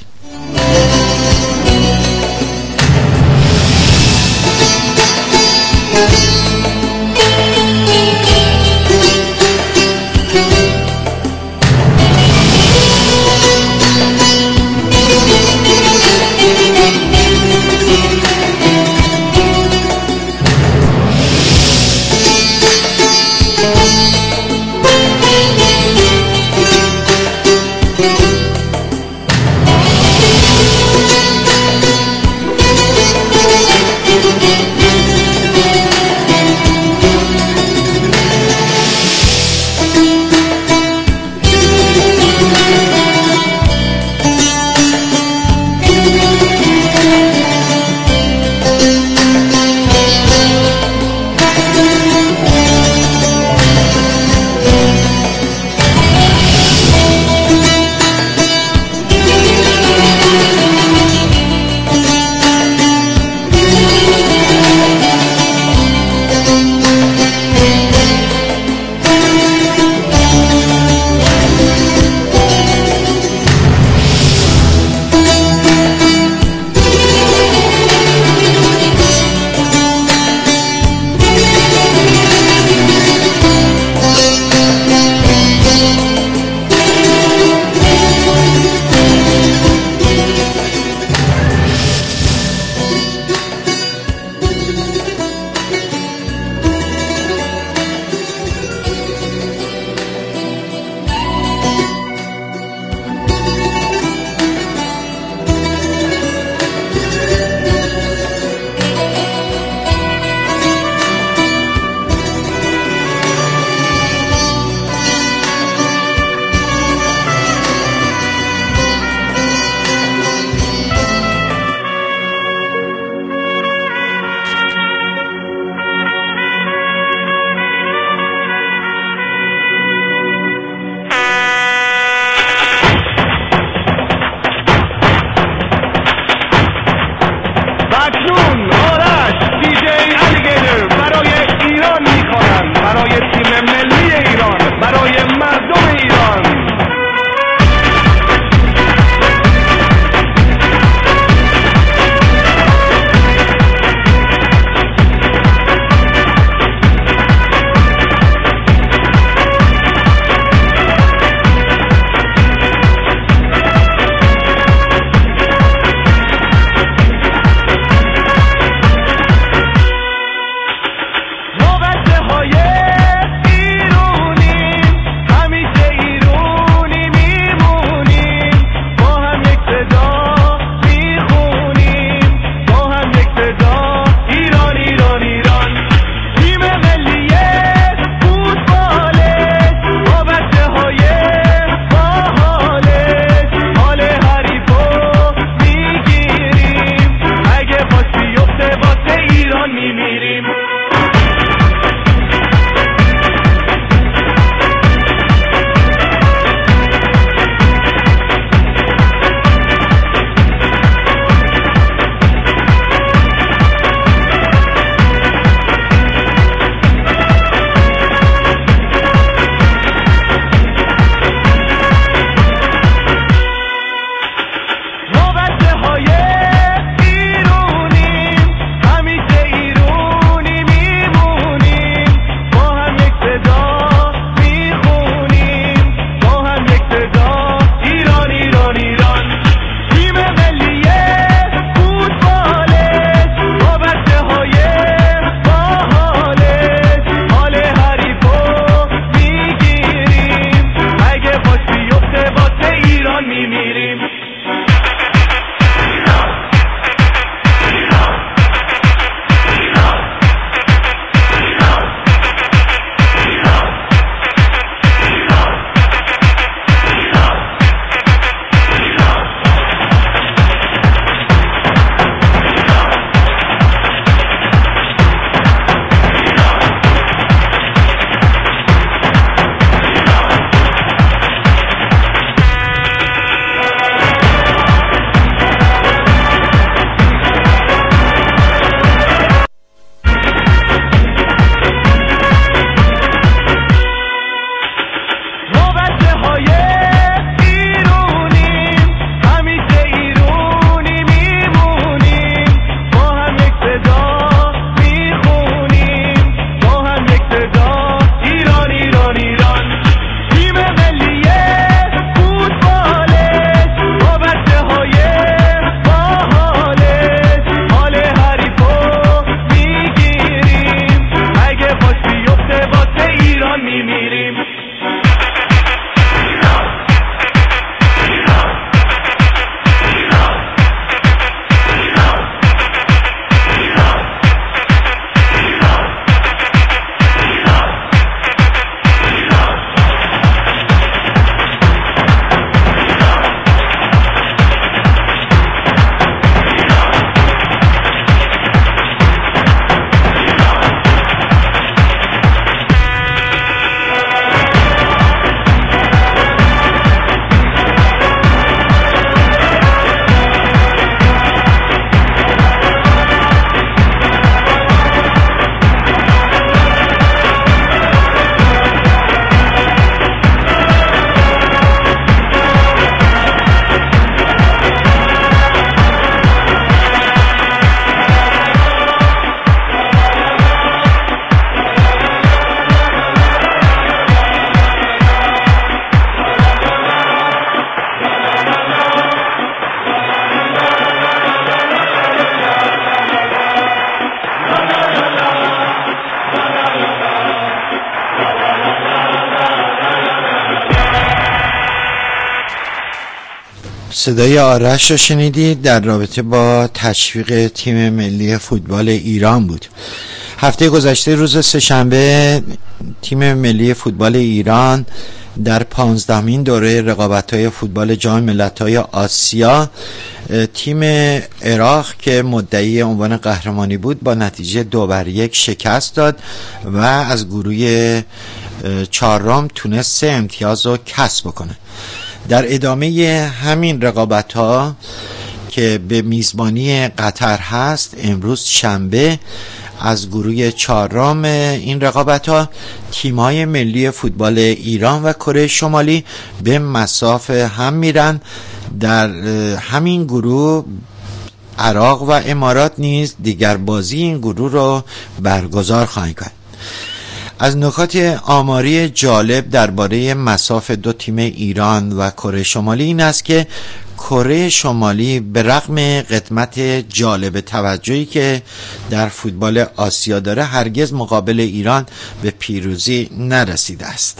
صدای آرش رو شنیدید، در رابطه با تشویق تیم ملی فوتبال ایران بود. هفته گذشته روز سه‌شنبه تیم ملی فوتبال ایران در 15مین دوره رقابت‌های فوتبال جام ملت‌های آسیا تیم عراق که مدعی عنوان قهرمانی بود با نتیجه 2-1 شکست داد و از گروه چهارم تونست 3 امتیاز رو کسب بکنه. در ادامه همین رقابت‌ها که به میزبانی قطر هست، امروز شنبه از گروه چهارم این رقابت‌ها تیم‌های ملی فوتبال ایران و کره شمالی به مصاف هم میرن. در همین گروه عراق و امارات نیز دیگر بازی این گروه را برگزار خواهند کرد. از نکات آماری جالب درباره مصاف دو تیم ایران و کره شمالی این است که کره شمالی به رغم قدمت جالب توجهی که در فوتبال آسیا داره هرگز مقابل ایران به پیروزی نرسیده است.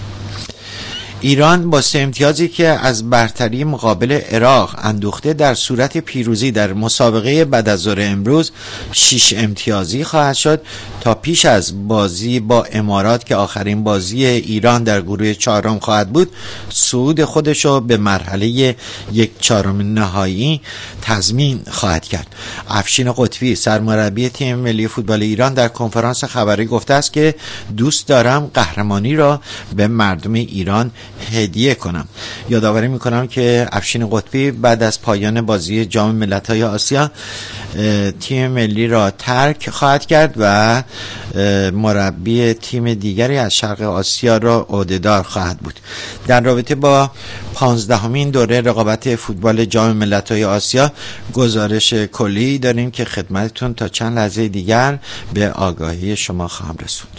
ایران با 3 امتیازی که از برتری مقابل عراق اندوخته در صورت پیروزی در مسابقه بعد از ظهر امروز 6 امتیازی خواهد شد تا پیش از بازی با امارات که آخرین بازی ایران در گروه چهارم خواهد بود صعود خودشو به مرحله 1/4 نهایی تضمین خواهد کرد. افشین قطبی سرمربی تیم ملی فوتبال ایران در کنفرانس خبری گفته است که دوست دارم قهرمانی را به مردم ایران هدیه کنم. یادآوری میکنم که افشین قطبی بعد از پایان بازی جام ملت‌های آسیا تیم ملی را ترک خواهد کرد و مربی تیم دیگری از شرق آسیا را عهده‌دار خواهد بود. در رابطه با 15مین دوره رقابت فوتبال جام ملت‌های آسیا گزارش کلی داریم که خدمتتون تا چند لحظه دیگر به آگاهی شما خواهم رسوند.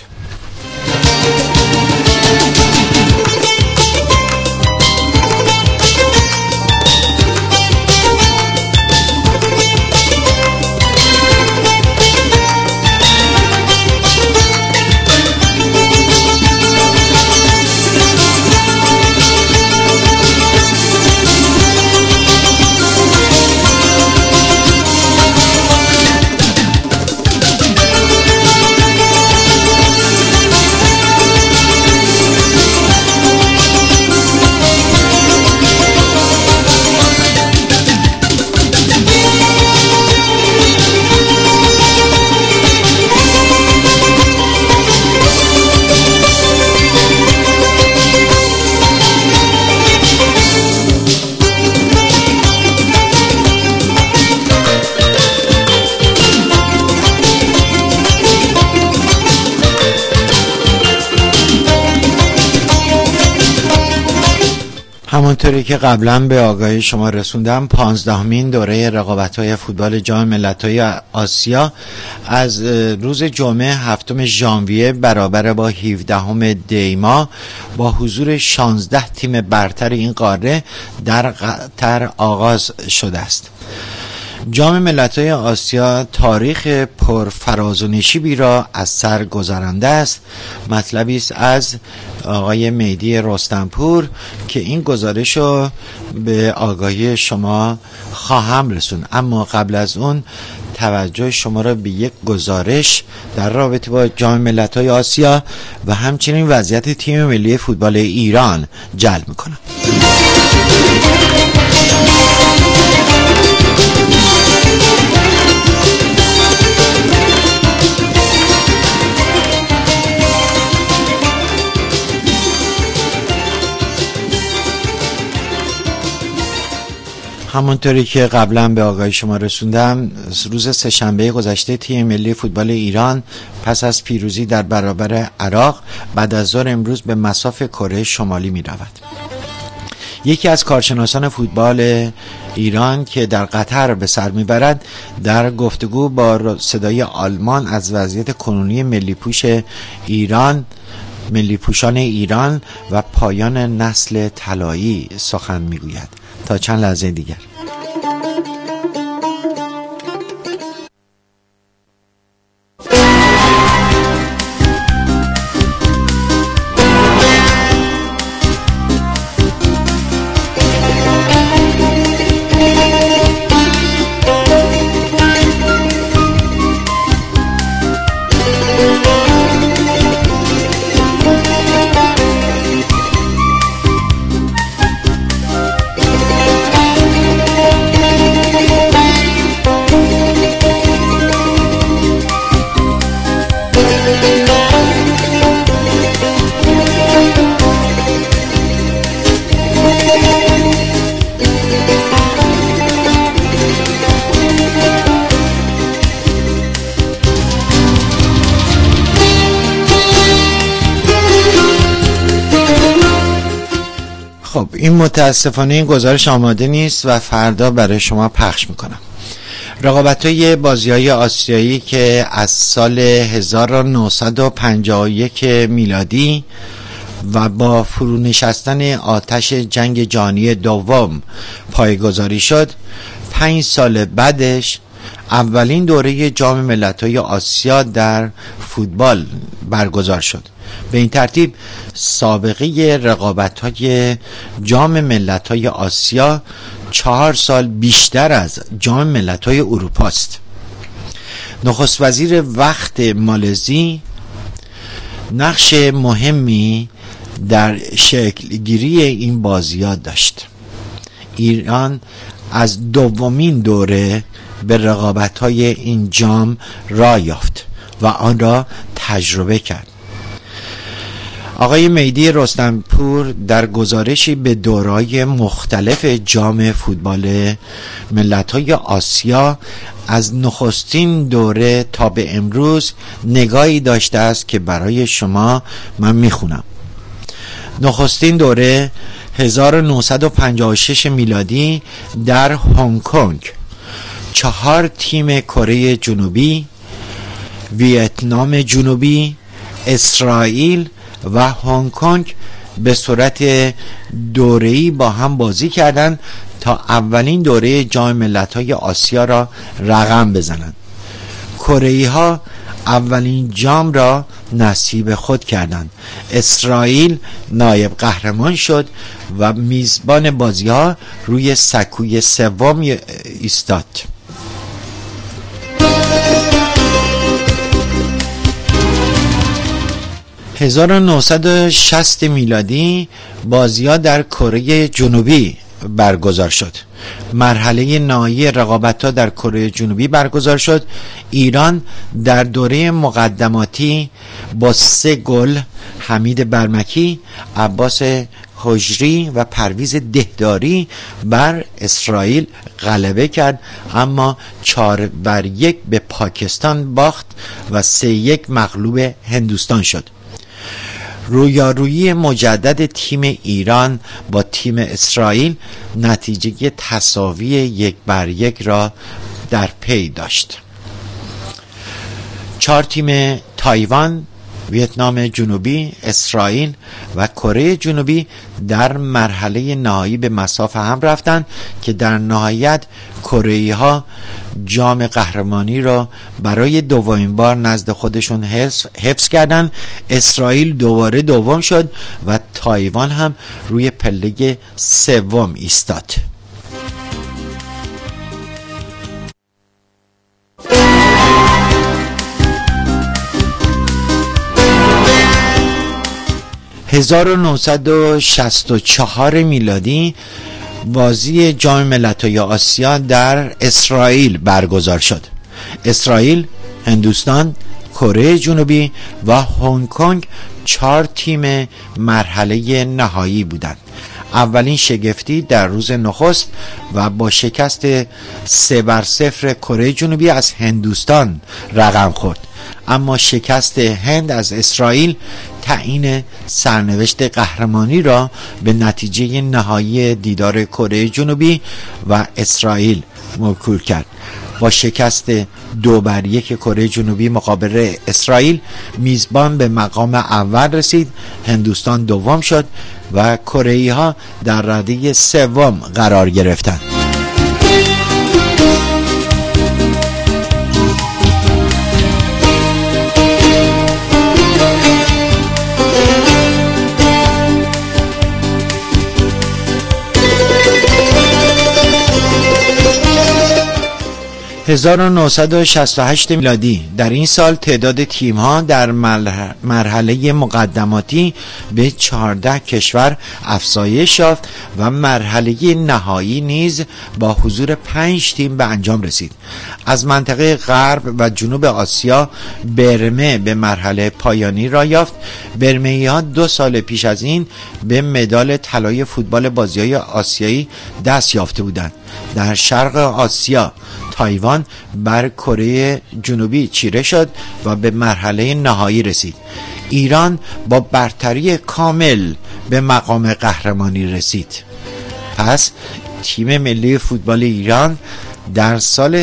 همونطوری که قبلا به آگاهی شما رسوندم 15مین دوره رقابت‌های فوتبال جام ملت‌های آسیا از روز جمعه 7 ژانویه برابر با 17 دی ماه با حضور 16 تیم برتر این قاره در قطر آغاز شده است. جام ملت‌های آسیا تاریخ پرفراز و نشیبی را از سر گذرانده است. مطلبی است از آقای مهدی رستمپور که این گزارش رو به آگاهی شما خواهم رسوند، اما قبل از اون توجه شما را به یک گزارش در رابطه با جام ملت‌های آسیا و همچنین وضعیت تیم ملی فوتبال ایران جلب می‌کنم. همونطوری که قبلا به آگاهی شما رسوندم روز سه‌شنبه گذشته تیم ملی فوتبال ایران پس از پیروزی در برابر عراق بعد از ظهر امروز به مصاف کره شمالی می رود. یکی از کارشناسان فوتبال ایران که در قطر به سر میبرد در گفتگو با صدای آلمان از وضعیت کنونی ملی پوشان ایران و پایان نسل طلایی سخن میگوید. تا چند لحظه دیگر. خب این متاسفانه این گزارش آماده نیست و فردا برای شما پخش میکنم. رقابت‌های بازی‌های آسیایی که از سال 1951 میلادی و با فرونشستن آتش جنگ جهانی دوم پایه‌گذاری شد، 5 سال بعدش اولین دوره جام ملت‌های آسیا در فوتبال برگزار شد. به این ترتیب سابقه رقابت‌های جام ملت‌های آسیا 4 سال بیشتر از جام ملت‌های اروپا است. نخست وزیر وقت مالزی نقش مهمی در شکلگیری این بازی‌ها داشت. ایران از دومین دوره به رقابت‌های این جام راه یافت و آن را تجربه کرد. آقای مهدی رستمپور در گزارشی به دوره‌های مختلف جام فوتبال ملت‌های آسیا از نخستین دوره تا به امروز نگاهی داشته است که برای شما من میخونم. نخستین دوره 1956 میلادی در هنگ کنگ 4 تیم کره جنوبی، ویتنام جنوبی، اسرائیل و هنگ کنگ به صورت دوره‌ای با هم بازی کردند تا اولین دوره جام ملت‌های آسیا را رقم بزنند. کره‌ای‌ها اولین جام را نصیب خود کردند. اسرائیل نایب قهرمان شد و میزبان بازی‌ها روی سکوی سوم ایستاد. - 1960 میلادی بازی‌ها در کره جنوبی برگزار شد. مرحله نهایی رقابت‌ها در کره جنوبی برگزار شد. ایران در دوره مقدماتی با 3 گل حمید برمکی، عباس حجری و پرویز دهداری بر اسرائیل غلبه کرد، اما 4-1 به پاکستان باخت و 3-1 مغلوب هندوستان شد. رویارویی مجدد تیم ایران با تیم اسرائیل نتیجه تساوی 1-1 را در پی داشت. 4 تیم تایوان، ویتنام جنوبی، اسرائیل و کره جنوبی در مرحله نهایی به مصاف هم رفتند که در نهایت کره‌ای‌ها جام قهرمانی را برای دومین بار نزد خودشون حفظ کردند. اسرائیل دوباره دوم شد و تایوان هم روی پله سوم ایستاد. - 1964 میلادی بازی جام ملت‌های آسیا در اسرائیل برگزار شد. اسرائیل، هندوستان، کره جنوبی و هنگ کنگ 4 تیم مرحله نهایی بودند. اولین شگفتی در روز نخست و با شکست 3-0 کره جنوبی از هندوستان رقم خورد، اما شکست هند از اسرائیل تعیین سرنوشت قهرمانی را به نتیجه نهایی دیدار کره جنوبی و اسرائیل موکول کرد. با شکست 2-1 کره جنوبی مقابل اسرائیل، میزبان به مقام اول رسید. هندوستان دوم شد و کره‌ای‌ها در رده سوم قرار گرفتند. 1968 میلادی در این سال تعداد تیم‌ها در مرحله مقدماتی به 14 کشور افزایش یافت و مرحله نهایی نیز با حضور 5 تیم به انجام رسید. از منطقه غرب و جنوب آسیا برمه به مرحله پایانی را یافت. برمه‌ای‌ها 2 سال پیش از این به مدال طلای فوتبال بازی‌های آسیایی دست یافته بودند. در شرق آسیا تایوان بر کره جنوبی چیره شد و به مرحله نهایی رسید. ایران با برتری کامل به مقام قهرمانی رسید. پس تیم ملی فوتبال ایران در سال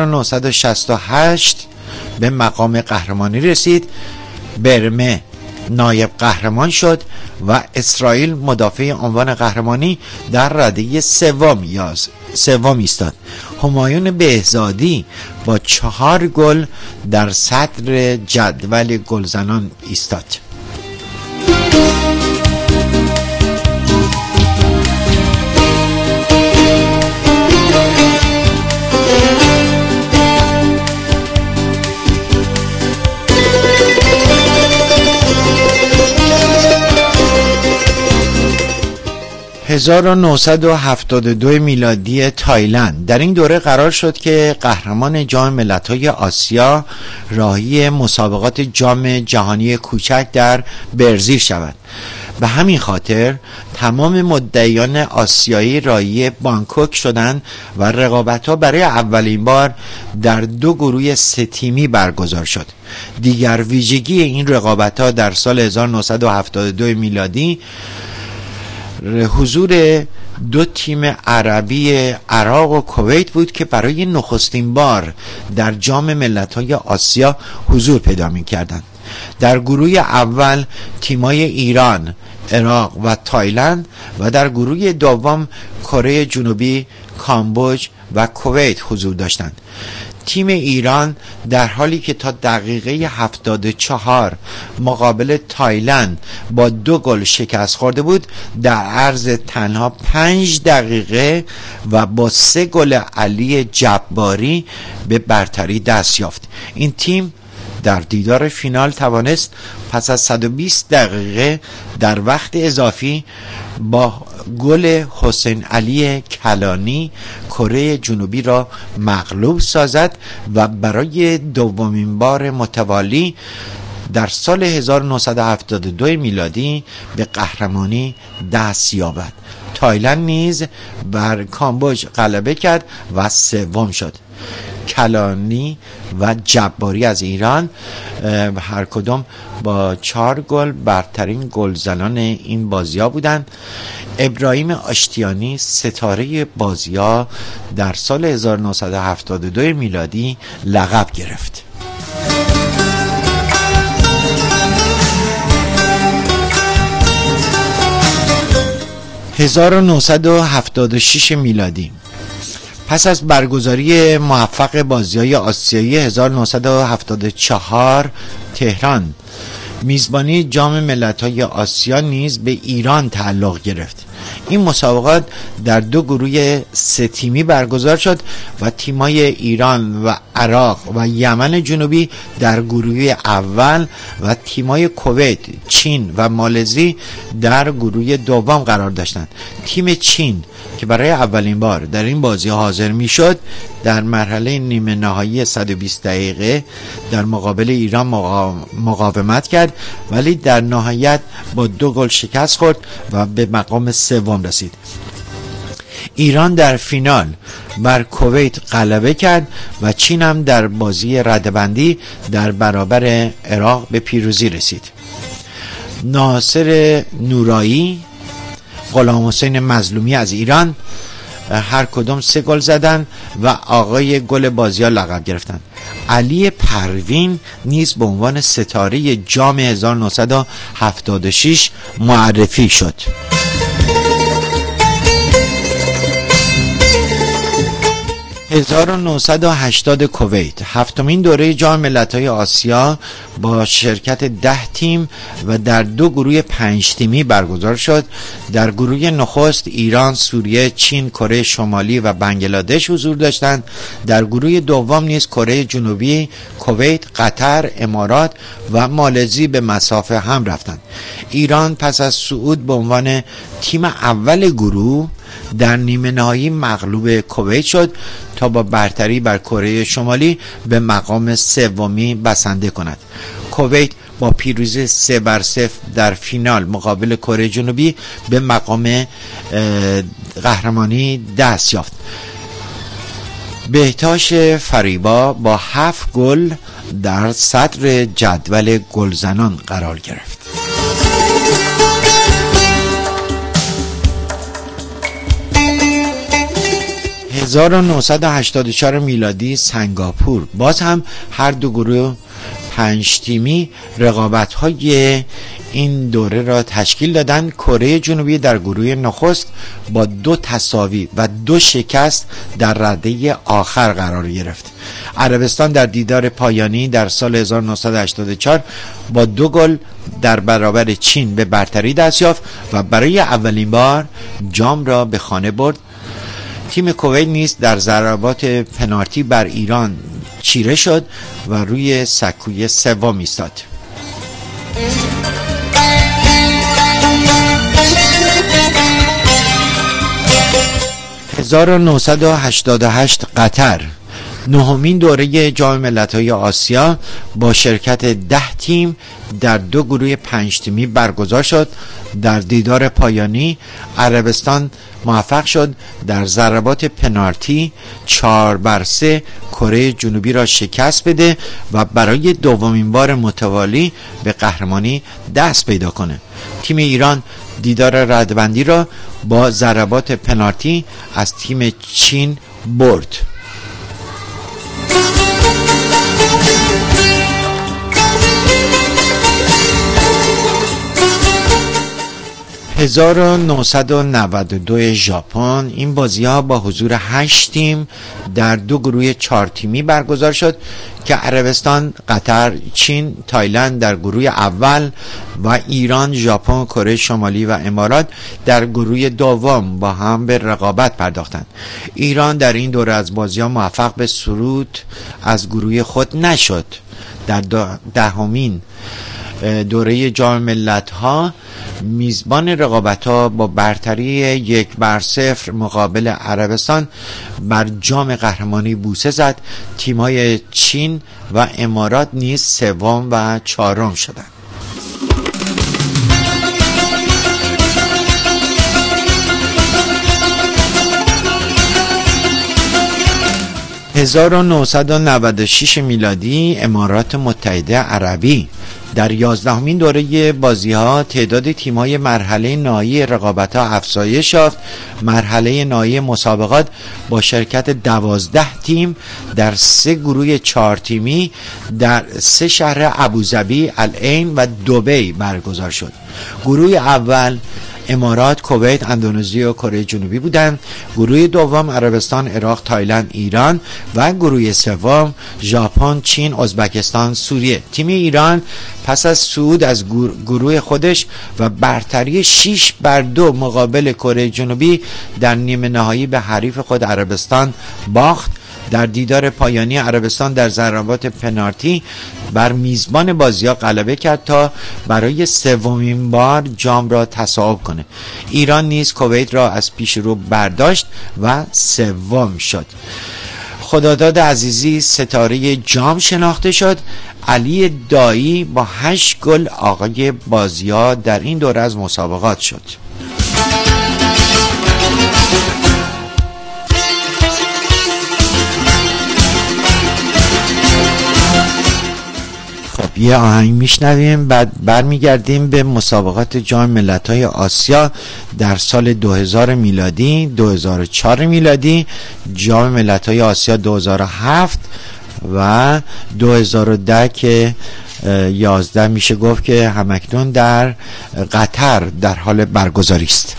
1968 به مقام قهرمانی رسید. برمه نایب قهرمان شد و اسرائیل مدافع عنوان قهرمانی در رده سوم ایستاد. همایون بهزادی با 4 گل در صدر جدول گلزنان ایستاد. / 1972 میلادی تایلند در این دوره قرار شد که قهرمان جام ملت‌های آسیا راهی مسابقات جام جهانی کوچک در برزیل شود. به همین خاطر تمام مدعیان آسیایی راهی بانکوک شدند و رقابت‌ها برای اولین بار در 2 گروه 3 تیمی برگزار شد. دیگر ویژگی این رقابت‌ها در سال 1972 میلادی حضور 2 تیم عربی عراق و کویت بود که برای نخستین بار در جام ملت‌های آسیا حضور پیدا می‌کردند. در گروه اول تیم‌های ایران، عراق و تایلند و در گروه دوم کره جنوبی، کامبوج و کویت حضور داشتند. تیم ایران در حالی که تا دقیقه 74 مقابل تایلند با 2 گل شکست خورده بود، در عرض تنها 5 دقیقه و با 3 گل علی جباری به برتری دست یافت. این تیم در دیدار فینال توانست پس از 120 دقیقه در وقت اضافی با گل حسین علی کلانی کره جنوبی را مغلوب سازد و برای دومین بار متوالی در سال 1972 میلادی به قهرمانی دست یابد. تایلند نیز بر کامبوج غلبه کرد و سوم شد. کلانی و جباری از ایران هر کدام با 4 گل برترین گلزنان این بازی‌ها بودند. ابراهیم آشتیانی ستاره بازی‌ها در سال 1972 میلادی لقب گرفت. / 1976 میلادی پس از برگزاری موفق بازی‌های آسیایی 1974 تهران میزبانی جام ملت‌های آسیا نیز به ایران تعلق گرفت. این مسابقات در 2 گروه 3 تیمی برگزار شد و تیم‌های ایران و عراق و یمن جنوبی در گروه اول و تیم‌های کویت، چین و مالزی در گروه دوم قرار داشتند. تیم چین که برای اولین بار در این بازی حاضر میشد در مرحله نیمه نهایی 120 دقیقه در مقابل ایران مقاومت کرد، ولی در نهایت با 2 گل شکست خورد و به مقام سوم رسید. ایران در فینال بر کویت غلبه کرد و چین هم در بازی رده‌بندی در برابر عراق به پیروزی رسید. ناصر نورایی، غلام حسین مظلومی از ایران هر کدام 3 گل زدند و آقای گل بازی‌ها لقب گرفتند. علی پروین نیز به عنوان ستاره جام 1976 معرفی شد. 1980 کویت، هفتمین دوره جام ملت‌های آسیا با شرکت 10 تیم و در 2 گروه 5 تیمی برگزار شد. در گروه نخست ایران، سوریه، چین، کره شمالی و بنگلادش حضور داشتند. در گروه دوم نیز کره جنوبی، کویت، قطر، امارات و مالزی به مصاف هم رفتند. ایران پس از صعود به عنوان تیم اول گروه در نیمه نهایی مغلوب کویت شد تا با برتری بر کره شمالی به مقام سومی بسنده کند. کویت با پیروزی 3-0 در فینال مقابل کره جنوبی به مقام قهرمانی دست یافت. بهتاش فریبا با 7 گل در صدر جدول گلزنان قرار گرفت. 1984 میلادی سنگاپور، باز هم هر 2 گروه 5 تیمی رقابت‌های این دوره را تشکیل دادند. کره جنوبی در گروه نخست با 2 تساوی و 2 شکست در رده آخر قرار گرفت. عربستان در دیدار پایانی در سال 1984 با 2 گل در برابر چین به برتری دست یافت و برای اولین بار جام را به خانه برد. تیم کویت نیز در ضربات پنالتی بر ایران چیره شد و روی سکوی سوم ایستاد. 1988 قطر، 9مین دوره جام ملت‌های آسیا با شرکت 10 تیم در 2 گروه 5 تیمی برگزار شد. در دیدار پایانی عربستان موفق شد در ضربات پنالتی 4-3 کره جنوبی را شکست بده و برای 2مین بار متوالی به قهرمانی دست پیدا کنه. تیم ایران دیدار ردبندی را با ضربات پنالتی از تیم چین برد. 1992 ژاپن، این بازی‌ها با حضور 8 تیم در 2 گروه 4 تیمی برگزار شد که عربستان، قطر، چین، تایلند در گروه اول و ایران، ژاپن، کره شمالی و امارات در گروه دوم با هم به رقابت پرداختند. ایران در این دوره از بازی‌ها موفق به صعود از گروه خود نشد. در 10مین دوره جام ملت‌ها میزبان رقابت‌ها با برتری 1-0 مقابل عربستان بر جام قهرمانی بوسه زد. تیم‌های چین و امارات نیز 3 و 4 شدند. - 1996 میلادی امارات متحده عربی، در 11مین دوره بازی‌ها تعداد تیم‌های مرحله نهایی رقابت‌ها افزایش یافت. مرحله نهایی مسابقات با شرکت 12 تیم در 3 گروه 4 تیمی در 3 شهر ابوظبی، العین و دبی برگزار شد. گروه اول امارات، کویت، اندونزی و کره جنوبی بودند. گروه دوم عربستان، عراق، تایلند، ایران و گروه سوم ژاپن، چین، ازبکستان، سوریه. تیم ایران پس از صعود از گروه خودش و برتری 6-2 مقابل کره جنوبی در نیمه نهایی به حریف خود عربستان باخت. در دیدار پایانی عربستان در ضربات پنالتی بر میزبان بازی‌ها غلبه کرد تا برای 3مین بار جام را تصاحب کنه. ایران نیز کویت را از پیش رو برداشت و 3 شد. خداداد عزیزی ستاره جام شناخته شد. علی دایی با 8 گل آقای بازی‌ها در این دوره از مسابقات شد. یه آهنگ میشنویم، بعد برمیگردیم به مسابقات جام ملت‌های آسیا در سال 2000 میلادی، 2004 میلادی، جام ملت‌های آسیا 2007 و 2010 که 11 میشه گفت که همکنون در قطر در حال برگزاری است.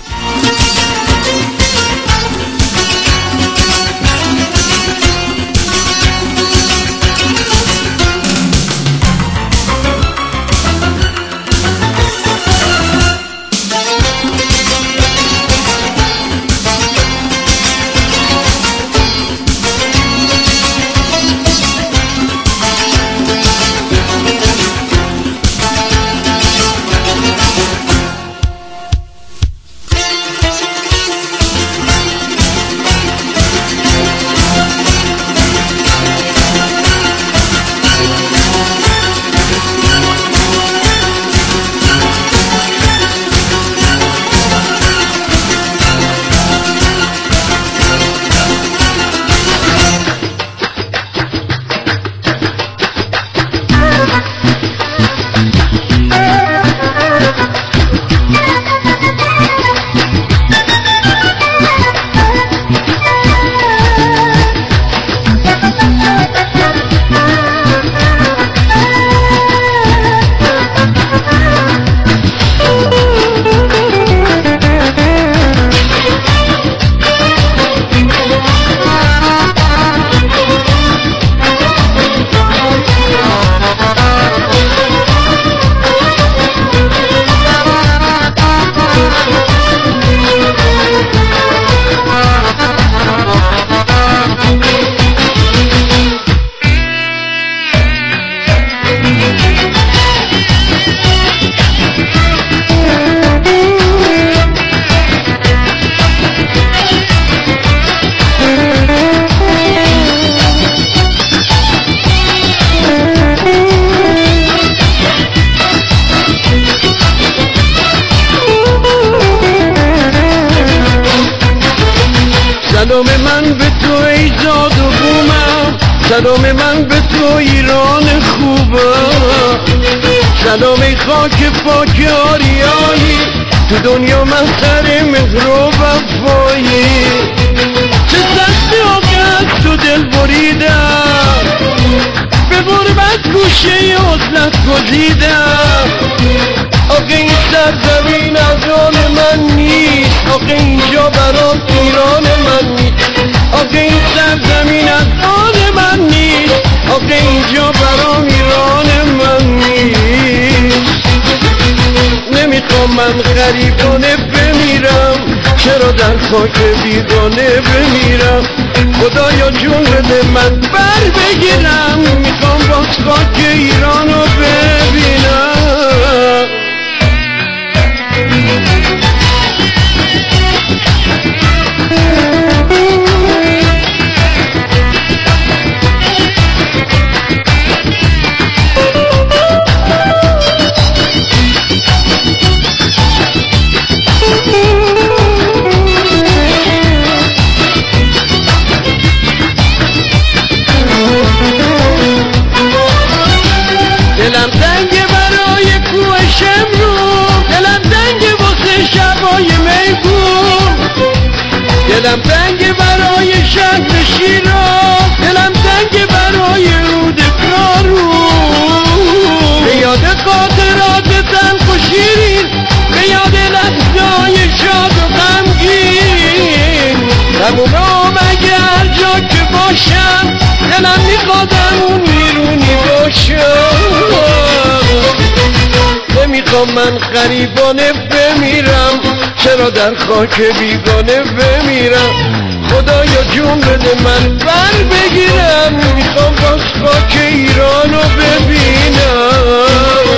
سلام من به تو ای زاد و بومم، سلام من به تو ایران خوبم، سلام ای خاک پاک آریایی، تو دنیا مظهر مهر و وفایی. چه سخت آقت تو دل بریدم، به غربت گوشه عزلت گزیدم. آخه این سرزمین از آن من نیست، آخه اینجا برام ایران من نیست، آخه این سرزمین از آن من نیست، آخه اینجا برام ایران من نیست. نمیخوام من غریبانه بمیرم، چرا در خاک بیگانه بمیرم؟ خدایا جون بده من بر بگیرم، میخوام باز خاک ایرانو ببینم. دلم تنگه برای کوه شمرو، دلم تنگه واسه شبای میگون، دلم تنگه برای شهر شیراز، دلم تنگه برای رود کارون. به یاد خاطرات تلخ و شیرین، به یاد لحظه‌های شاد و غمگین، تمومم اگه هر جا که باشم، دلم میخوادم اون ایرونی باشم. نمیخوام من غریبانه بمیرم، چرا در خاک بیگانه بمیرم؟ خدایا جون بده من بر بگیرم، میخوام باز خاک ایرانو ببینم.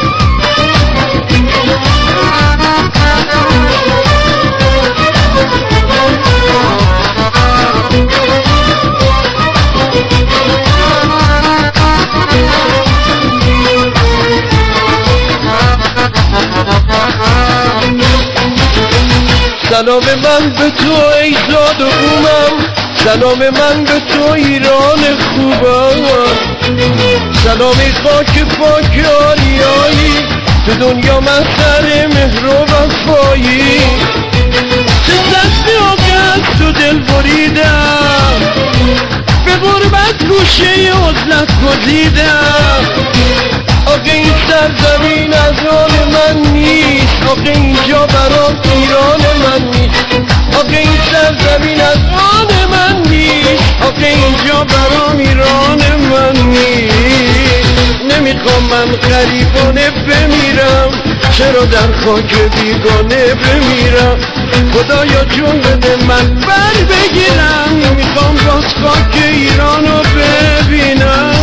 سلام من به تو ای زاد و بومم، سلام من به تو ایران خوبم، سلام ای خاک پاک آریایی، تو دنیا مظهر مهر و وفایی. چه سخت آقت تو دل بریدم، به غربت گوشه عزلت گزیدم. آخه این سرزمین از آن من نیست، آخه اینجا برام ایران من نیست، آخه این سرزمین از آن من نیست، آخه اینجا برام ایران من نیست. نمیخوام من غریبانه بمیرم، چرا در خاک بیگانه بمیرم؟ خدایا جون بده من بر بگیرم، میخوام باز خاک ایرانو ببینم.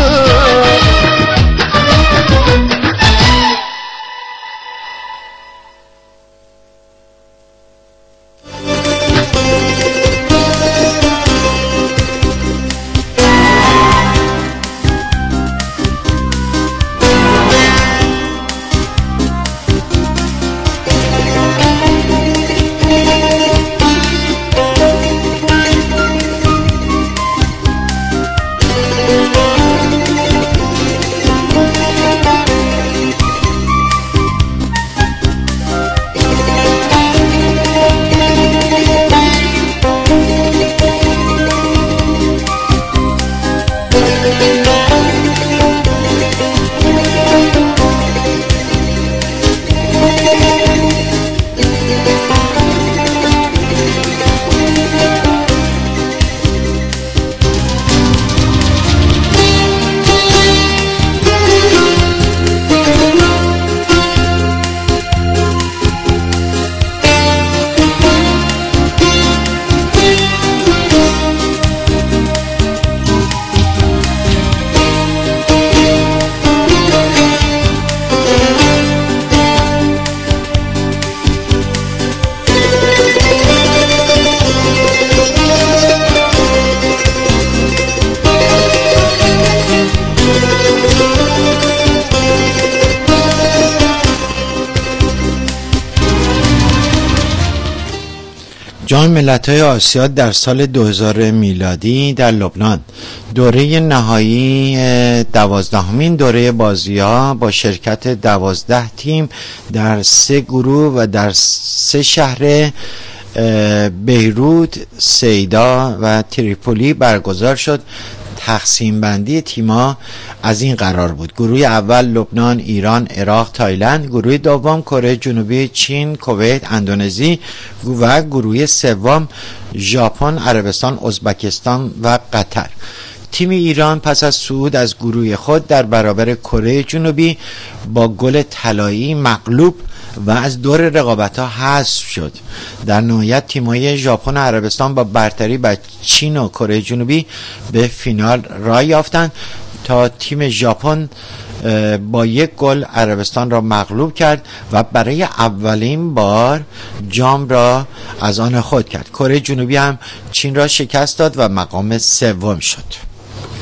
جام ملت‌های آسیا در سال 2000 میلادی در لبنان دوره نهایی 12مین دوره بازی‌ها با شرکت 12 تیم در 3 گروه و در 3 شهر بیروت، سیدا و تریپولی برگزار شد. تقسیم بندی تیم‌ها از این قرار بود: گروه اول لبنان، ایران، عراق، تایلند. گروه دوم کره جنوبی، چین، کویت، اندونزی و گروه سوم ژاپن، عربستان، ازبکستان و قطر. تیم ایران پس از صعود از گروه خود در برابر کره جنوبی با گل طلایی مغلوب و از دور رقابت‌ها حذف شد. در نهایت تیم‌های ژاپن و عربستان با برتری بر چین و کره جنوبی به فینال راه یافتند تا تیم ژاپن با 1 گل عربستان را مغلوب کرد و برای اولین بار جام را از آن خود کرد. کره جنوبی هم چین را شکست داد و مقام سوم شد.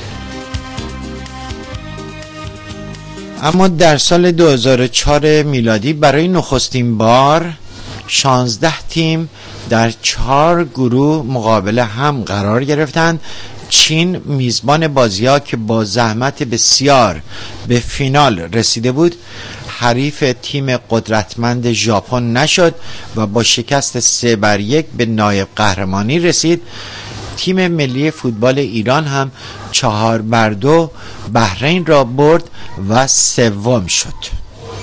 اما در سال 2004 میلادی برای نخستین بار 16 تیم در 4 گروه مقابل هم قرار گرفتند. چین میزبان بازی‌ها که با زحمت بسیار به فینال رسیده بود، حریف تیم قدرتمند ژاپن نشد و با شکست 3-1 به نایب قهرمانی رسید. تیم ملی فوتبال ایران هم 4-2 بحرین را برد و سوم شد.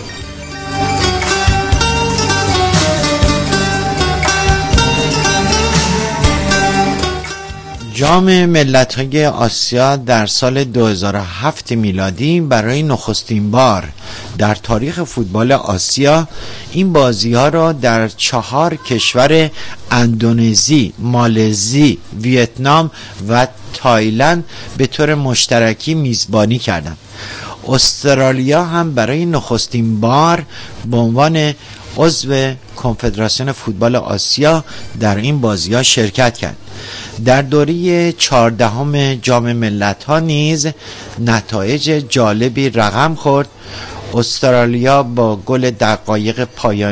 جام ملت‌های آسیا در سال 2007 میلادی برای نخستین بار در تاریخ فوتبال آسیا این بازی‌ها را در 4 کشور اندونزی، مالزی، ویتنام و تایلند به طور مشترکی میزبانی کردند. استرالیا هم برای نخستین بار به عنوان عضو کنفدراسیون فوتبال آسیا در این بازی‌ها شرکت کرد. در دوره 14 جام ملت‌ها نیز نتایج جالبی رقم خورد. استرالیا با گل دقایق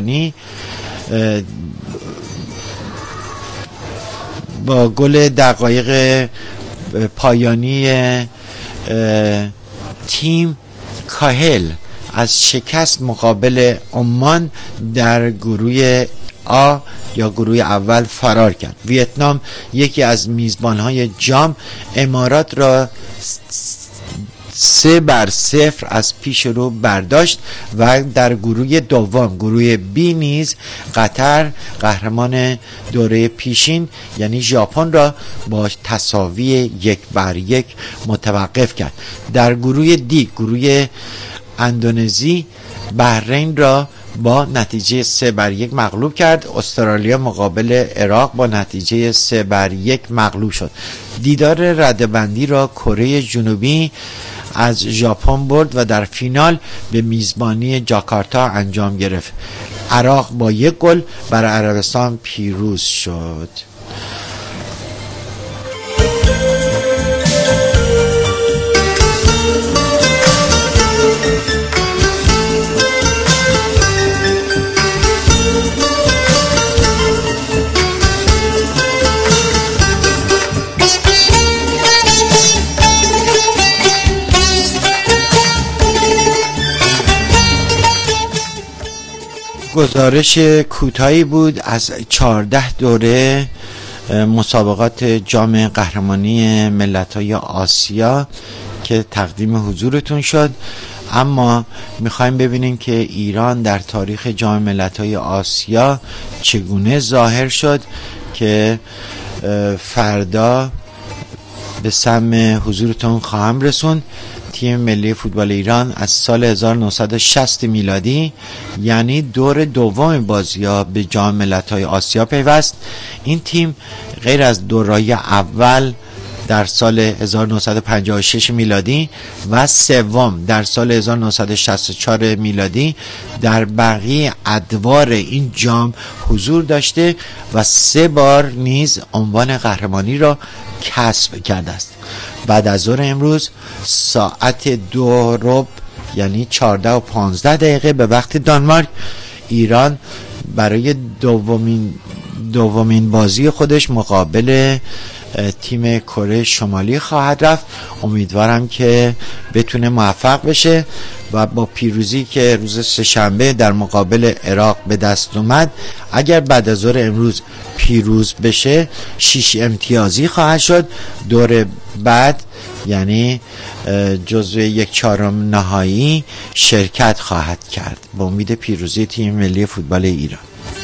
پایانی تیم کاهل از شکست مقابل عمان در گروه آ یا گروه اول فرار کرد. ویتنام یکی از میزبانهای جام امارات را 3-0 از پیش رو برداشت و در گروه دوم، گروه بی نیز قطر قهرمان دوره پیشین یعنی ژاپن را با تساوی 1-1 متوقف کرد. در گروه دی، گروه اندونزی بحرین را با نتیجه 3-1 مغلوب کرد. استرالیا مقابل عراق با نتیجه 3-1 مغلوب شد. دیدار رده‌بندی را کره جنوبی از ژاپن برد و در فینال به میزبانی جاکارتا انجام گرفت. عراق با 1 گل بر عربستان پیروز شد. گزارش کوتاهی بود از 14 دوره مسابقات جام قهرمانی ملت‌های آسیا که تقدیم حضورتون شد. اما میخوایم ببینیم که ایران در تاریخ جام ملت‌های آسیا چگونه ظاهر شد که فردا به سم حضورتون خواهم رسوند. تیم ملی فوتبال ایران از سال 1960 میلادی یعنی دور دوم بازی‌ها به جام ملت‌های آسیا پیوست. این تیم غیر از دورهای اول در سال 1956 میلادی و سوم در سال 1964 میلادی در بقیه ادوار این جام حضور داشته و 3 بار نیز عنوان قهرمانی را کسب کرده است. بعد از ظهر امروز ساعت 2:15 یعنی 14:15 به وقت دانمارک، ایران برای دومین بازی خودش مقابل تیم کره شمالی خواهد رفت. امیدوارم که بتونه موفق بشه و با پیروزی که روز سه‌شنبه در مقابل عراق به دست اومد، اگر بعد از ظهر امروز پیروز بشه 6 امتیازی خواهد شد. دور بعد یعنی جزو 1/4 نهایی شرکت خواهد کرد با امید پیروزی تیم ملی فوتبال ایران.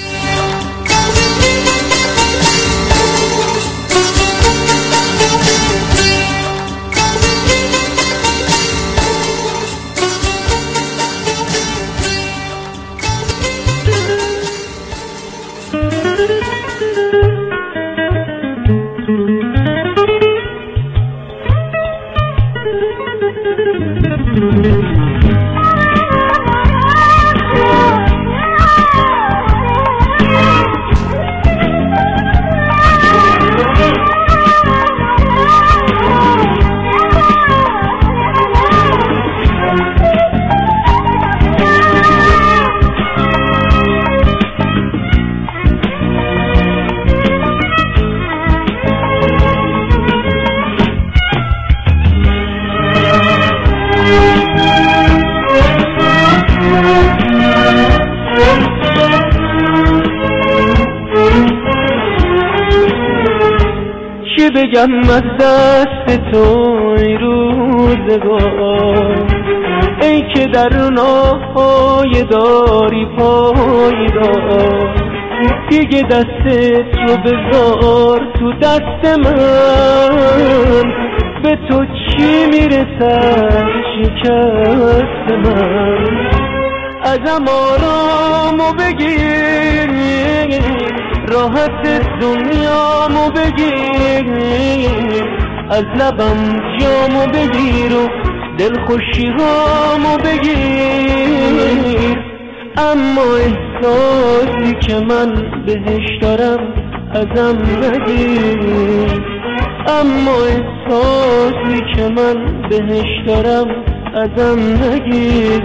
بگم از دست تو ای روزگار، ای که در ناهای داری پایدار، دیگه دستت رو بذار تو دست من، به تو چی میرسد شکست من، ازم آرامو بگیر، راحت دنیامو بگیر، از لبم جامو بگیر و دلخوشیامو بگیر، اما احساسی که من بهش دارم ازم نگیر، اما احساسی که من بهش دارم ازم نگیر.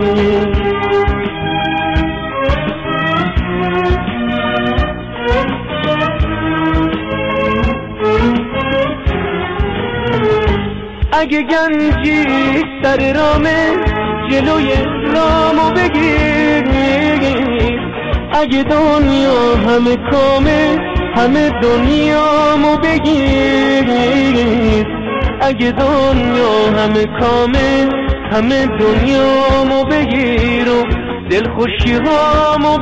اگه گنجی سر رامه جلوی رامو بگیر، اگه دنیا همه کامه همه دنیامو بگیر، اگه دنیا همه کامه همه دنیامو بگیر و دلخوشیامو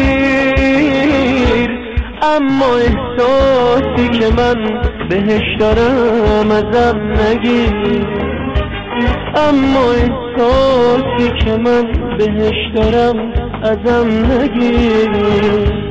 بگیر، اما احساسی که من بهش دارم ازم نگیر، اما احساسی که من بهش دارم ازم نگیر.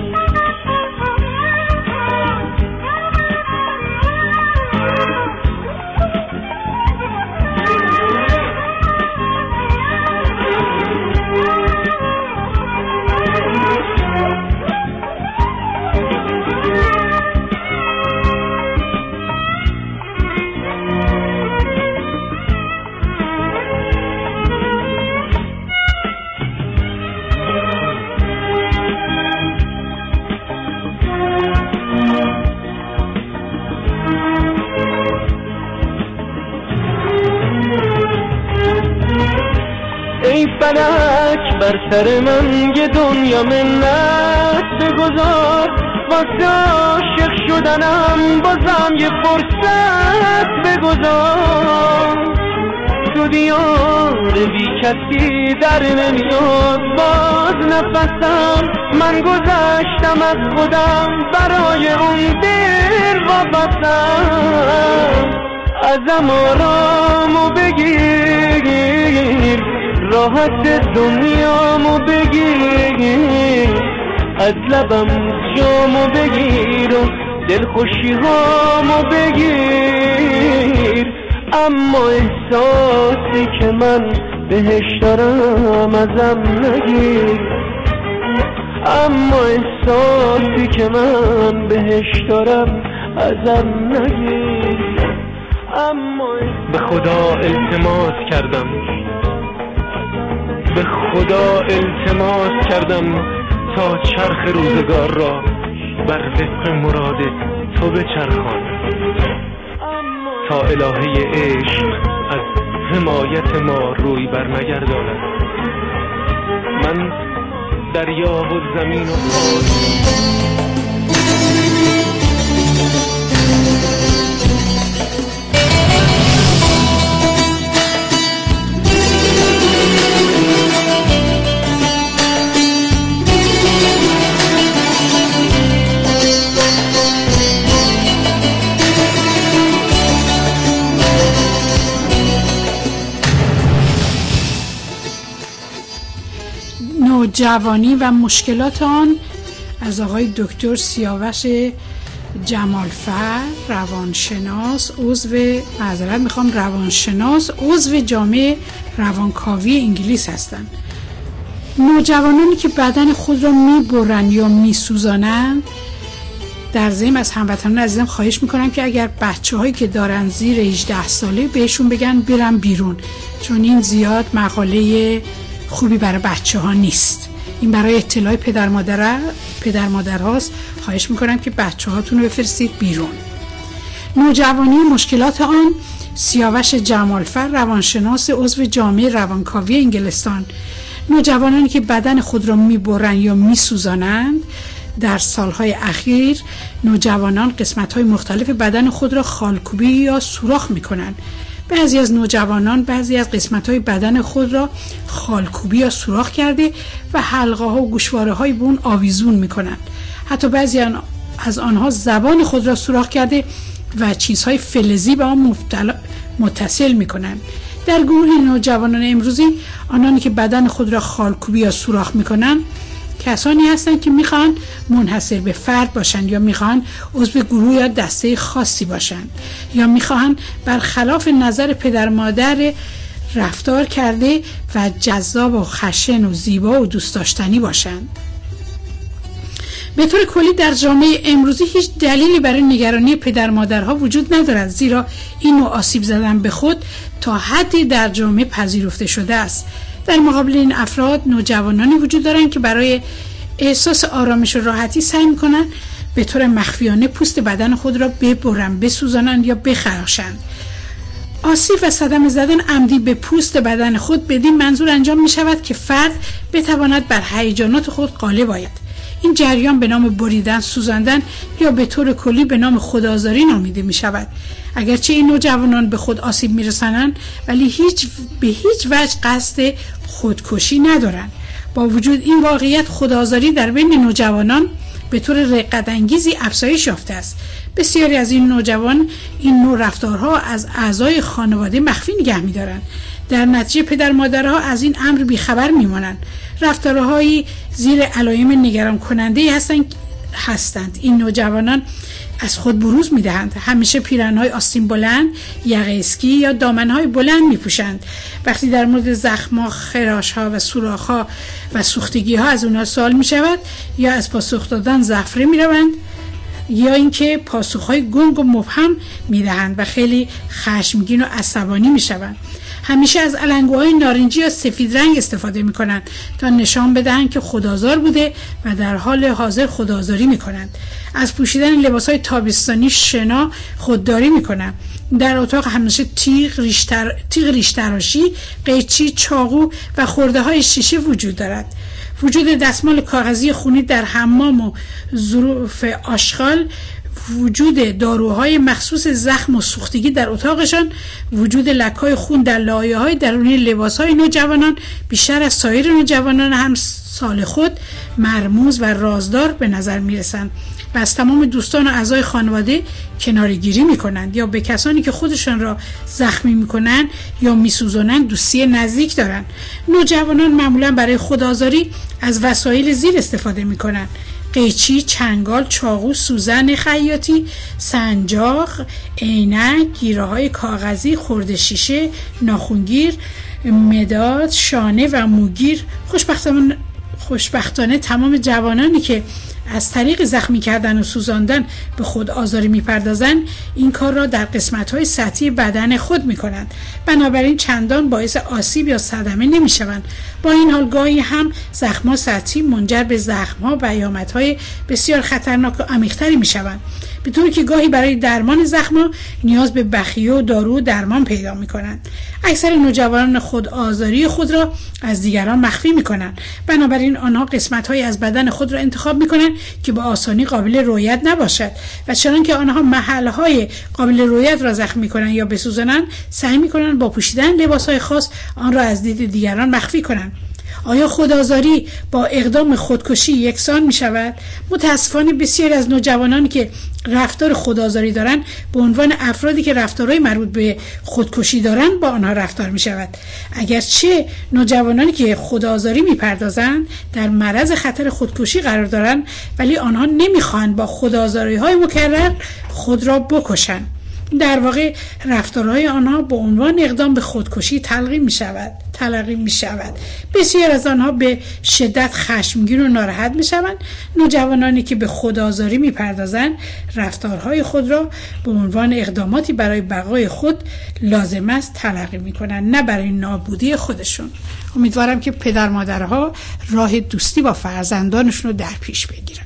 ای فلک بر سر من یه دنیا منت بگذار، واسه عاشق شدنم بازم یه فرصت بگذار، تو دیار بی کسی در نمیاد باز نفسم، من گذشتم از خودم برای اون دل وابستم، ازم آرامو بگیر، راحت دنیامو بگیر، از لبم جامو بگیر و دلخوشیامو بگیر، اما احساسی که من بهش دارم ازم نگیر، اما احساسی که من بهش دارم ازم نگیر. اما به خدا التماس کردم، به خدا التماس کردم تا چرخ روزگار را بر وفق مراد تو بچرخان تا الهه عشق از حمایت ما روی بر نگرداند. من دریا و زمین و خاک نوجوانی و مشکلات آن از آقای دکتر سیاوش جمالفر، روانشناس عضو جامعه روانکاوی انگلیس هستند. نوجوانانی که بدن خود را میبرند یا میسوزانند، در ضمن از هموطنان عزیزم خواهش میکنم که اگر بچه‌هایی که دارن زیر 18 ساله بهشون بگن برن بیرون، چون این زیاد مقاله خوبی برای بچه‌ها نیست. این برای اطلاع پدر مادر هاست. خواهش میکنم که بچه‌هاتون رو بفرستید بیرون. نوجوانی مشکلات آن، سیاوش جمالفر، روانشناس عضو جامعه روانکاوی انگلستان. نوجوانانی که بدن خود را میبرند یا میسوزانند. در سالهای اخیر نوجوانان قسمت‌های مختلف بدن خود را خالکوبی یا سوراخ میکنند. بعضی از نوجوانان بعضی از قسمت‌های بدن خود را خالکوبی یا سوراخ کرده و حلقه‌ها و گوشواره‌های به اون آویزون می‌کنند. حتی بعضی از آنها زبان خود را سوراخ کرده و چیزهای فلزی به آن متصل می‌کنند. در گروه نوجوانان امروزی، آنانی که بدن خود را خالکوبی یا سوراخ می‌کنند کسانی هستند که میخوان منحصر به فرد باشند یا میخوان عضو گروه یا دسته خاصی باشند یا میخوان برخلاف نظر پدر مادر رفتار کرده و جذاب و خشن و زیبا و دوست داشتنی باشند. به طور کلی در جامعه امروزی هیچ دلیلی برای نگرانی پدر مادرها وجود ندارد، زیرا این نوع آسیب زدن به خود تا حدی در جامعه پذیرفته شده است. در مقابل این افراد نوجوانانی وجود دارند که برای احساس آرامش و راحتی سعی می‌کنند به طور مخفیانه پوست بدن خود را ببرند، بسوزانند یا بخراشند. آسیب و صدمه زدن عمدی به پوست بدن خود بدین منظور انجام می‌شود که فرد بتواند بر هیجانات خود غالب آید. این جریان به نام بریدن، سوزاندن یا به طور کلی به نام خودآزاری نامیده می‌شود. اگرچه این نوجوانان به خود آسیب می‌رسانند ولی به هیچ وجه قصد خودکشی ندارند. با وجود این واقعیت، خودآزاری در بین نوجوانان به طور رقت‌انگیزی افزایش یافته است. بسیاری از این نوجوان این نوع رفتارها از اعضای خانواده مخفی نگه می‌دارند. در نتیجه پدر مادرها از این امر بیخبر میمانند. رفتارهایی زیر علائم نگران کننده هستند. این نوجوانان از خود بروز میدهند. همیشه پیراهن‌های آستین بلند، یقه اسکی یا دامن‌های بلند میپوشند. وقتی در مورد زخم‌ها، خراش‌ها و سوراخ‌ها و سوختگی‌ها از اونها سوال میشود یا از پاسخ دادن زفره میروند یا اینکه پاسخ‌های گنگ و مبهم میدهند و خیلی خشمگین و عصبانی میشوند. همیشه از علنگوهای نارنجی یا سفید رنگ استفاده میکنند تا نشان بدهند که خودآزار بوده و در حال حاضر خودآزاری میکنند. از پوشیدن لباسهای تابستانی شنا خودداری میکنند. در اتاق همیشه تیغ ریش‌تراشی، قیچی، چاقو و خرده‌های شیشه وجود دارد. وجود دستمال کاغذی خونی در حمام و ظروف آشغال، وجود داروهای مخصوص زخم و سوختگی در اتاقشان، وجود لک‌های خون در لایه‌های درونی لباس‌های نوجوانان بیشتر از سایر نوجوانان هم سال خود مرموز و رازدار به نظر می‌رسند و از تمام دوستان و اعضای خانواده کناره‌گیری می‌کنند یا به کسانی که خودشان را زخمی می‌کنند یا می‌سوزانند دوستی نزدیک دارند. نوجوانان معمولاً برای خودآزاری از وسایل زیر استفاده می‌کنند: قیچی، چنگال، چاقو، سوزن خیاطی، سنجاق، عینک، گیره‌های کاغذی، خرده شیشه، خوشبختانه تمام جوانانی که از طریق زخمی کردن و سوزاندن به خود آزاری میپردازند این کار را در قسمت‌های سطحی بدن خود میکنند، بنابراین چندان باعث آسیب یا صدمه نمیشوند. با این حال گاهی هم زخم‌ها سطحی منجر به زخم‌ها و پیامدهای بسیار خطرناک و عمیق‌تری میشوند، به طوری که گاهی برای درمان زخم‌ها نیاز به بخیه و دارو و درمان پیدا میکنند. اکثر نوجوانان خود آزاری خود را از دیگران مخفی میکنند، بنابراین آنها قسمت‌هایی از بدن خود را انتخاب میکنند که با آسانی قابل رؤیت نباشد و چنان که آنها محل‌های قابل رؤیت را زخم میکنند یا بسوزانند، سعی میکنند با پوشیدن لباس‌های خاص آن را از دید دیگران مخفی کنند. آیا خودآزاری با اقدام خودکشی یکسان می شود؟ متاسفانه بسیاری از نوجوانانی که رفتار خودآزاری دارند به عنوان افرادی که رفتارهای مربوط به خودکشی دارند با آنها رفتار می شود. اگرچه نوجوانانی که خودآزاری می پردازند در معرض خطر خودکشی قرار دارند، ولی آنها نمی خواهند با خودآزاری های مکرر خود را بکشند. در واقع رفتارهای آنها به عنوان اقدام به خودکشی تلقی می شود. بسیار از آنها به شدت خشمگین و ناراحت می شوند. نوجوانانی که به خودآزاری می پردازند رفتارهای خود را به عنوان اقداماتی برای بقای خود لازم است تلقی می کنند، نه برای نابودی خودشون. امیدوارم که پدر مادرها راه دوستی با فرزندانشون رو در پیش بگیرن.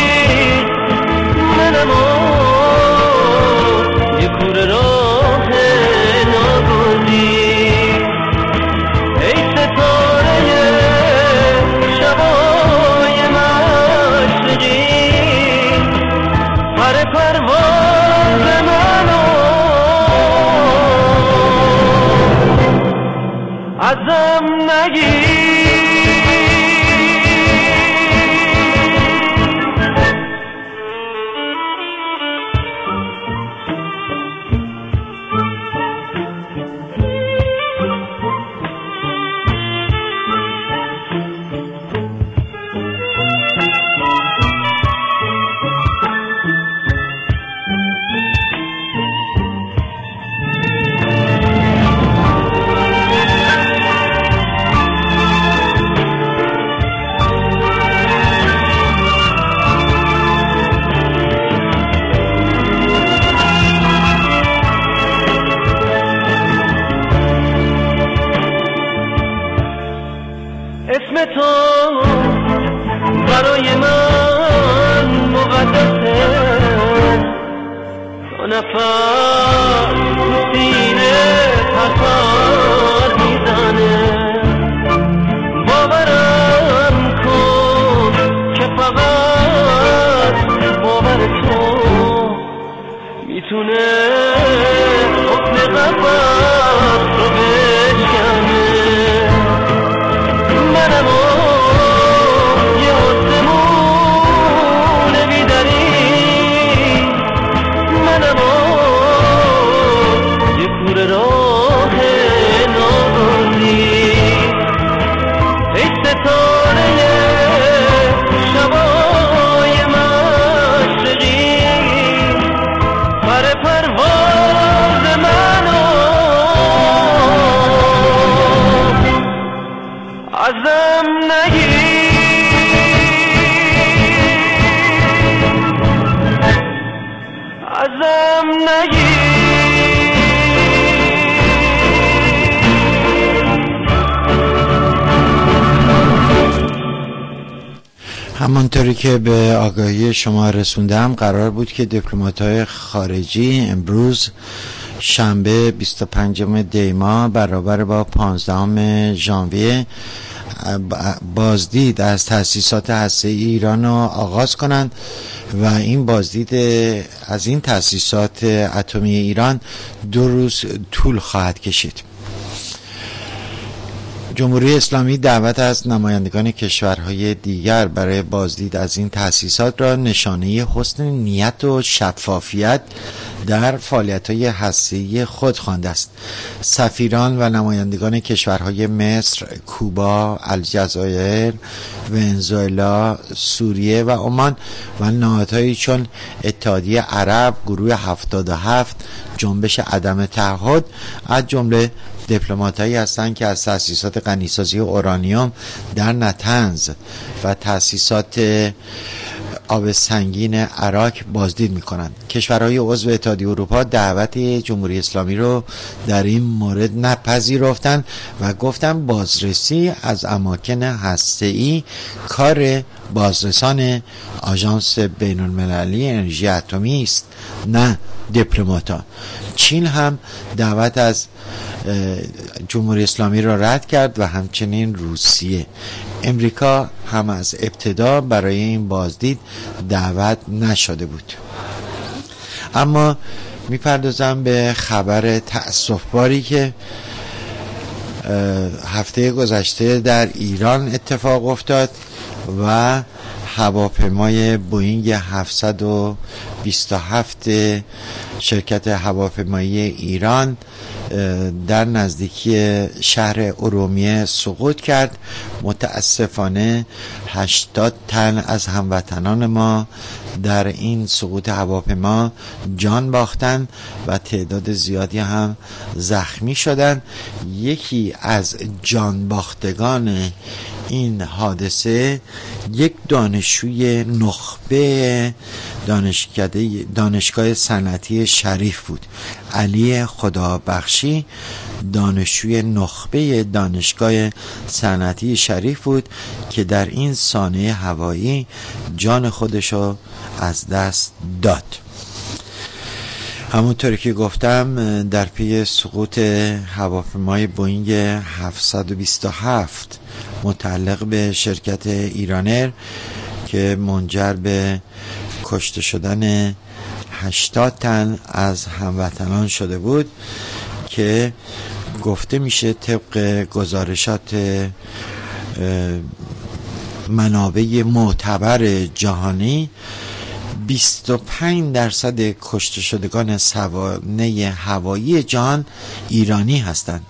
کوره راه ازم نگیر. اسم تو برای من مقدسه، تو نفس تو سینه پرپر میزنه. باورم کن که فقط باور تو میتونه حکم قفص رو بشکنه. منم یه آسمون بیداری، منم یه کوره راه ناگزیر. ای ستاره شبای مشرقی، پر پرواز منو ازم نگیر. ازم نگیر. همانطوری که به آگاهی شما رسوندم، قرار بود که دیپلمات‌های خارجی امروز شنبه 25 دی ماه برابر با 15 ژانویه بازدید از تأسیسات هسته‌ای ایران رو آغاز کنند و این بازدید از این تأسیسات اتمی ایران 2 روز طول خواهد کشید. جمهوری اسلامی دعوت از نمایندگان کشورهای دیگر برای بازدید از این تأسیسات را نشانه حسن نیت و شفافیت در فعالیت‌های هسته‌ای خود خوانده است. سفیران و نمایندگان کشورهای مصر، کوبا، الجزایر، ونزوئلا، سوریه و عمان و نهادهایی چون اتحادیه عرب، گروه 77، جنبش عدم تعهد از جمله دیپلمات‌هایی هستند که از تأسیسات غنیسازی اورانیوم در نتنز و تأسیسات آب سنگین عراق بازدید می‌کنند. کشورهای عضو اتحادیه اروپا دعوت جمهوری اسلامی رو در این مورد نپذیرفتند و گفتند بازرسی از اماکن هسته‌ای کار بازرسان آژانس بین‌المللی انرژی اتمی است، نه دیپلمات‌ها. چین هم دعوت از جمهوری اسلامی را رد کرد و همچنین روسیه. امریکا هم از ابتدا برای این بازدید دعوت نشده بود. اما میپردازم به خبر تأسف‌باری که هفته گذشته در ایران اتفاق افتاد و هواپیمای بوئینگ 727 شرکت هواپیمایی ایران در نزدیکی شهر ارومیه سقوط کرد. متاسفانه 80 تن از هموطنان ما در این سقوط هواپیما جان باختند و تعداد زیادی هم زخمی شدند. یکی از جان باختگان این حادثه یک دانشجوی نخبه دانشگاه صنعتی شریف بود. علی خدابخشی دانشجوی نخبه دانشگاه صنعتی شریف بود که در این سانحه هوایی جان خودشو از دست داد. همونطوری که گفتم در پی سقوط هواپیمای بوئینگ 727 متعلق به شرکت ایرانر که منجر به کشته شدن 80 تن از هموطنان شده بود که گفته میشه طبق گزارشات منابع معتبر جهانی 25% کشته شدگان سوانه هوایی جهان ایرانی هستند.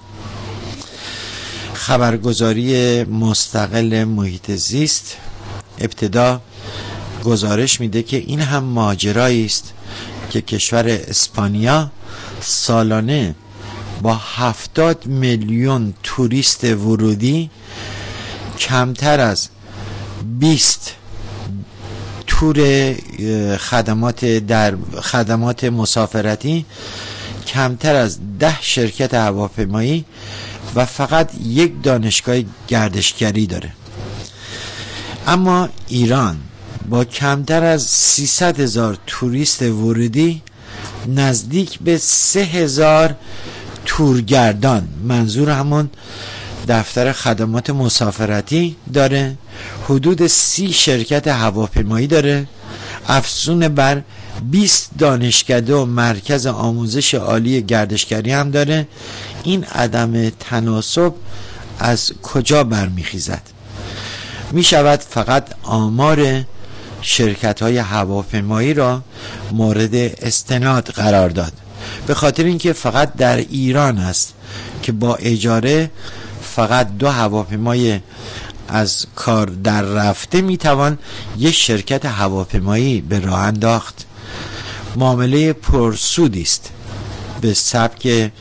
خبرگزاری مستقل محیط زیست ابتدا گزارش میده که این هم ماجرایی است که کشور اسپانیا سالانه با 70 میلیون توریست ورودی کمتر از 20 تور خدمات مسافرتی، کمتر از 10 شرکت هواپیمایی و فقط 1 دانشگاه گردشگری داره. اما ایران با کمتر از 300,000 توریست ورودی نزدیک به 3,000 تورگردان، منظور همون دفتر خدمات مسافرتی داره، حدود 30 شرکت هواپیمایی داره، افزون بر 20 دانشکده و مرکز آموزش عالی گردشگری هم داره. این عدم تناسب از کجا برمیخیزد؟ می شود فقط آمار شرکت های هواپیمایی را مورد استناد قرار داد، به خاطر اینکه فقط در ایران است که با اجاره فقط 2 هواپیمای از کار در رفته میتوان یک شرکت هواپیمایی به راه انداخت. معامله پرسودی است. به سبک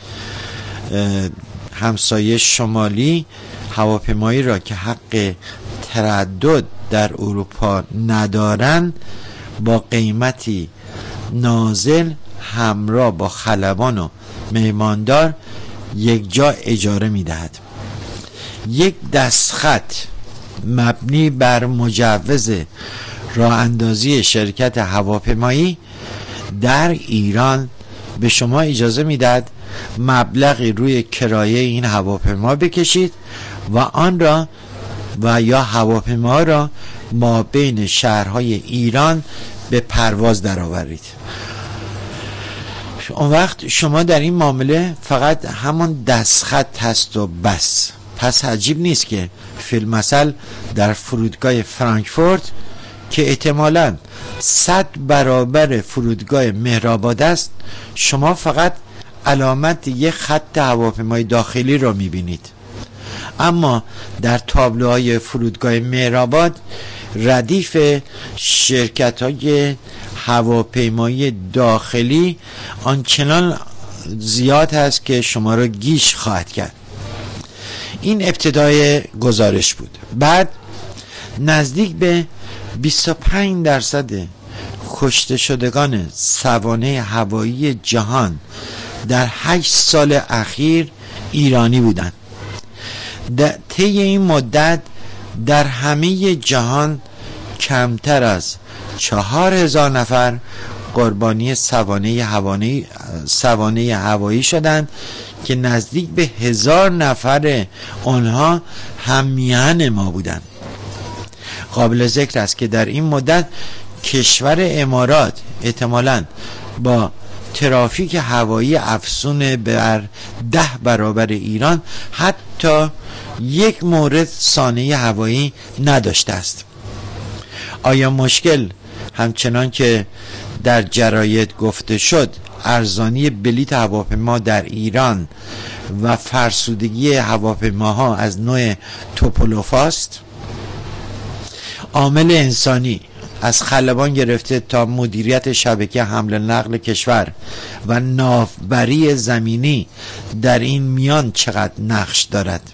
همسایه شمالی هواپیمایی را که حق تردد در اروپا ندارند با قیمتی نازل همراه با خلبان و میماندار یک جا اجاره میدهد. یک دستخط مبنی بر مجوز راه اندازی شرکت هواپیمایی در ایران به شما اجازه میدهد مبلغی روی کرایه این هواپیما بکشید و آن را و یا هواپیما را ما بین شهرهای ایران به پرواز درآورید. اون وقت شما در این معامله فقط همون دستخط هست و بس. پس عجیب نیست که فیلمسل در فرودگاه فرانکفورت که احتمالاً 100 برابر فرودگاه مهرآباد است، شما فقط علامت یک خط هواپیمای داخلی را میبینید، اما در تابلوهای فرودگاه مهرآباد ردیف شرکت‌های هواپیمایی داخلی آنچنان زیاد هست که شما را گیج خواهد کرد. این ابتدای گزارش بود. بعد نزدیک به 25% کشته شدگان سوانه هوایی جهان در 8 سال اخیر ایرانی بودند. طی این مدت در همه جهان کمتر از 4,000 نفر قربانی سوانه هوایی شدند که نزدیک به 1,000 نفر آنها هم میهن ما بودند. قابل ذکر است که در این مدت کشور امارات احتمالاً با ترافیک هوایی افزون بر 10 برابر ایران حتی یک مورد سانحه هوایی نداشته است. آیا مشکل همچنان که در جراید گفته شد ارزانی بلیط هواپیما در ایران و فرسودگی هواپیماها از نوع توپولوفاست؟ عامل انسانی از خلبان گرفته تا مدیریت شبکه حمل نقل کشور و ناوبری زمینی در این میان چقدر نقش دارد؟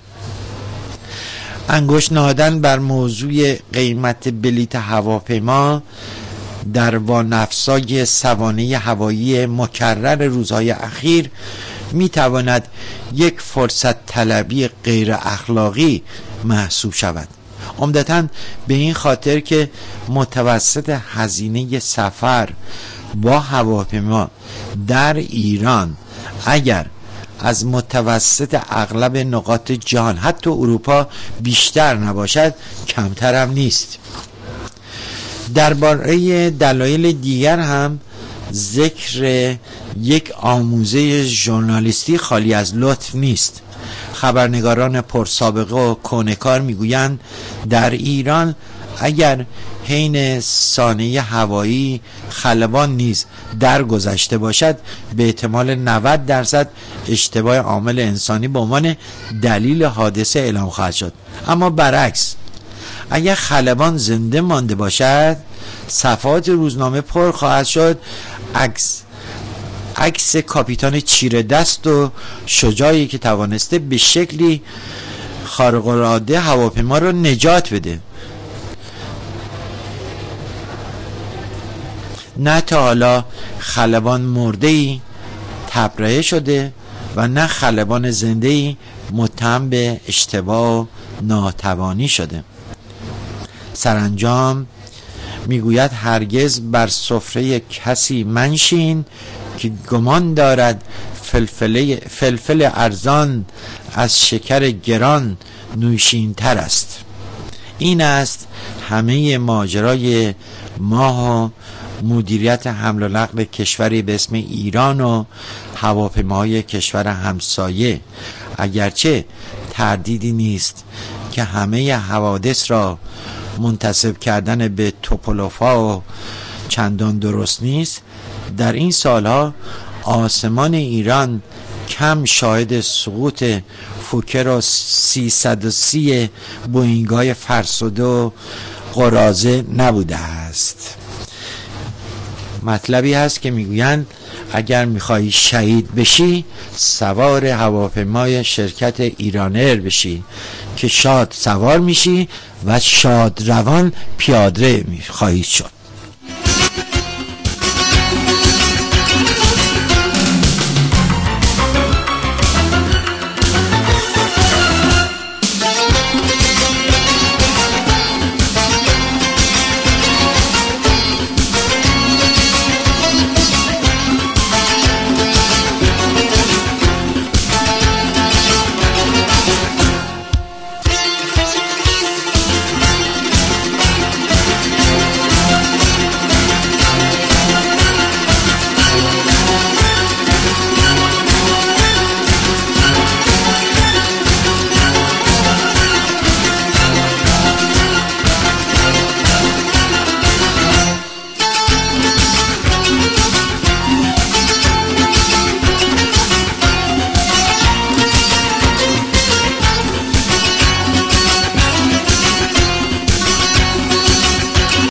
انگشت نهادن بر موضوع قیمت بلیط هواپیما در وانفسای سوانه هوایی مکرر روزهای اخیر میتواند یک فرصت طلبی غیر اخلاقی محسوب شود، عمدتاً به این خاطر که متوسط هزینه سفر با هواپیما در ایران اگر از متوسط اغلب نقاط جهان حتی اروپا بیشتر نباشد کمتر هم نیست. درباره دلایل دیگر هم ذکر یک آموزه ژورنالیستی خالی از لطف نیست. خبرنگاران پرسابقه و کهنه‌کار میگویند در ایران اگر حین ثانیه هوایی خلبان نیز درگذشته باشد به احتمال 90% اشتباه عامل انسانی به عنوان دلیل حادثه اعلام خواهد شد. اما برعکس اگر خلبان زنده مانده باشد صفحات روزنامه پر خواهد شد عکس کاپیتان چیره دست و شجاعی که توانسته به شکلی خارق‌العاده هواپیما را نجات بده. نه تا حالا خلبان مرده‌ای تبرئه شده و نه خلبان زنده‌ای متهم به اشتباه و ناتوانی شده. سرانجام میگوید هرگز بر سفره کسی منشین که گمان دارد فلفل ارزان از شکر گران نوشین تر است. این است همه ماجرای ما و مدیریت حمل و نقل کشوری به اسم ایران و هواپیماهای کشور همسایه. اگرچه تردیدی نیست که همه حوادث را منتسب کردن به توپولوفا و چندان درست نیست، در این سالها آسمان ایران کم شاهد سقوط فوکر و 330 بوئینگ‌های فرسوده و قراضه نبوده است. مطلبی هست که میگویند اگر میخوایی شهید بشی سوار هواپیمای شرکت ایرانر بشی که شاد سوار میشی و شاد روان پیاده خواهید شد.